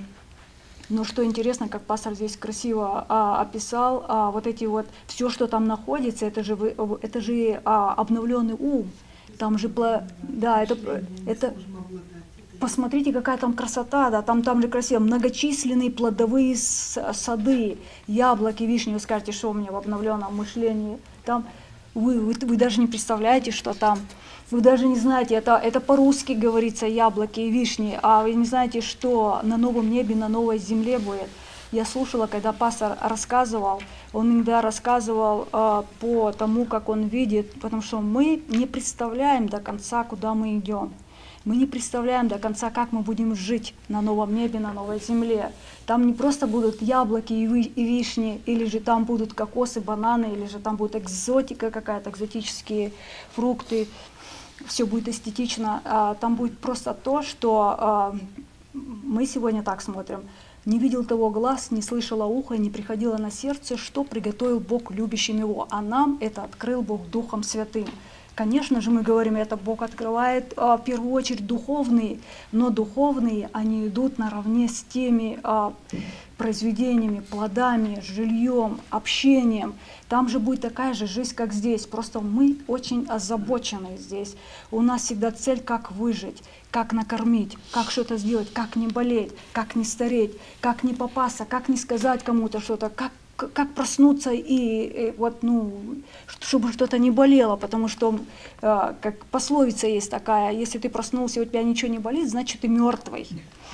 Но что интересно, как пастор здесь красиво а, описал, а, вот эти вот, все, что там находится, это же, это же а, обновленный ум, там же, да, это, это посмотрите, какая там красота, да, там, там же красиво, многочисленные плодовые сады, яблоки, вишни. Вы скажете, что у меня в обновленном мышлении, там, вы, вы, вы даже не представляете, что там, вы даже не знаете, это, это по-русски говорится яблоки и вишни, а вы не знаете, что на новом небе, на новой земле будет. Я слушала, когда пастор рассказывал, он иногда рассказывал э, по тому, как он видит, потому что мы не представляем до конца, куда мы идем. Мы не представляем до конца, как мы будем жить на новом небе, на новой земле. Там не просто будут яблоки и вишни, или же там будут кокосы, бананы, или же там будет экзотика какая-то, экзотические фрукты. Все будет эстетично. Там будет просто то, что мы сегодня так смотрим. Не видел того глаз, не слышало ухо, не приходило на сердце, что приготовил Бог любящим Его. А нам это открыл Бог Духом Святым. Конечно же, мы говорим, это Бог открывает а, в первую очередь духовные, но духовные, они идут наравне с теми а, произведениями, плодами, жильем, общением. Там же будет такая же жизнь, как здесь. Просто мы очень озабочены здесь. У нас всегда цель, как выжить, как накормить, как что-то сделать, как не болеть, как не стареть, как не попасться, как не сказать кому-то что-то, как как проснуться и, и вот, ну, чтобы что-то не болело, потому что, э, как пословица есть такая, если ты проснулся и у тебя ничего не болит, значит ты мертвый.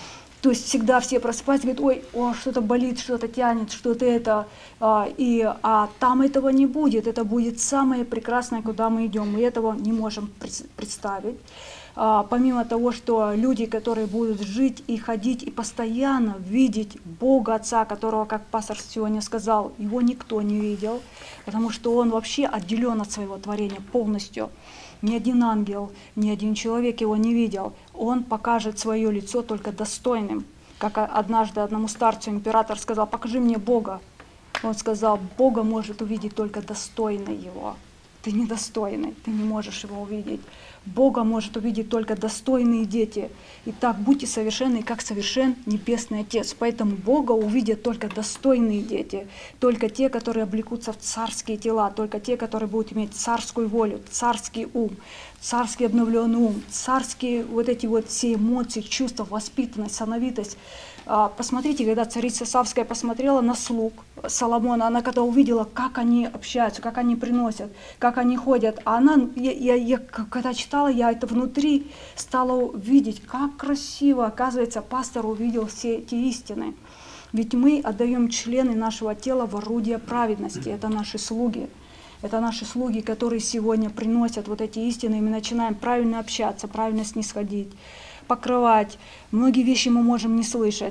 То есть всегда все просыпаются и говорят, ой, о, что-то болит, что-то тянет, что-то это, а, и, а там этого не будет, это будет самое прекрасное, куда мы идем, мы этого не можем представить. А, помимо того, что люди, которые будут жить и ходить и постоянно видеть Бога Отца, которого, как пастор сегодня сказал, его никто не видел, потому что он вообще отделен от своего творения полностью. Ни один ангел, ни один человек его не видел. Он покажет свое лицо только достойным. Как однажды одному старцу император сказал, покажи мне Бога. Он сказал, Бога может увидеть только достойный его. Ты недостойный, ты не можешь его увидеть. Бога может увидеть только достойные дети. Итак, будьте совершенны, как совершен Небесный Отец. Поэтому Бога увидят только достойные дети, только те, которые облекутся в царские тела, только те, которые будут иметь царскую волю, царский ум, царский обновленный ум, царские вот эти вот все эмоции, чувства, воспитанность, сановитость. Посмотрите, когда царица Савская посмотрела на слуг Соломона, она когда увидела, как они общаются, как они приносят, как они ходят, а она, я, я, я когда читала, я это внутри стала видеть, как красиво, оказывается, пастор увидел все эти истины. Ведь мы отдаем члены нашего тела в орудие праведности, это наши слуги. Это наши слуги, которые сегодня приносят вот эти истины, и мы начинаем правильно общаться, правильно снисходить, покрывать. Многие вещи мы можем не слышать,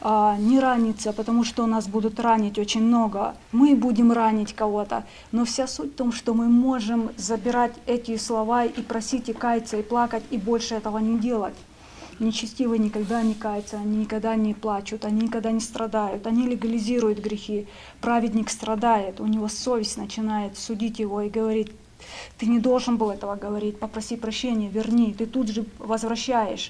не раниться, потому что нас будут ранить очень много. Мы будем ранить кого-то. Но вся суть в том, что мы можем забирать эти слова и просить, и каяться, и плакать, и больше этого не делать. Нечестивые никогда не каются, они никогда не плачут, они никогда не страдают, они легализируют грехи. Праведник страдает, у него совесть начинает судить его и говорить, ты не должен был этого говорить, попроси прощения, верни, ты тут же возвращаешь.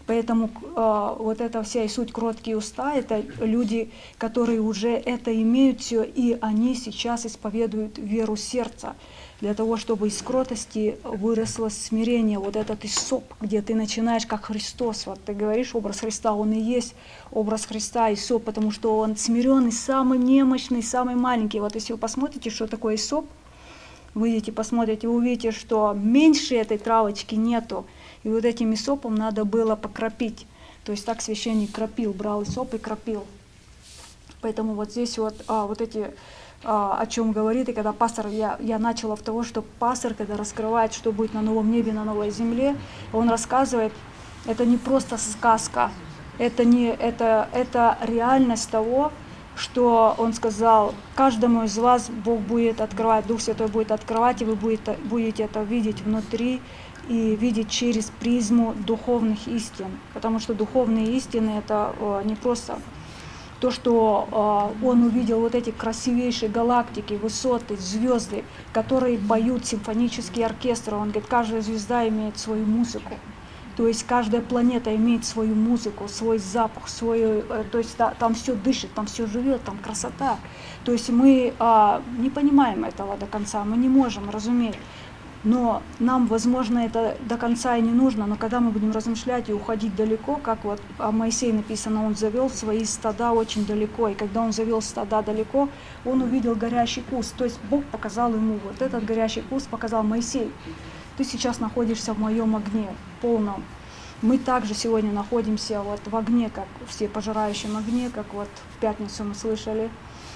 Поэтому э, вот эта вся и суть кроткие уста, это люди, которые уже это имеют все, и они сейчас исповедуют веру сердца, для того, чтобы из кротости выросло смирение, вот этот иссоп, где ты начинаешь как Христос. Вот ты говоришь, образ Христа, он и есть образ Христа, иссоп, потому что он смиренный, самый немощный, самый маленький. Вот если вы посмотрите, что такое иссоп, выйдете, посмотрите, вы увидите, что меньше этой травочки нету. И вот этим иссопом надо было покропить. То есть так священник кропил, брал иссоп и кропил. Поэтому вот здесь вот, а, вот эти, а, о чем говорит, и когда пастор, я, я начала в того, что пастор, когда раскрывает, что будет на новом небе, на новой земле, он рассказывает, это не просто сказка, это, не, это, это реальность того, что он сказал, каждому из вас Бог будет открывать, Дух Святой будет открывать, и вы будете, будете это видеть внутри, и видеть через призму духовных истин. Потому что духовные истины — это э, не просто то, что э, он увидел вот эти красивейшие галактики, высоты, звезды, которые поют симфонический оркестр. Он говорит, каждая звезда имеет свою музыку. То есть каждая планета имеет свою музыку, свой запах, свою, э, то есть да, там все дышит, там все живет, там красота. То есть мы э, не понимаем этого до конца, мы не можем разуметь. Но нам, возможно, это до конца и не нужно, но когда мы будем размышлять и уходить далеко, как вот о Моисее написано, он завел свои стада очень далеко, и когда он завел стада далеко, он увидел горящий куст, то есть Бог показал ему, вот этот горящий куст показал: Моисей, ты сейчас находишься в моем огне полном. Мы также сегодня находимся вот в огне, как все пожирающем огне, как вот в пятницу мы слышали.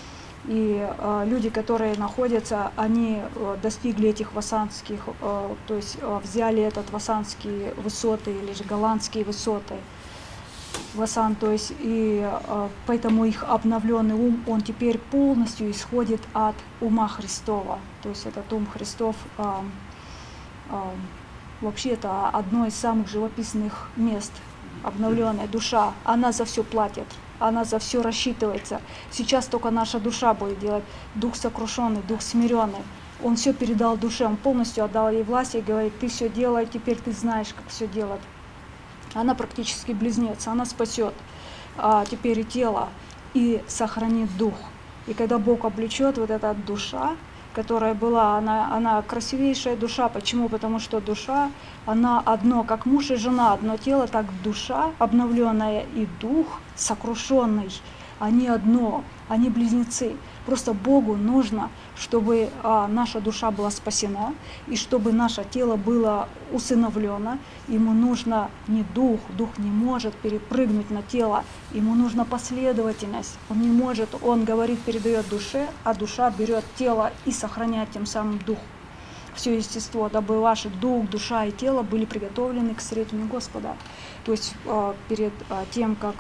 И э, люди, которые находятся, они э, достигли этих вассанских, э, то есть э, взяли этот вассанские высоты или же голландские высоты. Вассан, то есть, и э, поэтому их обновленный ум, он теперь полностью исходит от ума Христова. То есть этот ум Христов, э, э, вообще это одно из самых живописных мест. Обновленная душа, она за все платит. Она за все рассчитывается. Сейчас только наша душа будет делать. Дух сокрушенный, дух смиренный. Он все передал душе, он полностью отдал ей власть и говорит, ты все делай, теперь ты знаешь, как все делать. Она практически близнец, она спасет а, теперь и тело, и сохранит дух. И когда Бог облечет вот эта душа, которая была, она, она красивейшая душа. Почему? Потому что душа, она одно, как муж и жена, одно тело, так душа обновленная и дух сокрушенный, они одно, они близнецы. Просто Богу нужно, чтобы а, наша душа была спасена, и чтобы наше тело было усыновлено. Ему нужно не дух, дух не может перепрыгнуть на тело, ему нужна последовательность. Он не может, он говорит, передает душе, а душа берет тело и сохраняет тем самым дух. Все естество, дабы ваши дух, душа и тело были приготовлены к встретению Господа. То есть а, перед а, тем, как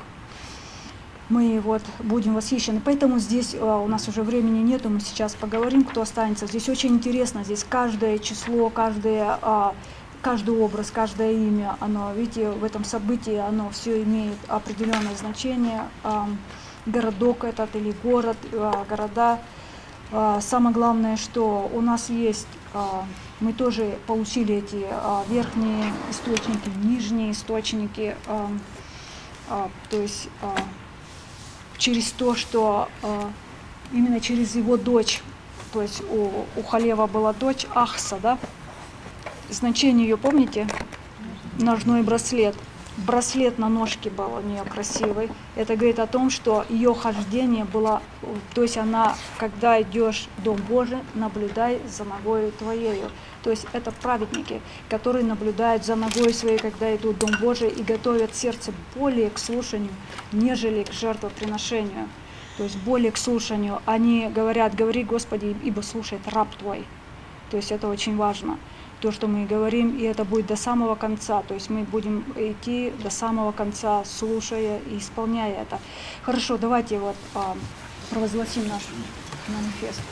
мы вот будем восхищены. Поэтому здесь а, у нас уже времени нету, мы сейчас поговорим, кто останется. Здесь очень интересно, здесь каждое число, каждое, а, каждый образ, каждое имя, оно, видите, в этом событии оно все имеет определенное значение. А, городок этот или город, а, города. А, самое главное, что у нас есть, а, мы тоже получили эти а, верхние источники, нижние источники, а, а, то есть а, через то, что э, именно через его дочь, то есть у, у Халева была дочь Ахса, да? Значение ее, помните? Ножной браслет. Браслет на ножке был у нее красивый. Это говорит о том, что ее хождение было, то есть она, когда идешь в Дом Божий, наблюдай за ногой твоею. То есть это праведники, которые наблюдают за ногой своей, когда идут в Дом Божий, и готовят сердце более к слушанию, нежели к жертвоприношению. То есть более к слушанию. Они говорят, говори, Господи, ибо слушает раб Твой. То есть это очень важно. То, что мы говорим, и это будет до самого конца. То есть мы будем идти до самого конца, слушая и исполняя это. Хорошо, давайте вот а, провозгласим наш манифест.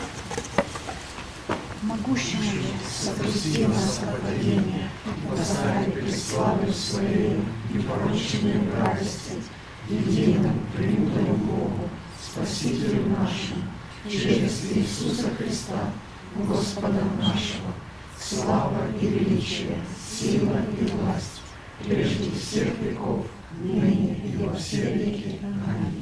Могущими соблюсти нас поколение, поставь пред славой Своей непорочной радости, единым премудрому Богу, Спасителю нашему, через Иисуса Христа, Господа нашего, слава и величие, сила и власть, прежде всех веков, ныне и во все веки. Аминь.